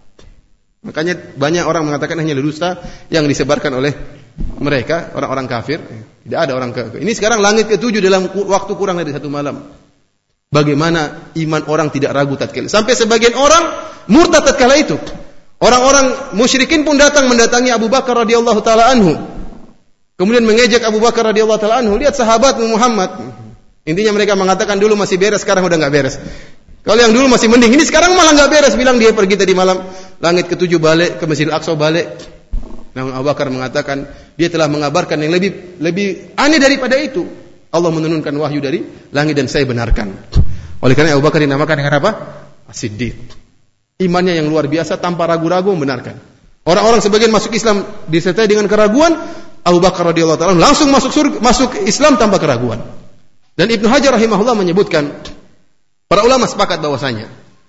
Speaker 1: Makanya banyak orang mengatakan hanya dusta yang disebarkan oleh mereka, orang-orang kafir. Tidak ada orang kafir. Ini sekarang langit ketujuh dalam waktu kurang dari satu malam. Bagaimana iman orang tidak ragu tatkala. Sampai sebagian orang murtad tatkala itu. Orang-orang musyrikin pun datang mendatangi Abu Bakar radhiyallahu taala anhu. Kemudian mengejek Abu Bakar radhiyallahu taala anhu, lihat sahabat Muhammad. Intinya mereka mengatakan dulu masih beres, sekarang udah enggak beres. Kalau yang dulu masih mending, ini sekarang malah enggak beres. Bilang dia pergi tadi malam langit ketujuh balik ke Masjidil Aqsa balik. Namun Abu Bakar mengatakan dia telah mengabarkan yang lebih lebih aneh daripada itu. Allah menurunkan wahyu dari langit dan saya benarkan. Oleh karena Abu Bakar dinamakan dengan apa? As-Siddiq. Imannya yang luar biasa tanpa ragu-ragu membenarkan. Orang-orang sebagian masuk Islam disertai dengan keraguan, Abu Bakar radhiyallahu taala langsung masuk surga, masuk Islam tanpa keraguan. Dan Ibnu Hajar rahimahullah menyebutkan, para ulama sepakat bahwasanya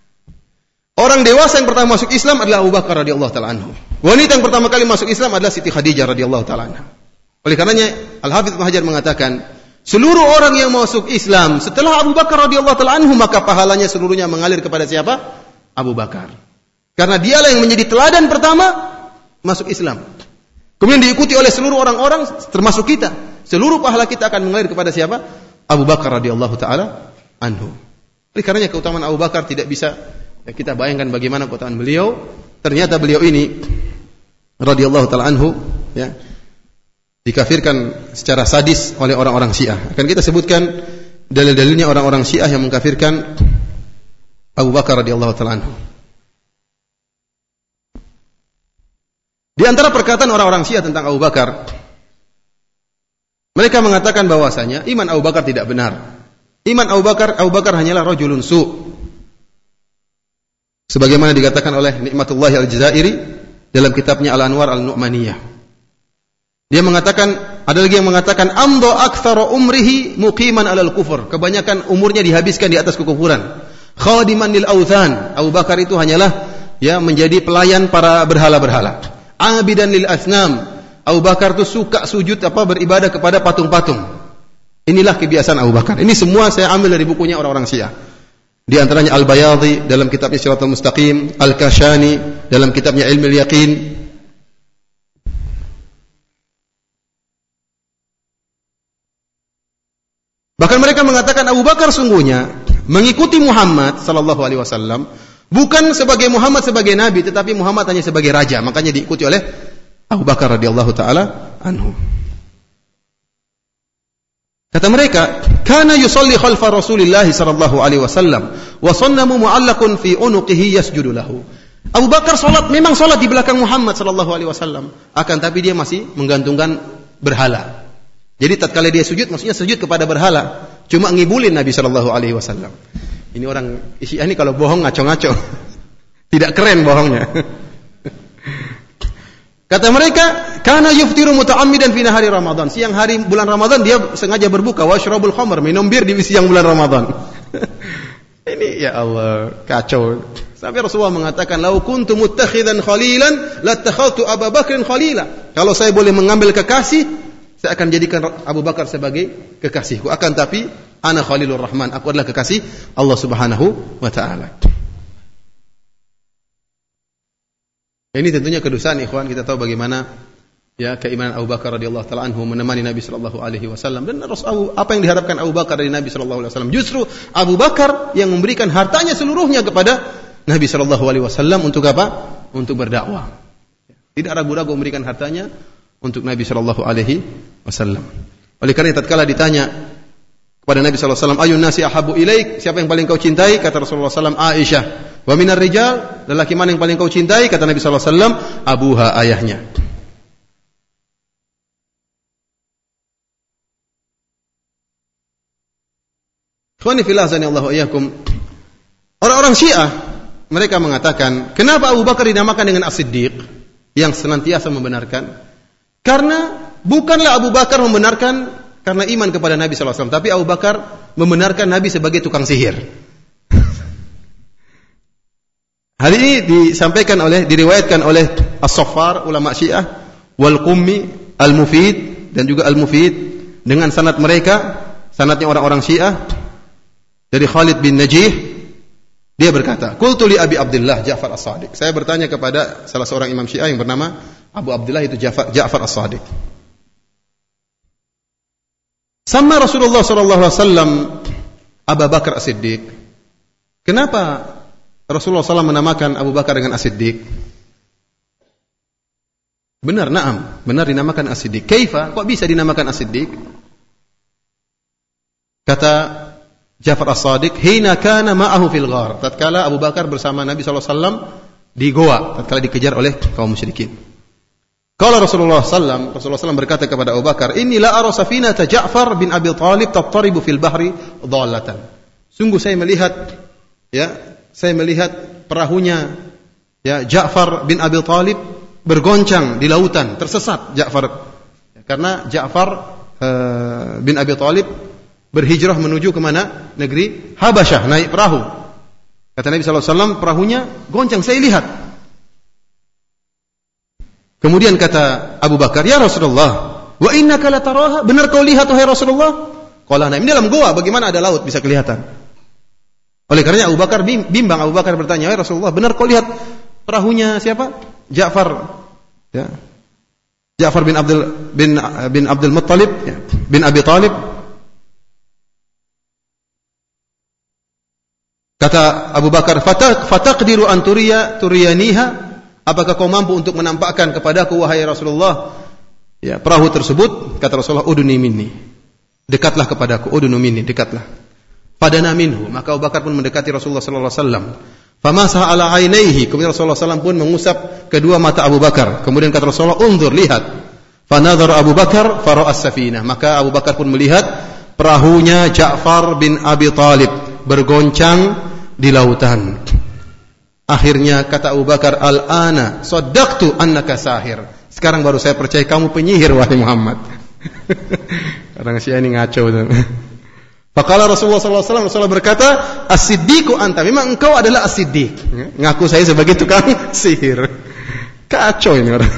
Speaker 1: orang dewasa yang pertama masuk Islam adalah Abu Bakar radhiyallahu taala anhu. Wanita yang pertama kali masuk Islam adalah Siti Khadijah radhiyallahu taala anha. Oleh karenanya Al-Hafidz Ibnu Hajar mengatakan, seluruh orang yang masuk Islam setelah Abu Bakar radhiyallahu taala anhu, maka pahalanya seluruhnya mengalir kepada siapa? Abu Bakar. Karena dialah yang menjadi teladan pertama masuk Islam. Kemudian diikuti oleh seluruh orang-orang termasuk kita. Seluruh pahala kita akan mengalir kepada siapa? Abu Bakar radhiyallahu taala anhu. Oleh karenanya keutamaan Abu Bakar tidak bisa ya, kita bayangkan bagaimana keutamaan beliau. Ternyata beliau ini radhiyallahu taala anhu ya dikafirkan secara sadis oleh orang-orang Syiah. Akan kita sebutkan dalil-dalilnya orang-orang Syiah yang mengkafirkan Abu Bakar radhiyallahu taala anhu. Di antara perkataan orang-orang Syiah tentang Abu Bakar, mereka mengatakan bahwasanya iman Abu Bakar tidak benar. Iman Abu Bakar, Abu Bakar hanyalah rajulun su'. Sebagaimana dikatakan oleh Nikmatullah Al-Jazairi dalam kitabnya Al-Anwar Al-Nu'maniyah. Dia mengatakan, ada lagi yang mengatakan amdo aktsara umrihi muqiman alal kufur. Kebanyakan umurnya dihabiskan di atas kekufuran. Khadiman lil authan. Abu Bakar itu hanyalah ya menjadi pelayan para berhala-berhala. Abidan lil asnam. Abu Bakar itu suka sujud apa beribadah kepada patung-patung. Inilah kebiasaan Abu Bakar. Ini semua saya ambil dari bukunya orang-orang Syiah. Di antaranya Al-Bayadhi dalam kitabnya Shiratal Mustaqim, Al-Kashani dalam kitabnya Ilmul Yaqin. Bahkan mereka mengatakan Abu Bakar sungguhnya mengikuti Muhammad sallallahu alaihi wasallam bukan sebagai Muhammad sebagai nabi, tetapi Muhammad hanya sebagai raja, makanya diikuti oleh Abu Bakar radhiyallahu taala anhu. Kata mereka, kana yusalli khalfa Rasulillah sallallahu alaihi wasallam wa sannamu mu'allaqun fi unuqihi yasjudu lahu. Abu Bakar salat memang salat di belakang Muhammad sallallahu alaihi wasallam, akan tapi dia masih menggantungkan berhala. Jadi tatkala dia sujud maksudnya sujud kepada berhala, cuma ngibulin Nabi sallallahu alaihi wasallam. Ini orang Syiah ini kalau bohong ngaco-ngaco. Tidak keren bohongnya. Kata mereka, kana yuftiru muta'ammidan fi nahari Ramadan. Siang hari bulan Ramadan dia sengaja berbuka, wasyrabul khamr, minum bir di siang bulan Ramadan. Ini ya Allah, kacau. Sampai Rasulullah mengatakan, "Lau kuntu muttakhidan khalilan, lattakhadtu Abu Bakrin khalila." Kalau saya boleh mengambil kekasih, saya akan jadikan Abu Bakar sebagai kekasihku. Akan tapi ana Khalilur Rahman, aku adalah kekasih Allah Subhanahu wa taala. Ini tentunya kedustaan ikhwan, kita tahu bagaimana ya keimanan Abu Bakar radhiyallahu taala anhu menemani Nabi sallallahu alaihi wasallam, dan apa yang diharapkan Abu Bakar dari Nabi sallallahu alaihi wasallam. Justru Abu Bakar yang memberikan hartanya seluruhnya kepada Nabi sallallahu alaihi wasallam untuk apa? Untuk berdakwah. Tidak ragu-ragu memberikan hartanya untuk Nabi sallallahu alaihi wasallam. Oleh karena tatkala ditanya kepada Nabi sallallahu alaihi wasallam, "Ayun nasi ahabbu ilaik?" Siapa yang paling kau cintai? Kata Rasulullah sallallahu alaihi wasallam, Aisyah. "Wa minar rijal?" Lelaki mana yang paling kau cintai? Kata Nabi sallallahu alaihi wasallam, Abuha, ayahnya. Ikhwani fillah azanillahu wa iyyakum. Orang-orang Syiah mereka mengatakan, kenapa Abu Bakar dinamakan dengan As-Siddiq, yang senantiasa membenarkan? Karena bukanlah Abu Bakar membenarkan karena iman kepada Nabi sallallahu alaihi wasallam, tapi Abu Bakar membenarkan Nabi sebagai tukang sihir. Hal ini disampaikan oleh, diriwayatkan oleh As-Saffar, ulama Syiah, wal Qummi, Al-Mufid, dan juga Al-Mufid dengan sanad mereka, sanadnya orang-orang Syiah dari Khalid bin Najih. Dia berkata, qultu li Abi Abdullah Ja'far As-Sadiq. Saya bertanya kepada salah seorang imam Syiah yang bernama Abu Abdullah, itu Ja'far, Ja'far As-Sadiq. Sama Rasulullah sallallahu alaihi wasallam Abu Bakar As-Siddiq. Kenapa Rasulullah sallallahu alaihi wasallam menamakan Abu Bakar dengan As-Siddiq? Benar, na'am, benar dinamakan As-Siddiq. Kaifa? Kok bisa dinamakan As-Siddiq? Kata Ja'far As-Sadiq, hina kana ma'ahu fil ghar. Tatkala Abu Bakar bersama Nabi sallallahu alaihi wasallam di goa, tatkala dikejar oleh kaum musyrikin. Kalau Rasulullah sallallahu alaihi wasallam, Rasulullah sallallahu alaihi wasallam berkata kepada Abu Bakar, "Inni la ara safinata Ja'far bin Abi Thalib tattaribu fil bahri dhallatan." Sungguh saya melihat ya, saya melihat perahunya ya Ja'far bin Abi Thalib bergoncang di lautan, tersesat Ja'far. Karena Ja'far uh, bin Abi Thalib berhijrah menuju ke mana? Negeri Habasyah, naik perahu. Kata Nabi sallallahu alaihi wasallam, perahunya goncang, saya lihat. Kemudian kata Abu Bakar, "Ya Rasulullah, wa innaka la taraha?" Benar kau lihat wahai Rasulullah? Qala na'am. Ini dalam goa, bagaimana ada laut bisa kelihatan? Oleh karenanya Abu Bakar bimbang. Abu Bakar bertanya, "Ya Rasulullah, benar kau lihat perahunya siapa? Ja'far." Ya. Ja'far bin Abdul bin bin Abdul Muttalib ya, bin Abi Thalib. Kata Abu Bakar, "Fatak fataqdiru an turiya turiyaniha?" Apakah kau mampu untuk menampakkan kepadaku wahai Rasulullah ya perahu tersebut? Kata Rasulullah, "Uduni minni." Dekatlah kepadaku, udunu minni, dekatlah. Padana minhu, maka Abu Bakar pun mendekati Rasulullah sallallahu alaihi wasallam. Famasah ala ainaihi. Kemudian Rasulullah sallallahu alaihi wasallam pun mengusap kedua mata Abu Bakar. Kemudian kata Rasulullah, "Unzur, lihat." Fanadhara Abu Bakar fara'a as-safinah. Maka Abu Bakar pun melihat perahunya Ja'far bin Abi Thalib bergoncang di lautan. Akhirnya kata Abu Bakar, "Al-ana saddaqtu annaka sahir." Sekarang baru saya percaya kamu penyihir, wahai Muhammad. Kadang Syiah ini ngaco tuh. Faqala Rasulullah sallallahu alaihi wasallam, Rasulullah berkata, "As-siddiqu anta." Memang engkau adalah as-siddiq. Ngaku saya sebagai tukang sihir. Kacau ini orang.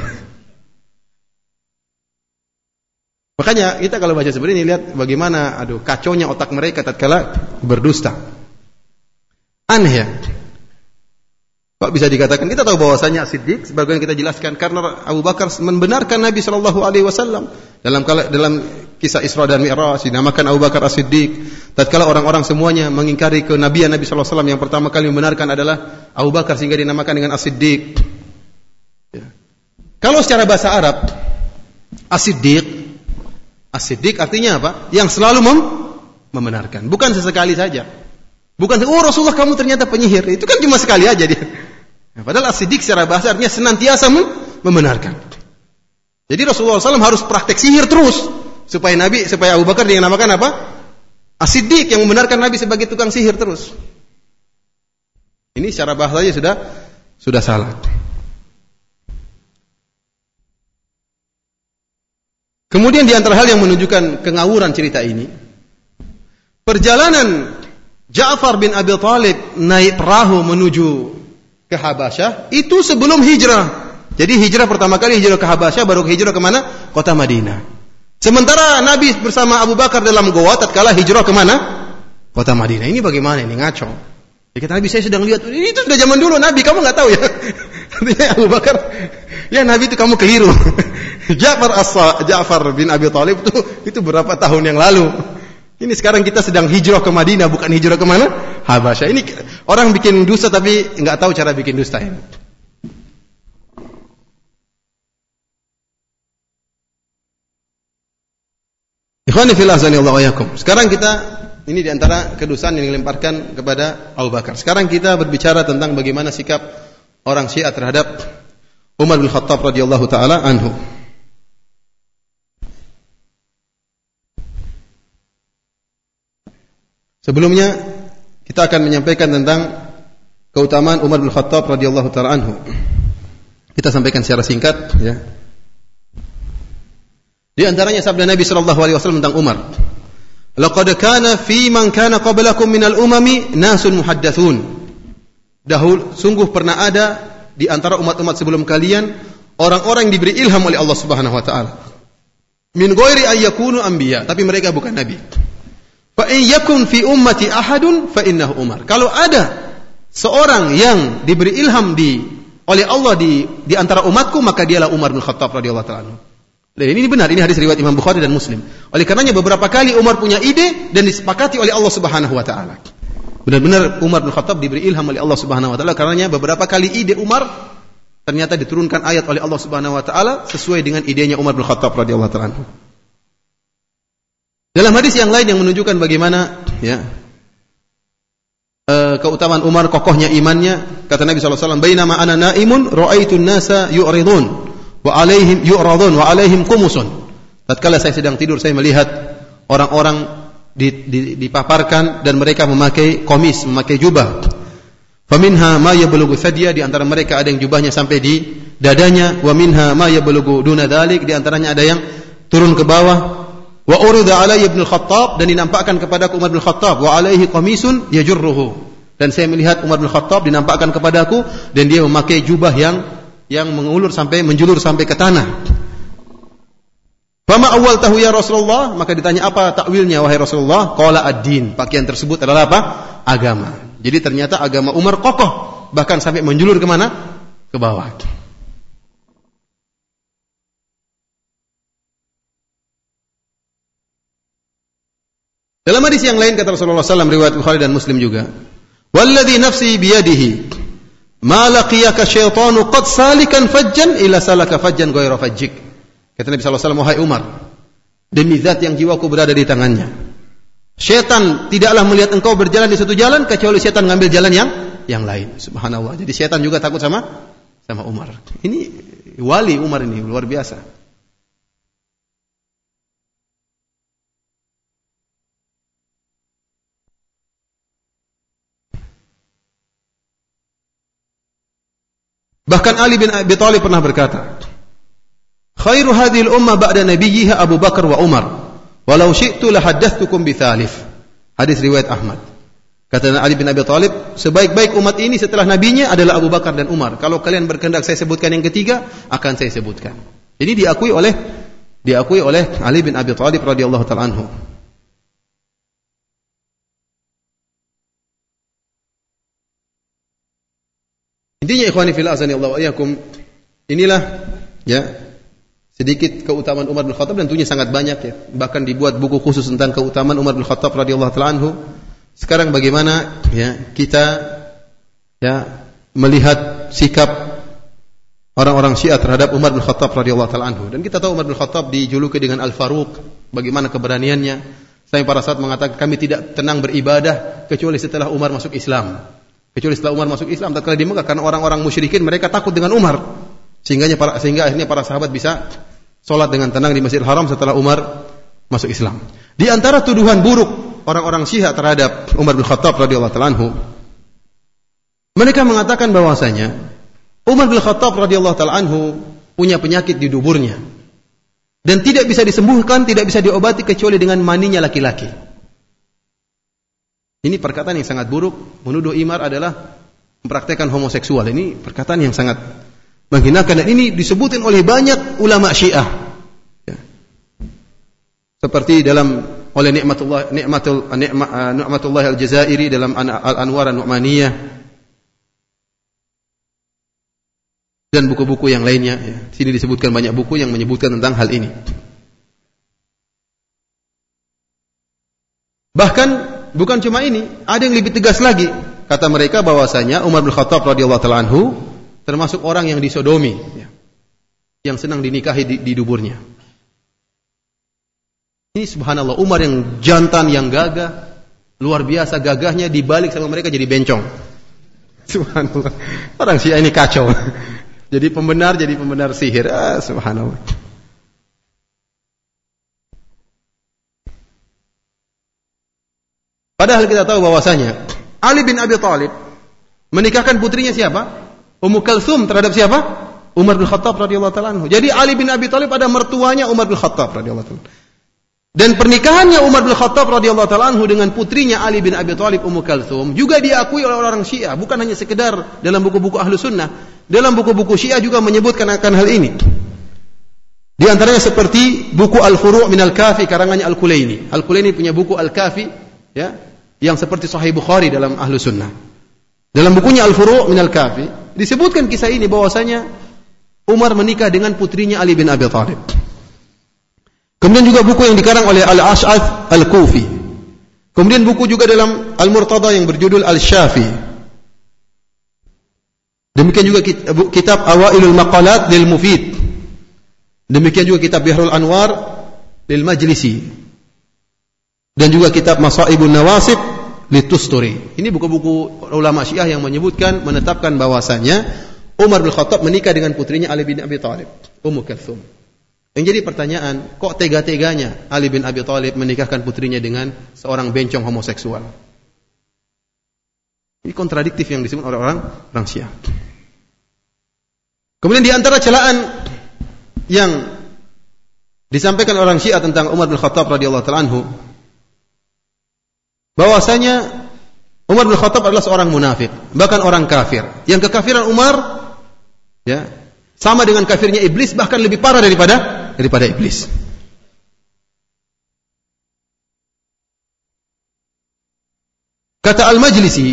Speaker 1: Makanya kita kalau baca seperti ini lihat bagaimana aduh kacaunya otak mereka tatkala berdusta. Aneh ya. Kok bisa dikatakan? Kita tahu bahwasanya Siddiq sebagaimana kita jelaskan karena Abu Bakar membenarkan Nabi sallallahu alaihi wasallam dalam dalam kisah Isra dan Mi'raj dinamakan Abu Bakar As-Siddiq. Tatkala orang-orang semuanya mengingkari kenabian Nabi sallallahu alaihi wasallam, yang pertama kali membenarkan adalah Abu Bakar sehingga dinamakan dengan As-Siddiq. Ya. Kalau secara bahasa Arab As-Siddiq As-Siddiq artinya apa? Yang selalu mem- membenarkan, bukan sesekali saja. Bukan, oh Rasulullah kamu ternyata penyihir. Itu kan cuma sekali aja dia. Nah, padahal As-Siddiq secara bahasa artinya senantiasa mem- membenarkan. Jadi Rasulullah shallallahu alaihi wasallam harus praktek sihir terus supaya Nabi, supaya Abu Bakar dinamakan apa? As-Siddiq yang membenarkan Nabi sebagai tukang sihir terus. Ini secara bahasanya sudah sudah salah. Kemudian di antara hal yang menunjukkan kengawuran cerita ini, perjalanan Ja'far bin Abi Thalib naik perahu menuju ke Habasyah itu sebelum hijrah. Jadi hijrah pertama kali hijrah ke Habasyah, baru hijrah ke mana? Kota Madinah. Sementara Nabi bersama Abu Bakar dalam goa tatkala hijrah ke mana? Kota Madinah. Ini bagaimana ini, ngaco. Jadi kata Nabi, saya sedang lihat, ini itu sudah zaman dulu Nabi, kamu enggak tahu ya. Artinya Abu Bakar, ya Nabi itu kamu keliru. Ja'far As- Ja'far bin Abi Thalib itu itu berapa tahun yang lalu. Ini sekarang kita sedang hijrah ke Madinah, bukan hijrah ke mana? Habasyah. Ini orang bikin dusta tapi enggak tahu cara bikin dusta ini. Ikhwani fillah azanillahu wa iyyakum. Sekarang kita ini di antara kedustaan yang dilemparkan kepada Abu Bakar. Sekarang kita berbicara tentang bagaimana sikap orang Syiah terhadap Umar bin Khattab radhiyallahu taala anhu. Sebelumnya kita akan menyampaikan tentang keutamaan Umar bin Khattab radhiyallahu taala anhu. Kita sampaikan secara singkat ya. Di antaranya sabda Nabi sallallahu alaihi wasallam tentang Umar. Laqad kana fi man kana qablakum minal umami nasun muhaddatsun. Dahulu sungguh pernah ada di antara umat-umat sebelum kalian orang-orang yang diberi ilham oleh Allah Subhanahu wa taala. Min ghairi ayyakunu anbiya, tapi mereka bukan nabi. Fa in yakun fi ummati ahadun fa innahu Umar. Kalau ada seorang yang diberi ilham di oleh Allah di di antara umatku, maka dialah Umar bin Khattab radhiyallahu taala anhu. Dan ini benar, ini hadis riwayat Imam Bukhari dan Muslim. Oleh karenanya beberapa kali Umar punya ide dan disepakati oleh Allah Subhanahu wa taala. Benar-benar Umar bin Khattab diberi ilham oleh Allah Subhanahu wa taala, karenanya beberapa kali ide Umar ternyata diturunkan ayat oleh Allah Subhanahu wa taala sesuai dengan idenya Umar bin Khattab radhiyallahu taala. Dalam hadis yang lain yang menunjukkan bagaimana ya uh, keutamaan Umar, kokohnya imannya, kata Nabi sallallahu alaihi wasallam, "Bainama ana naimun ra'aitun nasa yu'ridun wa alaihim yu'radun wa alaihim qumusun." Tatkala saya sedang tidur, saya melihat orang-orang dipaparkan dan mereka memakai komis, memakai jubah. Faminha ma yablughu thadya, di antara mereka ada yang jubahnya sampai di dadanya, wa minha ma yablughu duna dzalik, di antaranya ada yang turun ke bawah. Wa urida alayya ibn al-Khattab, dan dinampakkan kepadaku Umar bin Khattab, wa alaihi qamisun yajurruhu, dan saya melihat Umar bin Khattab dinampakkan kepadaku dan dia memakai jubah yang yang mengulur sampai menjulur sampai ke tanah. Fama awal tahu ya Rasulullah, maka ditanya apa takwilnya wahai Rasulullah? Qala ad-din, pakaian tersebut adalah apa? Agama. Jadi ternyata agama Umar kokoh, bahkan sampai menjulur ke mana? Ke bawah. Dalam hadis yang lain kata Rasulullah sallallahu alaihi wasallam, riwayat Bukhari dan Muslim juga, "Walladzi nafsi biyadihi ma laqiyaka syaitanu qad salikan fajjan ila salaka fajjan ghayra fajjik." Kata Nabi sallallahu alaihi wasallam, "Wahai Umar, demi zat yang jiwaku berada di tangannya,
Speaker 2: Syaitan tidaklah melihat engkau berjalan di satu jalan kecuali syaitan ngambil jalan yang yang lain. Subhanallah. Jadi syaitan juga takut sama sama Umar. Ini wali Umar ini luar biasa. Bahkan Ali bin Abi Thalib pernah berkata, "Khairu hadhil ummah ba'da nabiyyiha Abu Bakar wa Umar. Walau syi'tu la haddatstukum bi thalith." Hadis riwayat Ahmad. Kata Ali bin Abi Thalib, sebaik-baik umat ini setelah nabinya adalah Abu Bakar dan Umar. Kalau kalian berkehendak saya sebutkan yang ketiga, akan saya sebutkan. Ini diakui oleh diakui oleh Ali bin Abi Thalib radhiyallahu ta'ala anhu. Intinya ikhwani fillah azani Allah wa iyyakum, inilah ya sedikit keutamaan Umar bin Khattab, dan tentunya sangat banyak ya. Bahkan dibuat buku khusus tentang keutamaan Umar bin Khattab radhiyallahu ta'ala anhu. Sekarang bagaimana ya kita ya melihat sikap orang-orang Syiah terhadap Umar bin Khattab radhiyallahu ta'ala anhu. Dan kita tahu Umar bin Khattab dijuluki dengan Al-Faruq, bagaimana keberaniannya. Sampai para sahabat mengatakan kami tidak tenang beribadah kecuali setelah Umar masuk Islam. Kecuali setelah Umar masuk Islam, tatkala di Mekah, karena orang-orang musyrikin mereka takut dengan Umar. Sehingga para sehingga akhirnya para sahabat bisa salat dengan tenang di Masjidil Haram setelah Umar masuk Islam. Di antara tuduhan buruk orang-orang Syiah terhadap Umar bin Khattab radhiyallahu ta'ala anhu, mereka mengatakan bahwasanya Umar bin Khattab radhiyallahu ta'ala anhu punya penyakit di duburnya dan tidak bisa disembuhkan, tidak bisa diobati kecuali dengan maninya laki-laki. Ini perkataan yang sangat buruk. Menuduh Umar adalah mempraktekkan homoseksual. Ini perkataan yang sangat menghinakan, dan ini disebutin oleh banyak ulama Syiah. Ya. Seperti dalam oleh Ni'matullah Ni'matul Ni'matullah Al-Jazairi dalam Al-Anwar An-Nu'maniyah dan buku-buku yang lainnya. Ya. Sini disebutkan banyak buku yang menyebutkan tentang hal ini. Bahkan bukan cuma ini, ada yang lebih tegas lagi. Kata mereka bahwasanya Umar bin Khattab radhiyallahu ta'ala anhu termasuk orang yang disodomi, ya, yang senang dinikahi di, di duburnya. Ini subhanallah, Umar yang jantan, yang gagah, luar biasa gagahnya, dibalik sama mereka jadi bencong. Subhanallah, orang Syiah ini kacau. Jadi pembenar, jadi pembenar sihir. Ah, subhanallah. Padahal kita tahu bahwasanya Ali bin Abi Thalib menikahkan putrinya siapa? Ummu Kalsum terhadap siapa? Umar bin Khattab radhiyallahu ta'ala anhu. Jadi Ali bin Abi Thalib ada mertuanya Umar bin Khattab radhiyallahu ta'ala. Dan pernikahannya Umar bin Khattab radhiyallahu ta'ala anhu dengan putrinya Ali bin Abi Thalib Ummu Kalsum juga diakui oleh orang Syiah, bukan hanya sekedar dalam buku-buku Ahlus Sunnah. Dalam buku-buku Syiah juga menyebutkan akan hal ini. Di antaranya seperti buku Al-Furu' min Al-Kafi karangannya Al-Kulaini. Al-Kulaini punya buku Al-Kafi, ya, yang seperti Sahih Bukhari dalam Ahlus Sunnah. Dalam bukunya Al-Furu' min Al-Kafi disebutkan kisah ini bahwasanya Umar menikah dengan putrinya Ali bin Abi Thalib. Kemudian juga buku yang dikarang oleh Al-Ash'ath Al-Kufi. Kemudian buku juga dalam Al-Murtada yang berjudul Al-Syafi. Demikian juga kitab Awailul Maqalat lil Mufid. Demikian juga kitab Bihrul Anwar lil Majlisi. Dan juga kitab Masaibun Nawasib Litusturi. Ini buku-buku ulama Syiah yang menyebutkan, menetapkan bahwasanya Umar bin Khattab menikah dengan putrinya Ali bin Abi Thalib, Ummu Kalsum. Yang jadi pertanyaan, kok tega-teganya Ali bin Abi Thalib menikahkan putrinya dengan seorang bencong homoseksual? Ini kontradiktif yang disebut oleh orang orang Syiah. Kemudian di antara celaan yang disampaikan orang Syiah tentang Umar bin Khattab radhiyallahu ta'ala anhu, bahwasanya Umar bin Khattab adalah seorang munafik, bahkan orang kafir. Yang kekafiran Umar ya sama dengan kafirnya iblis, bahkan lebih parah daripada daripada iblis. Kata Al-Majlisi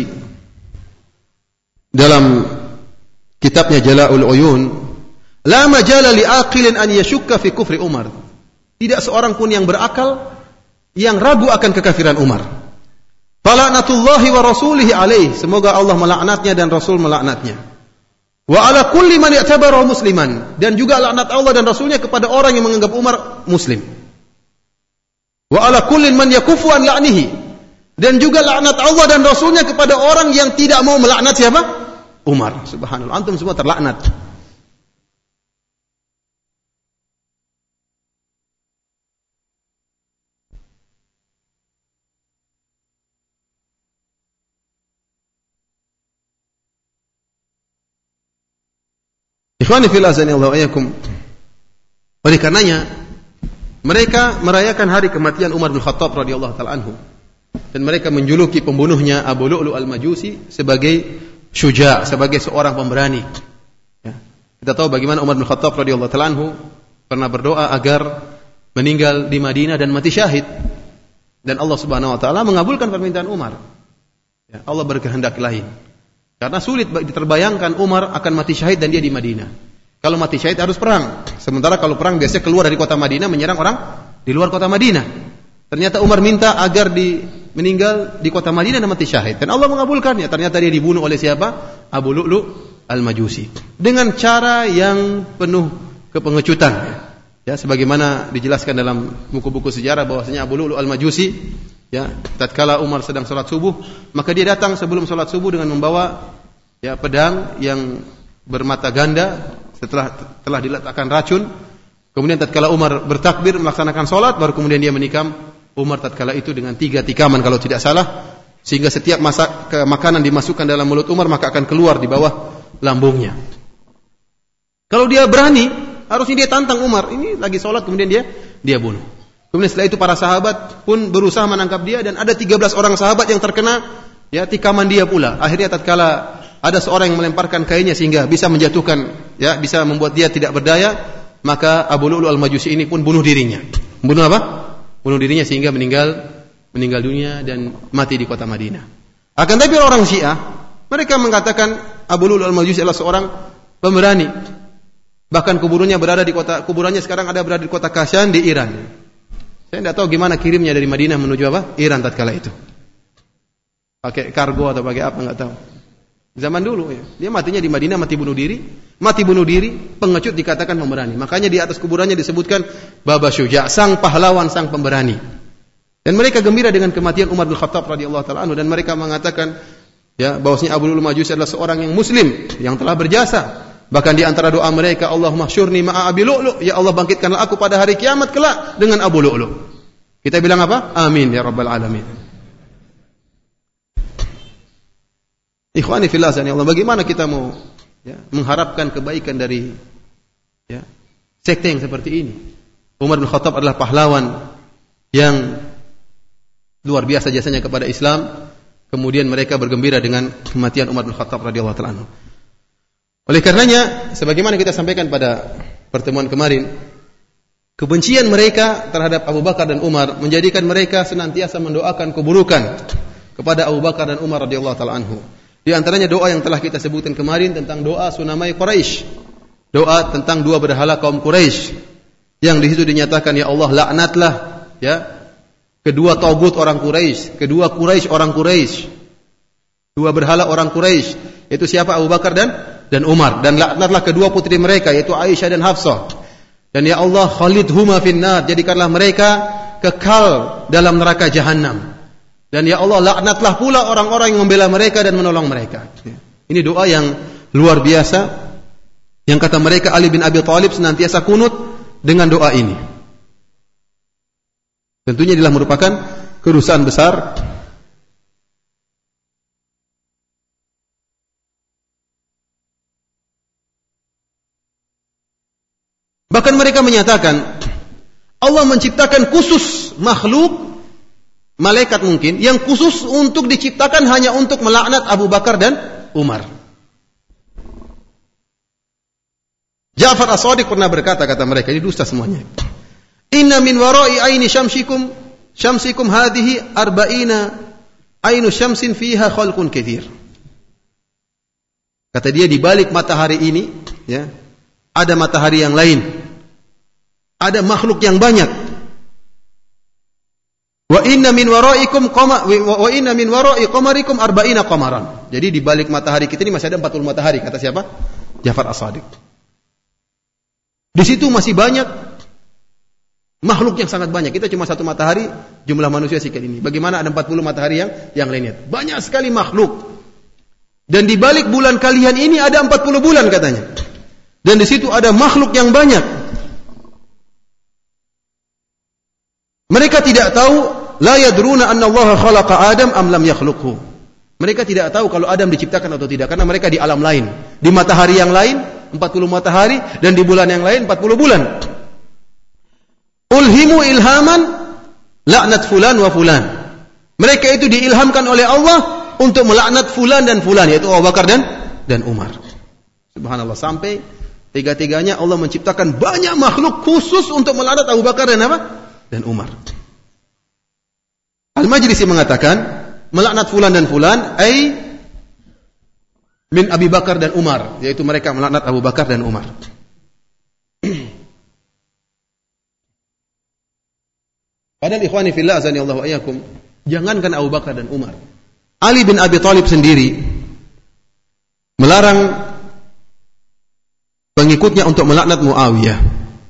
Speaker 2: dalam kitabnya Jala'ul Uyun, la majala li'aqilin an yashukka fi kufri Umar. Tidak seorang pun yang berakal yang ragu akan kekafiran Umar. Fala'natullahi wa rasulihi alaih. Semoga Allah melaknatnya dan Rasul melaknatnya. Wa ala kulli man i'tabarahu musliman. Dan juga laknat Allah dan Rasulnya kepada orang yang menganggap Umar muslim. Wa ala kullin man yakufu an la'nihi. Dan juga laknat Allah dan Rasulnya kepada orang yang tidak mau melaknat siapa? Umar. Subhanallah. Antum semua terlaknat. Ikhwani fillah azanillahu iyyakum. Oleh karenanya mereka merayakan hari kematian Umar bin Khattab radhiyallahu taala anhu dan mereka menjuluki pembunuhnya Abu Lu'lu' al-Majusi sebagai syuja', sebagai seorang pemberani. Ya. Kita tahu bagaimana Umar bin Khattab radhiyallahu taala anhu pernah berdoa agar meninggal di Madinah dan mati syahid. Dan Allah Subhanahu wa taala mengabulkan permintaan Umar. Ya, Allah berkehendak lain. Karena sulit terbayangkan Umar akan mati syahid dan dia di Madinah. Kalau mati syahid harus perang. Sementara kalau perang biasanya keluar dari kota Madinah menyerang orang di luar kota Madinah. Ternyata Umar minta agar di, meninggal di kota Madinah dan mati syahid. Dan Allah mengabulkannya. Ternyata dia dibunuh oleh siapa? Abu Lu'lu' al-Majusi. Dengan cara yang penuh kepengecutan. Ya, sebagaimana dijelaskan dalam buku-buku sejarah bahwasanya Abu Lu'lu' al-Majusi, ya, tatkala Umar sedang salat subuh, maka dia datang sebelum salat subuh dengan membawa ya pedang yang bermata ganda setelah telah diletakkan racun. Kemudian tatkala Umar bertakbir melaksanakan salat, baru kemudian dia menikam Umar tatkala itu dengan tiga tikaman kalau tidak salah, sehingga setiap masak makanan dimasukkan dalam mulut Umar maka akan keluar di bawah lambungnya. Kalau dia berani, harusnya dia tantang Umar, ini lagi salat kemudian dia dia bunuh. Kemudian setelah itu para sahabat pun berusaha menangkap dia dan ada tiga belas orang sahabat yang terkena ya tikaman dia pula. Akhirnya tatkala ada seorang yang melemparkan kainnya sehingga bisa menjatuhkan ya bisa membuat dia tidak berdaya, maka Abu Lu'lu' al-Majusi ini pun bunuh dirinya. Bunuh apa? Bunuh dirinya sehingga meninggal meninggal dunia dan mati di kota Madinah. Akan tapi orang Syiah mereka mengatakan Abu Lu'lu' al-Majusi adalah seorang pemberani. Bahkan kuburannya berada di kota kuburannya sekarang ada berada di kota Kashan di Iran. Saya tidak tahu gimana kirimnya dari Madinah menuju apa? Iran tatkala itu. Pakai kargo atau pakai apa enggak tahu. Zaman dulu ya. Dia matinya di Madinah, mati bunuh diri. Mati bunuh diri, pengecut dikatakan pemberani. Makanya di atas kuburannya disebutkan Baba Syuja', sang pahlawan, sang pemberani. Dan mereka gembira dengan kematian Umar bin Khattab radhiyallahu taala anhu dan mereka mengatakan ya bahwasanya Abu Lu'lu' al-Majusi adalah seorang yang muslim yang telah berjasa. Bahkan di antara doa mereka, Allahumma hsyurni ma'a Abi Lu'lu', ya Allah bangkitkanlah aku pada hari kiamat kelak dengan Abu Lu'lu'. Kita bilang apa? Amin ya rabbal alamin. Ikhwani fillah azani Allah, bagaimana kita mau ya, mengharapkan kebaikan dari ya, sekte yang seperti ini? Umar bin Khattab adalah pahlawan yang luar biasa jasanya kepada Islam. Kemudian mereka bergembira dengan kematian Umar bin Khattab radhiyallahu taala anhu. Oleh karenanya, sebagaimana kita sampaikan pada pertemuan kemarin, kebencian mereka terhadap Abu Bakar dan Umar menjadikan mereka senantiasa mendoakan keburukan kepada Abu Bakar dan Umar radhiyallahu taala anhu. Di antaranya doa yang telah kita sebutkan kemarin tentang doa Sunamai Quraisy. Doa tentang dua berhala kaum Quraisy. Yang di situ dinyatakan ya Allah laknatlah ya kedua tagut orang Quraisy, kedua Quraisy orang Quraisy. Dua berhala orang Quraisy, yaitu siapa? Abu Bakar dan dan Umar, dan laknatlah kedua putri mereka yaitu Aisyah dan Hafsah. Dan ya Allah khalidhuma finnar, jadikanlah mereka kekal dalam neraka jahanam. Dan ya Allah laknatlah pula orang-orang yang membela mereka dan menolong mereka. Ini doa yang luar biasa yang kata mereka Ali bin Abi Thalib senantiasa kunut dengan doa ini. Tentunya adalah merupakan kedosaan besar. Bahkan mereka menyatakan Allah menciptakan khusus makhluk malaikat mungkin yang khusus untuk diciptakan hanya untuk melaknat Abu Bakar dan Umar. Ja'far As-Shadiq pernah berkata, kata mereka, ini dusta semuanya. Inna min wara'i aini syamsikum syamsikum hadhihi arba'ina ainu syamsin fiha khalqun katsir. Kata dia di balik matahari ini, ya, ada matahari yang lain. Ada makhluk yang banyak. Wa inna min waraikum qama wa inna min warai qamarikum arba'ina qamaran. Jadi di balik matahari kita ini masih ada empat puluh matahari, kata siapa? Ja'far As-Shadiq. Di situ masih banyak Makhluk yang sangat banyak. Kita cuma satu matahari, jumlah manusia sekian ini. Bagaimana ada empat puluh matahari yang yang lainnya? Banyak sekali makhluk. Dan di balik bulan kalian ini ada empat puluh bulan katanya. Dan di situ ada makhluk yang banyak. Mereka tidak tahu, la yadruna anna Allah khalaqa Adam am lam yakhluqhu. Mereka tidak tahu kalau Adam diciptakan atau tidak, karena mereka di alam lain. Di matahari yang lain, empat puluh matahari, dan di bulan yang lain empat puluh bulan. Ulhimu ilhaman laknat fulan wa fulan. Mereka itu diilhamkan oleh Allah untuk melaknat fulan dan fulan, yaitu Abu Bakar dan dan Umar. Subhanallah, sampai tiga-tiganya Allah menciptakan banyak makhluk khusus untuk melaknat Abu Bakar dan apa? Dan Umar. Al-Majlisi mengatakan melaknat fulan dan fulan ai min Abi Bakar dan Umar, yaitu mereka melaknat Abu Bakar dan Umar. Padahal ikhwani fillah azani Allah wa iyyakum, jangankan Abu Bakar dan Umar, Ali bin Abi Thalib sendiri melarang pengikutnya untuk melaknat Muawiyah.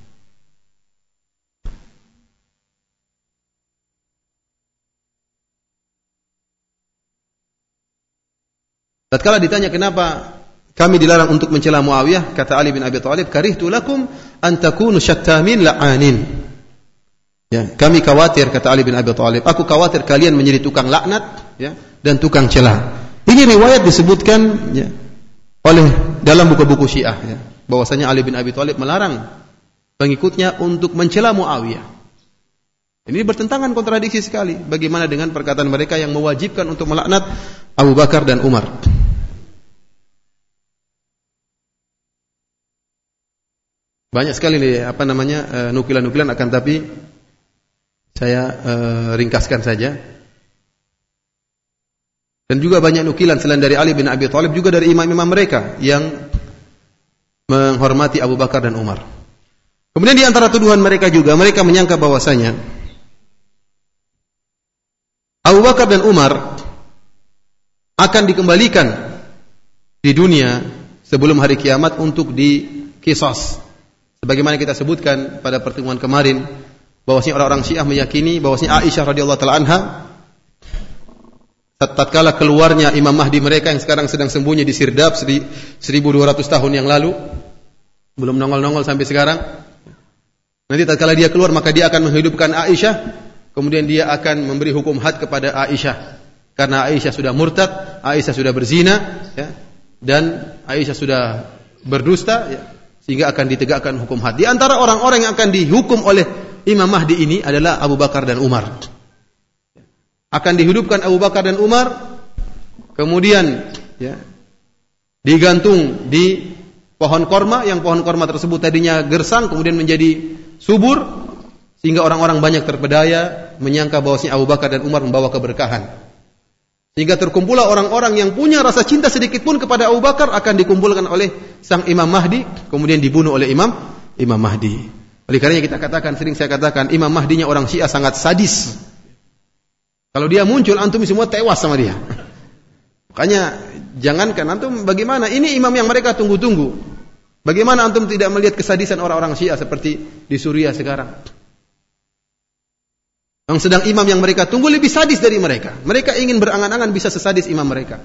Speaker 2: Tatkala ditanya kenapa kami dilarang untuk mencela Muawiyah, kata Ali bin Abi Thalib, karihtu lakum an takunu syattamin la'anin. Ya, kami khawatir, kata Ali bin Abi Thalib, aku khawatir kalian menjadi tukang laknat, ya, dan tukang celah. Ini riwayat disebutkan, ya, oleh dalam buku-buku Syiah, ya, bahwasanya Ali bin Abi Thalib melarang pengikutnya untuk mencela Muawiyah. Ini bertentangan, kontradiksi sekali. Bagaimana dengan perkataan mereka yang mewajibkan untuk melaknat Abu Bakar dan Umar? Banyak sekali nih, apa namanya, nukilan-nukilan, akan tapi saya uh, ringkaskan saja. Dan juga banyak nukilan selain dari Ali bin Abi Thalib, juga dari imam-imam mereka yang menghormati Abu Bakar dan Umar. Kemudian di antara tuduhan mereka juga, mereka menyangka bahwasanya Abu Bakar dan Umar akan dikembalikan di dunia sebelum hari kiamat untuk diqisas. Sebagaimana kita sebutkan pada pertemuan kemarin, bahwasanya orang-orang Syiah meyakini bahwasanya Aisyah radhiyallahu taala anha tatkala keluarnya Imam Mahdi mereka yang sekarang sedang sembunyi di Sirdab seribu dua ratus tahun yang lalu, belum nongol-nongol sampai sekarang. Nanti tatkala dia keluar, maka dia akan menghidupkan Aisyah, kemudian dia akan memberi hukum had kepada Aisyah. Karena Aisyah sudah murtad, Aisyah sudah berzina, ya, dan Aisyah sudah berdusta, ya, sehingga akan ditegakkan hukum had. Di antara orang-orang yang akan dihukum oleh Imam Mahdi ini adalah Abu Bakar dan Umar. Akan dihidupkan Abu Bakar dan Umar, kemudian, ya, digantung di pohon korma, yang pohon korma tersebut tadinya gersang, kemudian menjadi subur, sehingga orang-orang banyak terpedaya menyangka bahwasanya Abu Bakar dan Umar membawa keberkahan. Sehingga terkumpullah orang-orang yang punya rasa cinta sedikit pun kepada Abu Bakar akan dikumpulkan oleh sang Imam Mahdi, kemudian dibunuh oleh Imam Imam Mahdi. Oleh karenanya kita katakan, sering saya katakan, Imam Mahdinya orang Syiah sangat sadis. Kalau dia muncul, antum semua tewas sama dia. Makanya jangankan antum, bagaimana ini imam yang mereka tunggu-tunggu. Bagaimana antum tidak melihat kesadisan orang-orang Syiah seperti di Suriah sekarang? Yang sedang imam yang mereka tunggu lebih sadis dari mereka. Mereka ingin berangan-angan bisa sesadis imam mereka.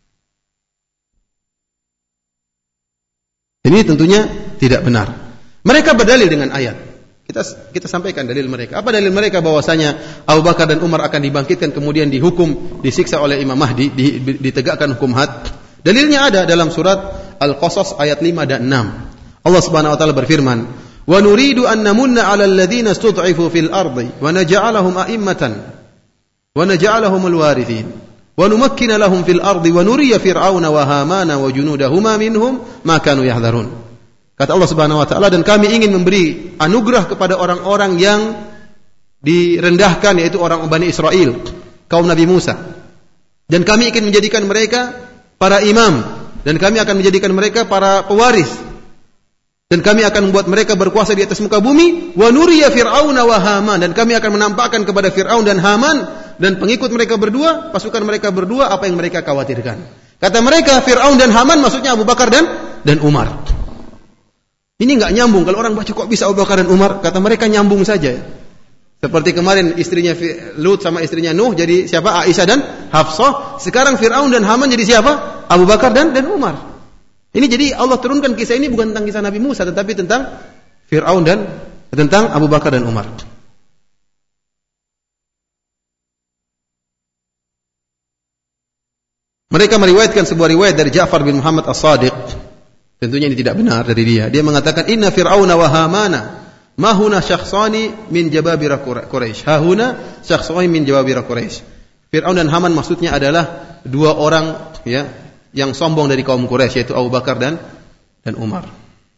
Speaker 2: Ini tentunya tidak benar. Mereka berdalil dengan ayat. Kita kita sampaikan dalil mereka. Apa dalil mereka bahwasanya Abu Bakar dan Umar akan dibangkitkan kemudian dihukum, disiksa oleh Imam Mahdi, ditegakkan hukum had? Dalilnya ada dalam surat Al-Qasas ayat lima dan enam. Allah Subhanahu wa taala berfirman, "Wa nuridu an namunna 'alal ladzina istud'ifu fil ardi wa naj'alahum a'immatan wa naj'alahumul warithin wa numakkina lahum fil ardi wa nuriya fir'auna wa hamana wa junudahuma minhum ma kanu yahdharun." Kata Allah Subhanahu wa taala, dan kami ingin memberi anugerah kepada orang-orang yang direndahkan, yaitu orang Bani Israel, kaum Nabi Musa. Dan kami ingin menjadikan mereka para imam, dan kami akan menjadikan mereka para pewaris. Dan kami akan membuat mereka berkuasa di atas muka bumi, wa nuriya fir'auna wa haman, dan kami akan menampakkan kepada Fir'aun dan Haman dan pengikut mereka berdua, pasukan mereka berdua, apa yang mereka khawatirkan. Kata mereka, Fir'aun dan Haman maksudnya Abu Bakar dan dan Umar. Ini enggak nyambung. Kalau orang baca kok bisa Abu Bakar dan Umar, kata mereka nyambung saja. Seperti kemarin istrinya Lut sama istrinya Nuh jadi siapa? Aisyah dan Hafsah. Sekarang Fir'aun dan Haman jadi siapa? Abu Bakar dan dan Umar. Ini jadi Allah turunkan kisah ini bukan tentang kisah Nabi Musa, tetapi tentang Fir'aun dan tentang Abu Bakar dan Umar. Mereka meriwayatkan sebuah riwayat dari Ja'far bin Muhammad As-Sadiq. Tentunya ini tidak benar dari dia. Dia mengatakan inna Fir'auna wa Hamana ma huna syakhsani min jababira Quraisy. Ha huna syakhsani min jababira Quraisy. Fir'aun dan Haman maksudnya adalah dua orang ya yang sombong dari kaum Quraisy, yaitu Abu Bakar dan dan Umar.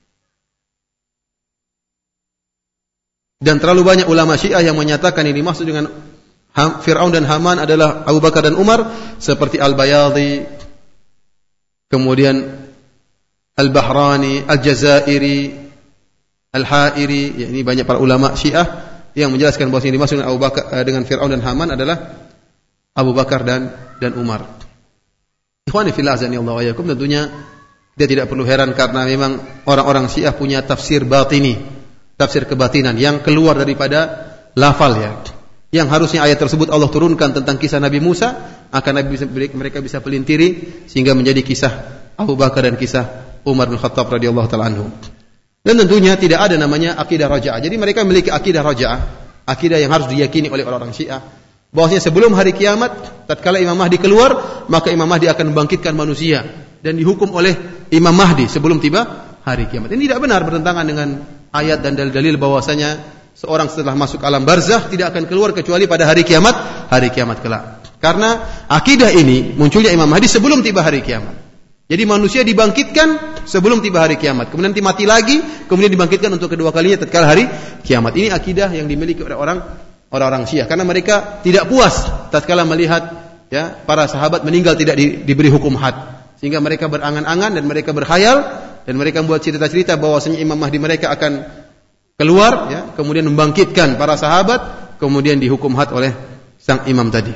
Speaker 2: Dan terlalu banyak ulama Syiah yang menyatakan ini maksud dengan Fir'aun dan Haman adalah Abu Bakar dan Umar, seperti Al-Bayadhi, kemudian Al-Bahrani, Al-Jazairi, Al-Hairi. Ya, ini banyak para ulama Syiah yang menjelaskan bahwa ini dimaksud dengan Abu Bakar dengan Fir'aun dan Haman adalah Abu Bakar dan dan Umar. Ikhwani fillah azanillahu wa iyyakum, tentunya dia tidak perlu heran karena memang orang-orang Syiah punya tafsir batini, tafsir kebatinan yang keluar daripada lafal ya. Yang harusnya ayat tersebut Allah turunkan tentang kisah Nabi Musa, akan Nabi bisa, mereka bisa pelintiri sehingga menjadi kisah Abu Bakar dan kisah Umar bin Khattab radhiyallahu taala anhu. Dan tentunya tidak ada namanya akidah raja'ah. Jadi mereka memiliki akidah raja'ah, akidah yang harus diyakini oleh orang-orang Syiah. Bahwasanya sebelum hari kiamat, tatkala Imam Mahdi keluar, maka Imam Mahdi akan membangkitkan manusia dan dihukum oleh Imam Mahdi sebelum tiba hari kiamat. Ini tidak benar, bertentangan dengan ayat dan dalil-dalil bahwasanya seorang setelah masuk alam barzakh tidak akan keluar kecuali pada hari kiamat, hari kiamat kelak. Karena akidah ini munculnya Imam Mahdi sebelum tiba hari kiamat. Jadi manusia dibangkitkan sebelum tiba hari kiamat, kemudian nanti mati lagi, kemudian dibangkitkan untuk kedua kalinya tatkala hari kiamat. Ini akidah yang dimiliki oleh orang orang-orang Syiah karena mereka tidak puas tatkala melihat ya para sahabat meninggal tidak di, diberi hukum had. Sehingga mereka berangan-angan dan mereka berkhayal dan mereka membuat cerita-cerita bahwasanya Imam Mahdi mereka akan keluar ya, kemudian membangkitkan para sahabat, kemudian dihukum had oleh sang imam tadi.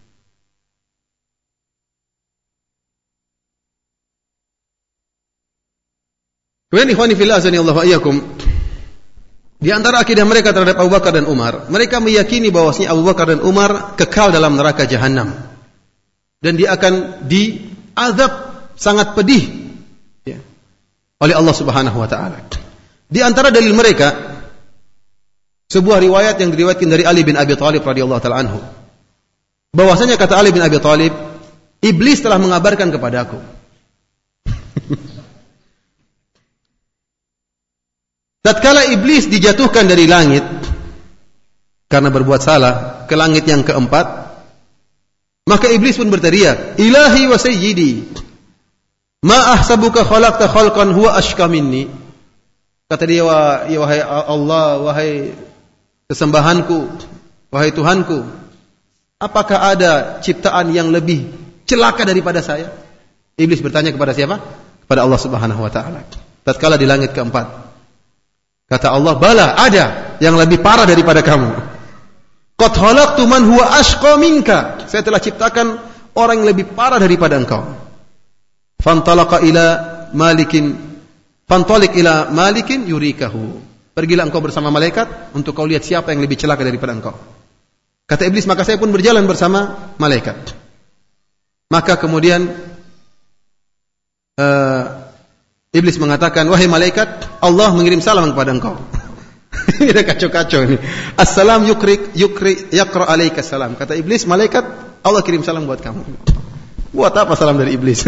Speaker 2: Kemudian ikhwani fillah azanillahu wa iyyakum, di antara akidah mereka terhadap Abu Bakar dan Umar, mereka meyakini bahwasanya Abu Bakar dan Umar kekal dalam neraka jahanam dan dia akan diazab sangat pedih ya, oleh Allah Subhanahu wa taala. Di antara dalil mereka sebuah riwayat yang diriwayatkan dari Ali bin Abi Thalib radhiyallahu taala anhu. Bahwasanya kata Ali bin Abi Thalib, iblis telah mengabarkan kepadaku. Tatkala iblis dijatuhkan dari langit karena berbuat salah ke langit yang keempat, maka iblis pun berteriak, "Ilahi wa sayyidi, ma ahsabuka khalaqta khalqan huwa ashqa minni." Kata dia, ya wahai Allah, wahai sesembahanku, wahai Tuhanku, apakah ada ciptaan yang lebih celaka daripada saya? Iblis bertanya kepada siapa? Kepada Allah Subhanahu wa taala. Tatkala di langit keempat. Kata Allah, "Bala, ada yang lebih parah daripada kamu. Qad khalaqtu man huwa ashqa minka." Saya telah ciptakan orang yang lebih parah daripada engkau. Fantalaqa ila malikin Fantalik ila malikin yurikahu. Pergilah engkau bersama malaikat untuk kau lihat siapa yang lebih celaka daripada engkau. Kata iblis, maka saya pun berjalan bersama malaikat. Maka kemudian uh, iblis mengatakan, "Wahai malaikat, Allah mengirim salam kepada engkau." Ini ada kacau-kacau ini. Assalam yukri yukri yaqra alaika salam. Kata iblis, malaikat, Allah kirim salam buat kamu. Buat apa salam dari iblis?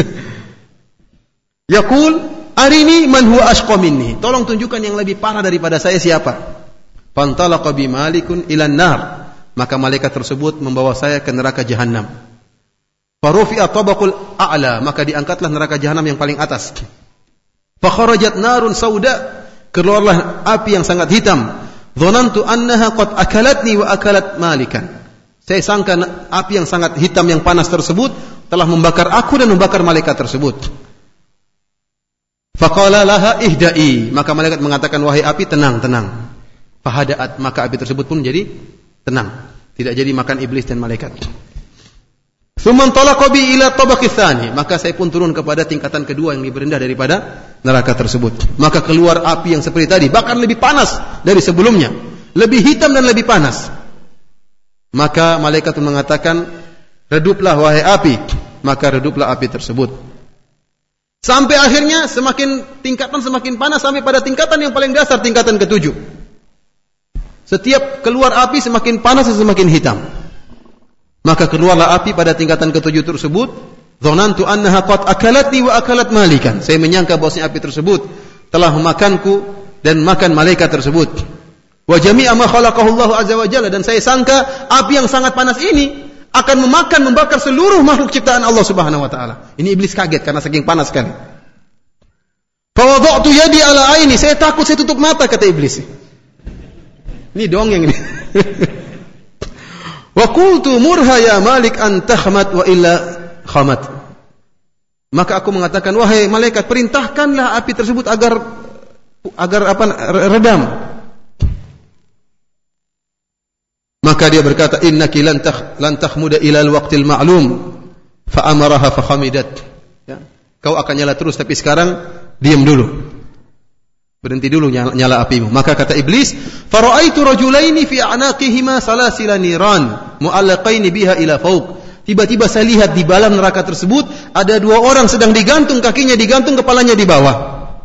Speaker 2: Yaqul, "Arini man huwa ashqa minni." Tolong tunjukkan yang lebih parah daripada saya siapa. Fantalaqa bi malikun ilan nar. Maka malaikat tersebut membawa saya ke neraka jahanam. Farufi'a tabaqul a'la, maka diangkatlah neraka jahanam yang paling atas. Fa kharajat narun sauda, keluarlah api yang sangat hitam. Dhanantu annaha qad akalatni wa akalat malikan. Saya sangka api yang sangat hitam yang panas tersebut telah membakar aku dan membakar malaikat tersebut. Faqala laha ihda'i, maka malaikat mengatakan, "Wahai api, tenang, tenang." Fahada'at, maka api tersebut pun jadi tenang, tidak jadi makan iblis dan malaikat. Tsumma intalaqa bi ila tabaqi tsani, maka saya pun turun kepada tingkatan kedua yang lebih rendah daripada neraka tersebut. Maka keluar api yang seperti tadi, bahkan lebih panas dari sebelumnya, lebih hitam dan lebih panas. Maka malaikat mengatakan, reduplah wahai api. Maka reduplah api tersebut. Sampai akhirnya semakin tingkatan semakin panas sampai pada tingkatan yang paling dasar, tingkatan ketujuh. Setiap keluar api semakin panas dan semakin hitam. Maka keluarlah api pada tingkatan ketujuh tersebut. Dzanantu annaha qad akalatni wa akalat malikan. Saya menyangka bahwasanya api tersebut telah memakanku dan makan malaikat tersebut. Wa jami'a ma khalaqahu Allah azza wa jalla, dan saya sangka api yang sangat panas ini akan memakan, membakar seluruh makhluk ciptaan Allah Subhanahu wa taala. Ini iblis kaget karena saking panas sekali. Fa wada'tu yadi ala aini, saya takut, saya tutup mata, kata iblis. Ini dongeng ini. Wa qultu murha ya Malik an takhmat wa illa khamat. Maka aku mengatakan, wahai malaikat, perintahkanlah api tersebut agar agar apa redam. Maka dia berkata, innaki lan takh lan takhmuda ila al-waqtil ma'lum fa amaraha fa khamidat. Ya. Kau akan nyala terus, tapi sekarang diam dulu. Berhenti dulu nyala, nyala apimu. Maka kata iblis, fara'aitu rajulaini fi a'naqihima salasila niran mu'allaqaini biha ila fawq. Tiba-tiba saya lihat di dalam neraka tersebut ada dua orang sedang digantung kakinya, digantung kepalanya di bawah.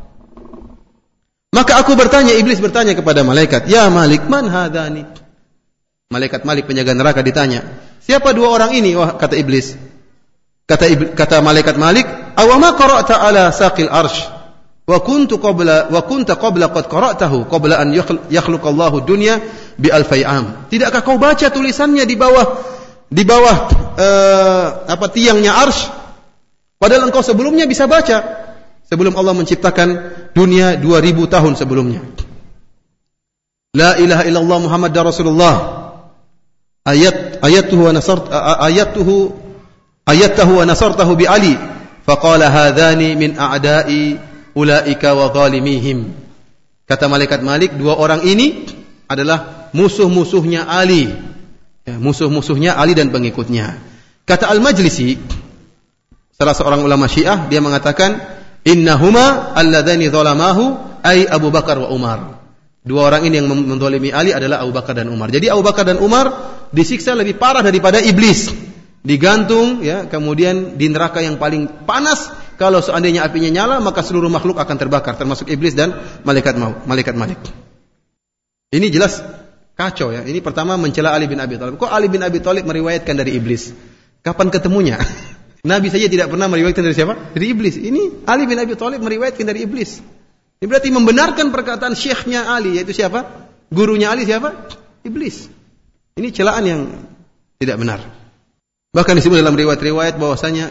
Speaker 2: Maka aku bertanya, iblis bertanya kepada malaikat, ya Malik, man hadani? Malaikat Malik, penjaga neraka, ditanya, siapa dua orang ini? Wah, kata iblis. Kata iblis, kata malaikat Malik, awama qara'ta ala saqil arsh wa kuntu qabla wa kunta qabla qad qara'tahu qabla an yakhluqallahu dunya bi alfi am. Tidakkah kau baca tulisannya di bawah di bawah uh, apa tiangnya arsh? Padahal engkau sebelumnya bisa baca sebelum Allah menciptakan dunia dua ribu tahun sebelumnya. La ilaha illallah Muhammadar Rasulullah. Ayat ayatuhu wa nasart ayatuhu ayatahu wa nasartahu bi Ali faqala hadzani min a'da'i ulaika wa zalimihim. Kata malaikat Malik, dua orang ini adalah musuh-musuhnya Ali, ya, musuh-musuhnya Ali dan pengikutnya. Kata Al-Majlisi, salah seorang ulama Syiah, dia mengatakan, innahuma alladzani zalamahu ay Abu Bakar wa Umar. Dua orang ini yang menzalimi Ali adalah Abu Bakar dan Umar. Jadi Abu Bakar dan Umar disiksa lebih parah daripada iblis. Digantung, ya, kemudian di neraka yang paling panas. Kalau seandainya apinya nyala, maka seluruh makhluk akan terbakar, termasuk iblis dan malaikat maut, malaikat Malik. Ini jelas kacau, ya. Ini pertama mencela Ali bin Abi Thalib. Kok Ali bin Abi Thalib meriwayatkan dari iblis? Kapan ketemunya? Nabi saja tidak pernah meriwayatkan dari siapa? Dari iblis. Ini Ali bin Abi Thalib meriwayatkan dari iblis. Ini berarti membenarkan perkataan syekhnya Ali, yaitu siapa? Gurunya Ali siapa? Iblis. Ini celaan yang tidak benar. Bahkan disebut dalam riwayat-riwayat bahwasanya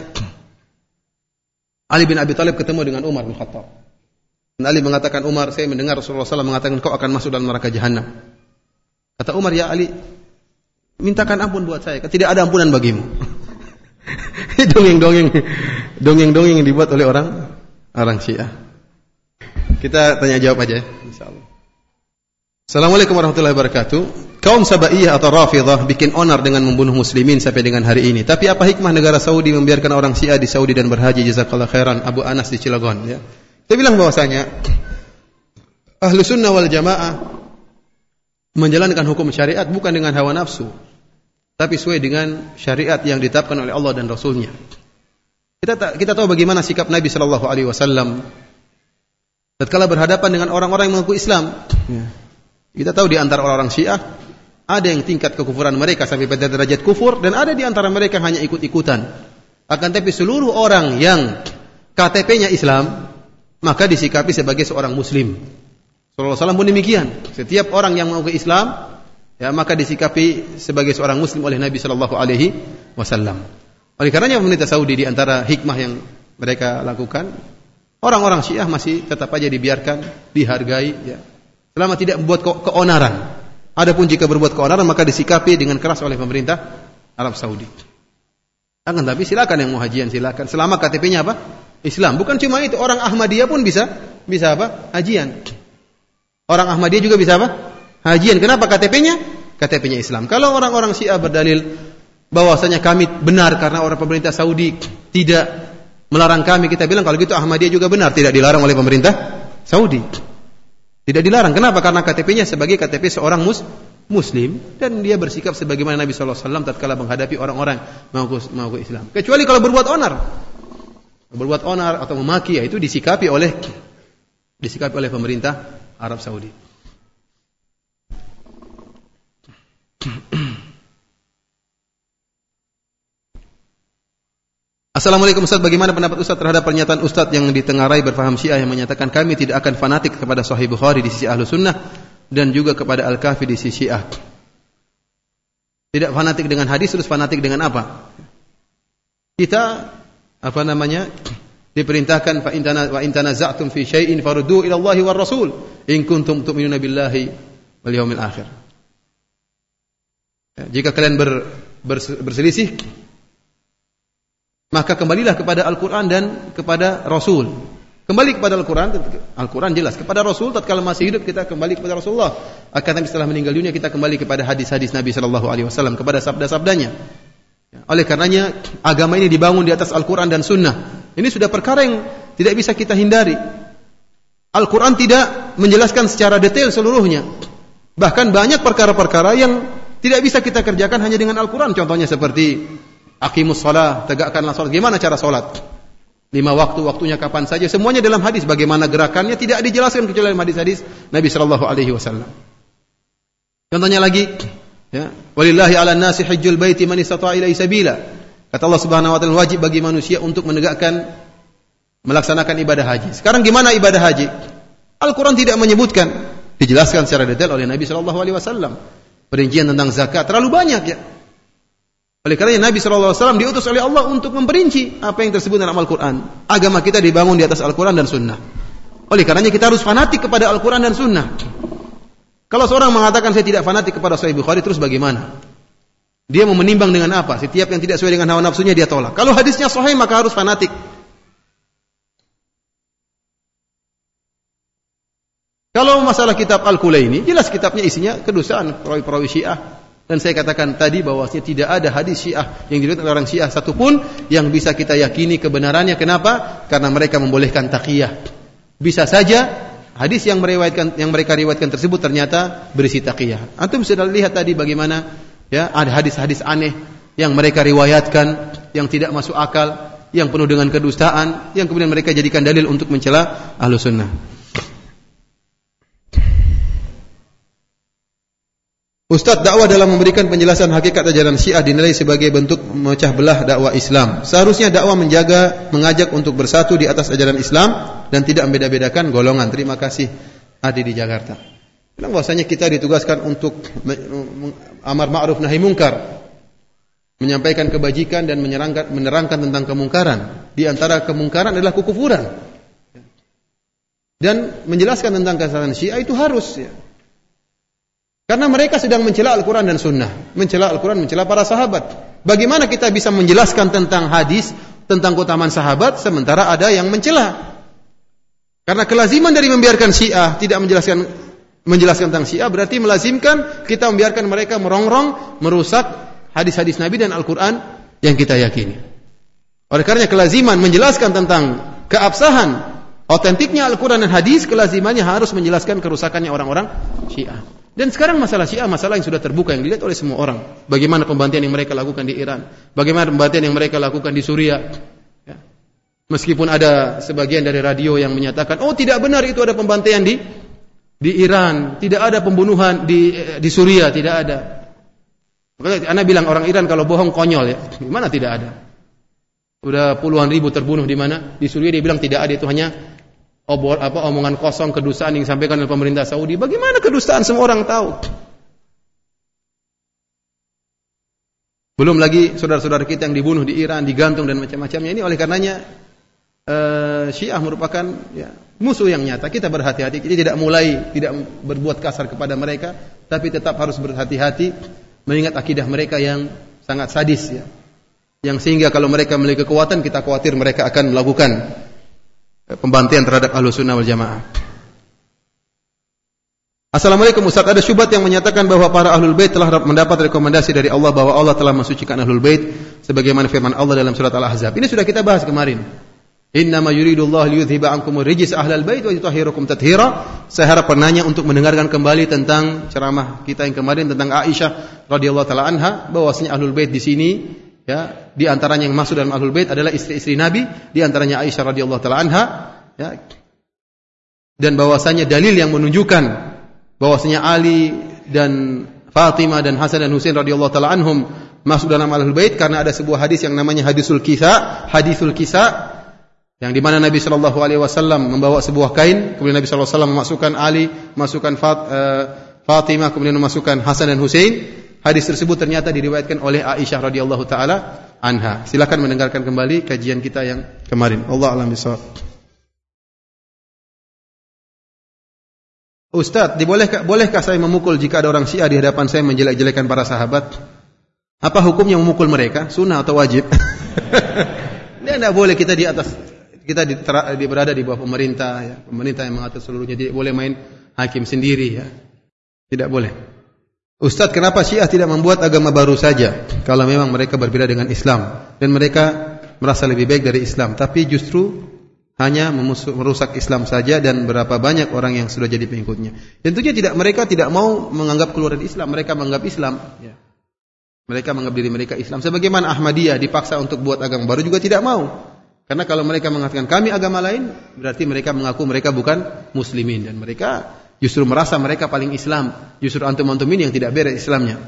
Speaker 2: Ali bin Abi Thalib ketemu dengan Umar bin Khattab. Dan Ali mengatakan, Umar, saya mendengar Rasulullah shallallahu alaihi wasallam mengatakan kau akan masuk dalam neraka jahanam. Kata Umar, ya Ali, mintakan ampun buat saya. Tidak ada ampunan bagimu. Dongeng-dongeng, dongeng-dongeng yang dibuat oleh orang orang Syiah. Kita tanya jawab aja, insyaallah. Assalamualaikum warahmatullahi wabarakatuh. Kaum Sabaiyah atau Rafidhah bikin onar dengan membunuh muslimin sampai dengan hari ini. Tapi apa hikmah negara Saudi membiarkan orang Syiah di Saudi dan berhaji? Jazakallahu khairan. Abu Anas di Cilegon, ya. Saya bilang bahwasanya Ahlu Sunnah wal Jamaah menjalankan hukum syariat bukan dengan hawa nafsu, tapi sesuai dengan syariat yang ditetapkan oleh Allah dan Rasulnya. Kita kita tahu bagaimana sikap Nabi Shallallahu Alaihi Wasallam tatkala berhadapan dengan orang-orang yang mengaku Islam. Ya. Kita tahu di antara orang-orang Syiah ada yang tingkat kekufuran mereka sampai pada derajat kufur, dan ada di antara mereka hanya ikut-ikutan. Akan tapi seluruh orang yang K T P-nya Islam maka disikapi sebagai seorang Muslim. Sallallahu alaihi wasallam pun demikian. Setiap orang yang mengaku Islam, ya, maka disikapi sebagai seorang Muslim oleh Nabi Sallallahu Alaihi Wasallam. Oleh karenanya pemerintah Saudi di antara hikmah yang mereka lakukan, orang-orang Syiah masih tetap aja dibiarkan, dihargai, ya, selama tidak membuat ke- keonaran. Adapun jika berbuat keonaran maka disikapi dengan keras oleh pemerintah Arab Saudi. Akan tapi silakan yang mau hajian silakan, selama K T P-nya apa? Islam. Bukan cuma itu, orang Ahmadiyah pun bisa bisa apa? Hajian. Orang Ahmadiyah juga bisa apa? Hajian. Kenapa? K T P-nya K T P-nya Islam. Kalau orang-orang Syiah berdalil bahwasanya kami benar karena orang pemerintah Saudi tidak melarang kami, kita bilang kalau gitu Ahmadiyah juga benar, tidak dilarang oleh pemerintah Saudi. Tidak dilarang. Kenapa? Karena K T P-nya sebagai K T P seorang mus muslim dan dia bersikap sebagaimana Nabi sallallahu alaihi wasallam tatkala menghadapi orang-orang mengaku mengaku Islam. Kecuali kalau berbuat onar. Berbuat onar atau memaki, ya itu disikapi oleh disikapi oleh pemerintah Arab Saudi. Assalamualaikum Ustaz, bagaimana pendapat Ustaz terhadap pernyataan Ustaz yang ditengarai berfaham Syiah yang menyatakan kami tidak akan fanatik kepada Sahih Bukhari di sisi Ahlus Sunnah dan juga kepada Al-Kafi di sisi Syiah. Tidak fanatik dengan hadis, terus fanatik dengan apa? Kita apa namanya? Diperintahkan fa in tana wa in tanaza'tum fi syai'in farudduhu ila Allahi war Rasul in kuntum tu'minuna billahi wal yaumil akhir. Jika kalian ber, berselisih, maka kembalilah kepada Al-Quran dan kepada Rasul. Kembali kepada Al-Quran, Al-Quran jelas. Kepada Rasul, tatkala masih hidup kita kembali kepada Rasulullah. Akan tapi setelah meninggal dunia kita kembali kepada hadis-hadis Nabi Sallallahu Alaihi Wasallam, kepada sabda-sabdanya. Oleh karenanya agama ini dibangun di atas Al-Quran dan Sunnah. Ini sudah perkara yang tidak bisa kita hindari. Al-Quran tidak menjelaskan secara detail seluruhnya. Bahkan banyak perkara-perkara yang tidak bisa kita kerjakan hanya dengan Al-Quran. Contohnya seperti aqimus shalah, tegakkanlah salat. Gimana cara salat? Lima waktu, waktunya kapan saja. Semuanya dalam hadis. Bagaimana gerakannya tidak dijelaskan kecuali dalam hadis-hadis Nabi sallallahu alaihi wasallam. Contohnya lagi, ya, walillahi 'alan nasi hajjul baiti man istata'a ilaihi sabila. Kata Allah Subhanahu wa taala, wajib bagi manusia untuk menegakkan melaksanakan ibadah haji. Sekarang gimana ibadah haji? Al-Qur'an tidak menyebutkan, dijelaskan secara detail oleh Nabi sallallahu alaihi wasallam. Perincian tentang zakat terlalu banyak, ya. Oleh karena Nabi sallallahu alaihi wasallam diutus oleh Allah untuk memperinci apa yang tersebut dalam Al-Quran. Agama kita dibangun di atas Al-Quran dan Sunnah. Oleh karenanya kita harus fanatik kepada Al-Quran dan Sunnah. Kalau seorang mengatakan saya tidak fanatik kepada Sahih Bukhari, terus bagaimana? Dia mau menimbang dengan apa? Setiap yang tidak sesuai dengan hawa nafsunya dia tolak. Kalau hadisnya sahih maka harus fanatik. Kalau masalah kitab Al-Kulaini, jelas kitabnya isinya kedustaan perawi-perawi Syiah. Dan saya katakan tadi bahwasanya tidak ada hadis Syiah yang diriwayatkan oleh orang Syiah satupun yang bisa kita yakini kebenarannya. Kenapa? Karena mereka membolehkan taqiyah. Bisa saja hadis yang meriwayatkan yang mereka riwayatkan tersebut ternyata berisi taqiyah. Antum sudah lihat tadi bagaimana, ya, ada hadis-hadis aneh yang mereka riwayatkan yang tidak masuk akal, yang penuh dengan kedustaan, yang kemudian mereka jadikan dalil untuk mencela Ahlus Sunnah. Ustaz, dakwah dalam memberikan penjelasan hakikat ajaran Syiah dinilai sebagai bentuk memecah belah dakwah Islam. Seharusnya dakwah menjaga, mengajak untuk bersatu di atas ajaran Islam dan tidak membeda-bedakan golongan. Terima kasih, Adi di Jakarta. Bilang bahwasanya kita ditugaskan untuk amar ma'ruf nahi mungkar, menyampaikan kebajikan dan menerangkan, menerangkan tentang kemungkaran. Di antara kemungkaran adalah kekufuran. Dan menjelaskan tentang kesalahan Syiah itu harus, ya. Karena mereka sedang mencela Al-Quran dan Sunnah. Mencela Al-Quran, mencela para sahabat. Bagaimana kita bisa menjelaskan tentang hadis, tentang keutamaan sahabat, sementara ada yang mencela? Karena kelaziman dari membiarkan Syiah tidak menjelaskan menjelaskan tentang Syiah, berarti melazimkan kita membiarkan mereka merongrong, merusak hadis-hadis Nabi dan Al-Quran yang kita yakini. Oleh karena kelaziman menjelaskan tentang keabsahan, otentiknya Al-Quran dan hadis, kelazimannya harus menjelaskan kerusakannya orang-orang Syiah. Dan sekarang masalah Syiah, masalah yang sudah terbuka, yang dilihat oleh semua orang. Bagaimana pembantaian yang mereka lakukan di Iran, bagaimana pembantaian yang mereka lakukan di Suriah. Ya. Meskipun ada sebagian dari radio yang menyatakan, oh tidak benar itu ada pembantaian di di Iran, tidak ada pembunuhan di di Suriah, tidak ada. Makanya Anda bilang orang Iran kalau bohong konyol, ya. Gimana tidak ada? Sudah puluhan ribu terbunuh di mana? Di Suriah dia bilang tidak ada, itu hanya Obor, apa omongan kosong, kedustaan yang disampaikan oleh pemerintah Saudi. Bagaimana kedustaan semua orang tahu? Belum lagi saudara-saudara kita yang dibunuh di Iran, digantung dan macam-macamnya. Ini oleh karenanya uh, Syiah merupakan, ya, musuh yang nyata. Kita berhati-hati. Kita tidak mulai tidak berbuat kasar kepada mereka, tapi tetap harus berhati-hati mengingat akidah mereka yang sangat sadis, ya. Yang sehingga kalau mereka memiliki kekuatan, kita khawatir mereka akan melakukan pembantaian terhadap Ahlus Sunnah wal Jamaah. Assalamualaikum Ustaz, ada syubhat yang menyatakan bahwa para ahlul bait telah mendapat rekomendasi dari Allah bahwa Allah telah mensucikan ahlul bait sebagaimana firman Allah dalam surat Al-Ahzab. Ini sudah kita bahas kemarin. Innama yuridullahu liyudhiba ankumur rijsa ahlal bait wa yutahhirakum tathira. Saya harap penanya untuk mendengarkan kembali tentang ceramah kita yang kemarin tentang Aisyah radhiyallahu taala anha, bahwasanya ahlul bait di sini ya, di antaranya yang masuk dalam ahlul bait adalah istri-istri Nabi, di antaranya Aisyah radhiyallahu taala anha ya. Dan bahwasanya dalil yang menunjukkan bahwasanya Ali dan Fatimah dan Hasan dan Husain radhiyallahu taala anhum masuk dalam ahlul bait karena ada sebuah hadis yang namanya hadisul kisa, hadisul kisa, yang di mana Nabi sallallahu alaihi wasallam membawa sebuah kain, kemudian Nabi sallallahu alaihi wasallam memasukkan Ali, masukkan Fat, uh, Fatimah, kemudian memasukkan Hasan dan Husain. Hadis tersebut ternyata diriwayatkan oleh Aisyah radhiyallahu taala anha. Silakan mendengarkan kembali kajian kita yang kemarin. Allah a'lam bishawab. Ustaz, dibolehkah, bolehkah saya memukul jika ada orang Syiah di hadapan saya menjelek-jelekan para sahabat? Apa hukumnya memukul mereka? Sunnah atau wajib? Dia tidak boleh, kita di atas, kita di, ter, di berada di bawah pemerintah, ya. Pemerintah yang mengatur seluruhnya. Tidak boleh main hakim sendiri, ya. Tidak boleh. Ustaz, kenapa Syiah tidak membuat agama baru saja kalau memang mereka berbeda dengan Islam dan mereka merasa lebih baik dari Islam, tapi justru hanya merusak Islam saja, dan berapa banyak orang yang sudah jadi pengikutnya. Tentunya tidak, mereka tidak mau menganggap keluar dari Islam, mereka menganggap Islam. Ya. Mereka menganggap diri mereka Islam. Sebagaimana Ahmadiyah dipaksa untuk buat agama baru juga tidak mau. Karena kalau mereka mengatakan kami agama lain, berarti mereka mengaku mereka bukan muslimin, dan mereka justru merasa mereka paling Islam. Justru antum-antum ini yang tidak beres Islamnya.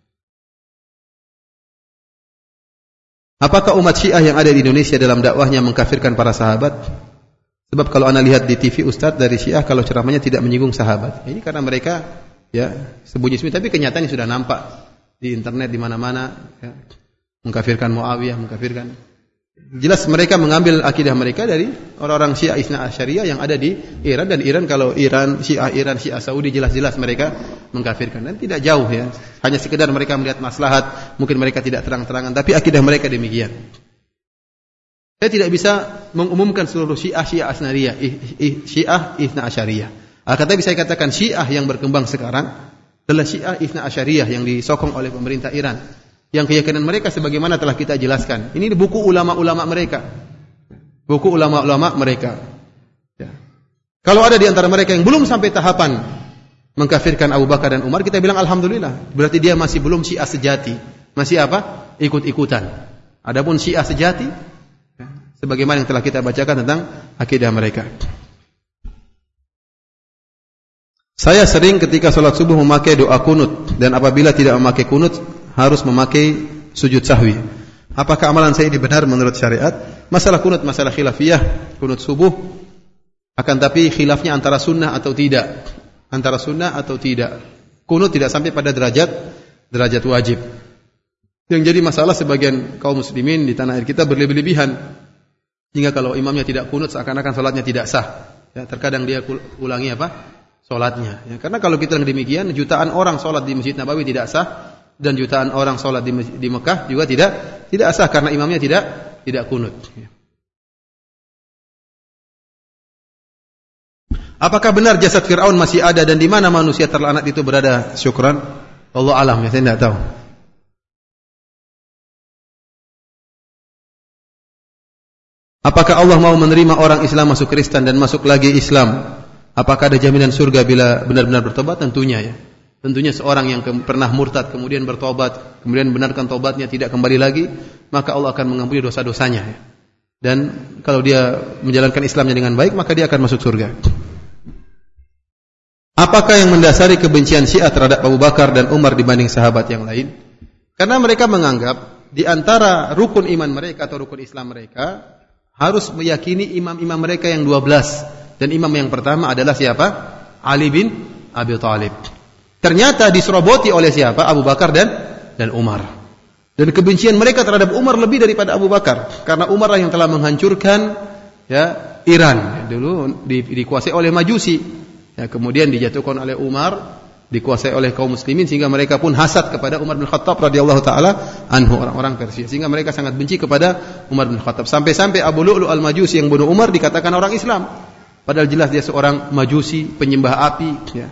Speaker 2: Apakah umat Syiah yang ada di Indonesia dalam dakwahnya mengkafirkan para sahabat? Sebab kalau anda lihat di T V Ustadz dari Syiah, kalau ceramahnya tidak menyinggung sahabat. Ini karena mereka ya sembunyi-sembunyi, tapi kenyataannya sudah nampak di internet di mana-mana, ya, mengkafirkan Muawiyah, mengkafirkan. Jelas mereka mengambil akidah mereka dari orang-orang Syiah Isna Asyariyah yang ada di Iran, dan Iran kalau Iran Syiah Iran Syiah Saudi jelas-jelas mereka mengkafirkan, dan tidak jauh ya. Hanya sekedar mereka melihat maslahat, mungkin mereka tidak terang-terangan, tapi akidah mereka demikian. Saya tidak bisa mengumumkan seluruh Syiah Syiah Asnariyah, Syiah Isna Asyariyah. Akan tetapi saya katakan Syiah yang berkembang sekarang adalah Syiah Isna Asyariyah yang disokong oleh pemerintah Iran, yang keyakinan mereka sebagaimana telah kita jelaskan. Ini buku ulama-ulama mereka. Buku ulama-ulama mereka. Ya. Kalau ada di antara mereka yang belum sampai tahapan mengkafirkan Abu Bakar dan Umar, kita bilang alhamdulillah. Berarti dia masih belum Syiah sejati. Masih apa? Ikut-ikutan. Adapun Syiah sejati, ya, sebagaimana yang telah kita bacakan tentang akidah mereka. Saya sering ketika sholat subuh memakai doa kunut, dan apabila tidak memakai kunut harus memakai sujud sahwi. Apakah amalan saya ini benar menurut syariat? Masalah kunut, masalah khilafiyah, kunut subuh. Akan tapi khilafnya antara sunnah atau tidak. Antara sunnah atau tidak. Kunut tidak sampai pada derajat derajat wajib. Yang jadi masalah sebagian kaum muslimin di tanah air kita berlebih-lebihan. Hingga kalau imamnya tidak kunut seakan-akan salatnya tidak sah. Ya, terkadang dia ulangi apa? Salatnya. Ya, karena kalau kita demikian, jutaan orang salat di Masjid Nabawi tidak sah. Dan jutaan orang sholat di, di Mekah juga tidak tidak sah karena imamnya tidak tidak kunut. Apakah benar jasad Fir'aun masih ada, dan di mana manusia terlaknat itu berada? Syukran. Allah alam, ya, saya tidak tahu. Apakah Allah mau menerima orang Islam masuk Kristen dan masuk lagi Islam? Apakah ada jaminan surga bila benar-benar bertobat? Tentunya ya. Tentunya seorang yang ke- pernah murtad kemudian bertobat, kemudian benarkan tobatnya, tidak kembali lagi, maka Allah akan mengampuni dosa-dosanya. Dan kalau dia menjalankan Islamnya dengan baik, maka dia akan masuk surga. Apakah yang mendasari kebencian Syiah terhadap Abu Bakar dan Umar dibanding sahabat yang lain? Karena mereka menganggap di antara rukun iman mereka atau rukun Islam mereka harus meyakini imam-imam mereka yang dua belas, dan imam yang pertama adalah siapa? Ali bin Abi Thalib. Ternyata diseroboti oleh siapa? Abu Bakar dan dan Umar. Dan kebencian mereka terhadap Umar lebih daripada Abu Bakar, karena Umar lah yang telah menghancurkan ya Iran. Dulu di, dikuasai oleh Majusi. Ya, kemudian dijatuhkan oleh Umar, dikuasai oleh kaum muslimin sehingga mereka pun hasad kepada Umar bin Khattab radhiyallahu taala anhu, orang-orang Persia. Sehingga mereka sangat benci kepada Umar bin Khattab. Sampai-sampai Abu Lu'lu' al-Majusi yang bunuh Umar dikatakan orang Islam. Padahal jelas dia seorang Majusi, penyembah api, ya.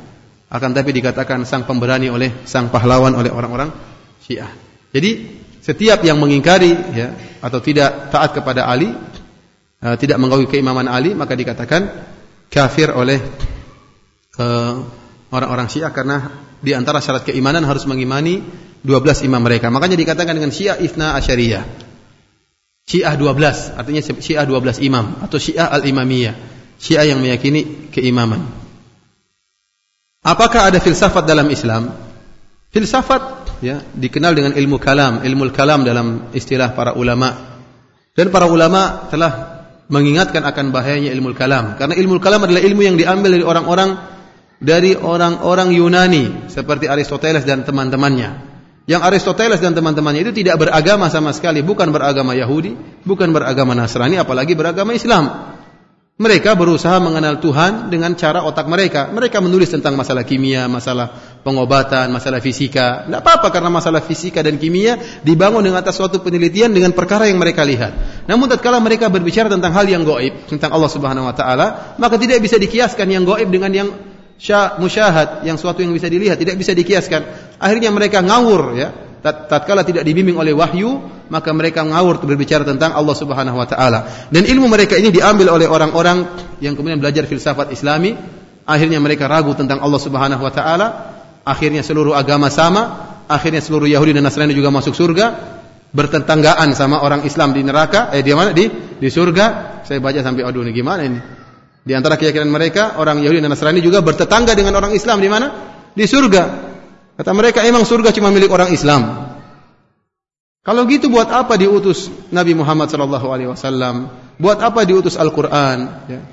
Speaker 2: akan tapi dikatakan sang pemberani oleh sang pahlawan oleh orang-orang Syiah. Jadi setiap yang mengingkari ya atau tidak taat kepada Ali, uh, tidak mengakui keimaman Ali, maka dikatakan kafir oleh uh, orang-orang Syiah, karena di antara syarat keimanan harus mengimani dua belas imam mereka. Makanya dikatakan dengan Syiah Itsna Asyariyah. Syiah dua belas, artinya Syiah dua belas imam atau Syiah al-Imamiyah, Syiah yang meyakini keimaman. Apakah ada filsafat dalam Islam? Filsafat ya dikenal dengan ilmu kalam, ilmu kalam dalam istilah para ulama. Dan para ulama telah mengingatkan akan bahayanya ilmu kalam, karena ilmu kalam adalah ilmu yang diambil dari orang-orang dari orang-orang Yunani seperti Aristoteles dan teman-temannya. Yang Aristoteles dan teman-temannya itu tidak beragama sama sekali, bukan beragama Yahudi, bukan beragama Nasrani, apalagi beragama Islam. Mereka berusaha mengenal Tuhan dengan cara otak mereka. Mereka menulis tentang masalah kimia, masalah pengobatan, masalah fisika. Tidak apa-apa, karena masalah fisika dan kimia dibangun dengan atas suatu penelitian dengan perkara yang mereka lihat. Namun tatkala mereka berbicara tentang hal yang gaib, tentang Allah Subhanahu wa taala, maka tidak bisa dikiaskan yang gaib dengan yang musyahad, yang suatu yang bisa dilihat, tidak bisa dikiaskan. Akhirnya mereka ngawur ya. Tatkala tidak dibimbing oleh wahyu, maka mereka ngawur berbicara tentang Allah Subhanahu wa taala. Dan ilmu mereka ini diambil oleh orang-orang yang kemudian belajar filsafat Islami. Akhirnya mereka ragu tentang Allah Subhanahu wa taala. Akhirnya seluruh agama sama, akhirnya seluruh Yahudi dan Nasrani juga masuk surga, bertetanggaan sama orang Islam di neraka, eh di mana? Di di surga. Saya baca sampai aduh ini gimana ini? Di antara keyakinan mereka, orang Yahudi dan Nasrani juga bertetangga dengan orang Islam di mana? Di surga. Kata mereka, emang surga cuma milik orang Islam. Kalau gitu buat apa diutus Nabi Muhammad sallallahu alaihi wasallam? Buat apa diutus Al-Qur'an? Ya.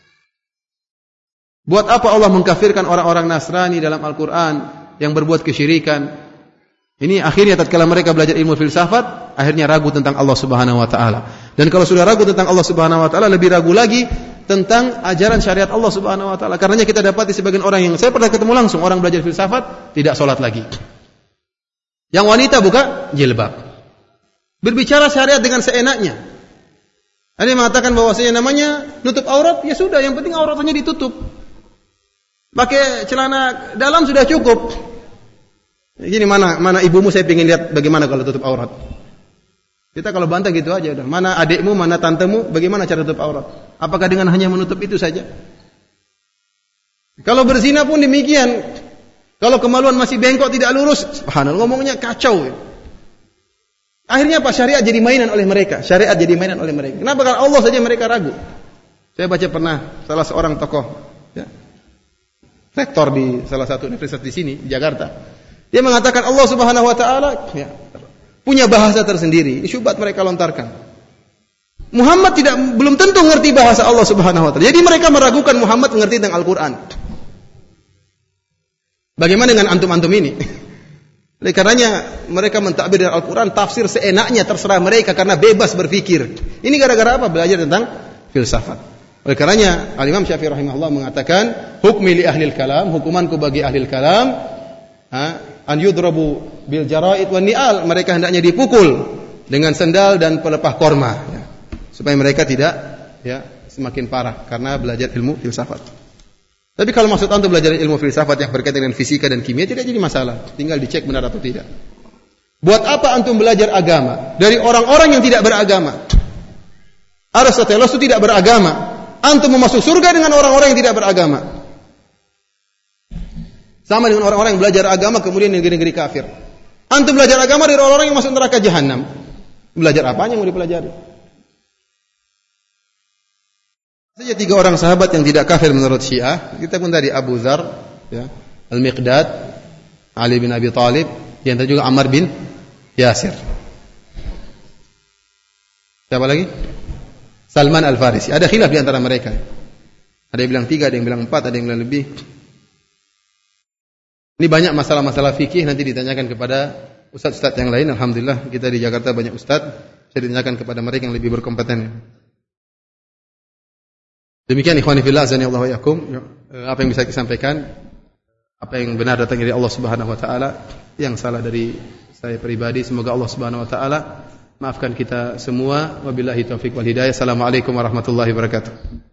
Speaker 2: Buat apa Allah mengkafirkan orang-orang Nasrani dalam Al-Qur'an yang berbuat kesyirikan? Ini akhirnya tatkala mereka belajar ilmu filsafat, akhirnya ragu tentang Allah Subhanahu wa taala. Dan kalau sudah ragu tentang Allah Subhanahu wa taala, lebih ragu lagi tentang ajaran syariat Allah Subhanahu wa taala. Karenanya kita dapati sebagian orang yang saya pernah ketemu langsung orang belajar filsafat tidak salat lagi. Yang wanita buka jilbab. Berbicara syariat dengan seenaknya. Ada yang mengatakan bahwasanya namanya nutup aurat, ya sudah, yang penting auratnya ditutup. Pakai celana dalam sudah cukup. Gini, mana mana ibumu, saya ingin lihat bagaimana kalau tutup aurat. Kita kalau bantah gitu aja udah. Mana adikmu, mana tantemu, bagaimana cara tutup aurat? Apakah dengan hanya menutup itu saja? Kalau berzina pun demikian. Kalau kemaluan masih bengkok tidak lurus, subhanallah, ngomongnya kacau. Akhirnya apa? Syariat jadi mainan oleh mereka. Syariat jadi mainan oleh mereka. Kenapa? Karena Allah saja mereka ragu. Saya baca pernah salah seorang tokoh, ya, rektor di salah satu universitas di sini, di Jakarta. Dia mengatakan Allah Subhanahu wa taala ya, punya bahasa tersendiri. Syubhat mereka lontarkan. Muhammad tidak belum tentu mengerti bahasa Allah Subhanahu wa taala. Jadi mereka meragukan Muhammad mengerti tentang Al-Qur'an. Bagaimana dengan antum-antum ini? Oleh karenanya mereka mentakbir dari Al-Qur'an tafsir seenaknya, terserah mereka karena bebas berpikir. Ini gara-gara apa? Belajar tentang filsafat. Oleh karenanya Al-Imam Syafi'i rahimahullah mengatakan, hukmi li ahlil kalam, hukumanku bagi ahlil kalam, ha, an yudrabu bil jaraid wan ni'al, mereka hendaknya dipukul dengan sendal dan pelepah korma ya, supaya mereka tidak ya semakin parah karena belajar ilmu filsafat. Tapi kalau maksud antum belajar ilmu filsafat yang berkaitan dengan fisika dan kimia tidak jadi masalah, tinggal dicek benar atau tidak. Buat apa antum belajar agama dari orang-orang yang tidak beragama? Aristoteles itu tidak beragama. Antum mau masuk surga dengan orang-orang yang tidak beragama. Sama dengan orang-orang yang belajar agama kemudian negeri-negeri kafir. Antum belajar agama dari orang-orang yang masuk neraka jahanam. Belajar apanya yang mau dipelajari? Saja tiga orang sahabat yang tidak kafir menurut Syiah. Kita pun tadi Abu Dzar, ya, Al-Miqdad, Ali bin Abi Thalib, yang tadi juga Ammar bin Yasir. Siapa lagi? Salman Al-Farisi. Ada khilaf di antara mereka. Ada yang bilang tiga, ada yang bilang empat, ada yang bilang lebih. Ini banyak masalah-masalah fikih nanti ditanyakan kepada ustaz-ustaz yang lain. Alhamdulillah kita di Jakarta banyak ustaz. Saya ditanyakan kepada mereka yang lebih berkompeten. Demikian ikhwani fillah azani Allah wa yakum. Apa yang bisa saya sampaikan, apa yang benar datang dari Allah Subhanahu wa taala, yang salah dari saya pribadi semoga Allah Subhanahu wa taala maafkan kita semua. Wabillahi taufik wal hidayah. Assalamualaikum warahmatullahi wabarakatuh.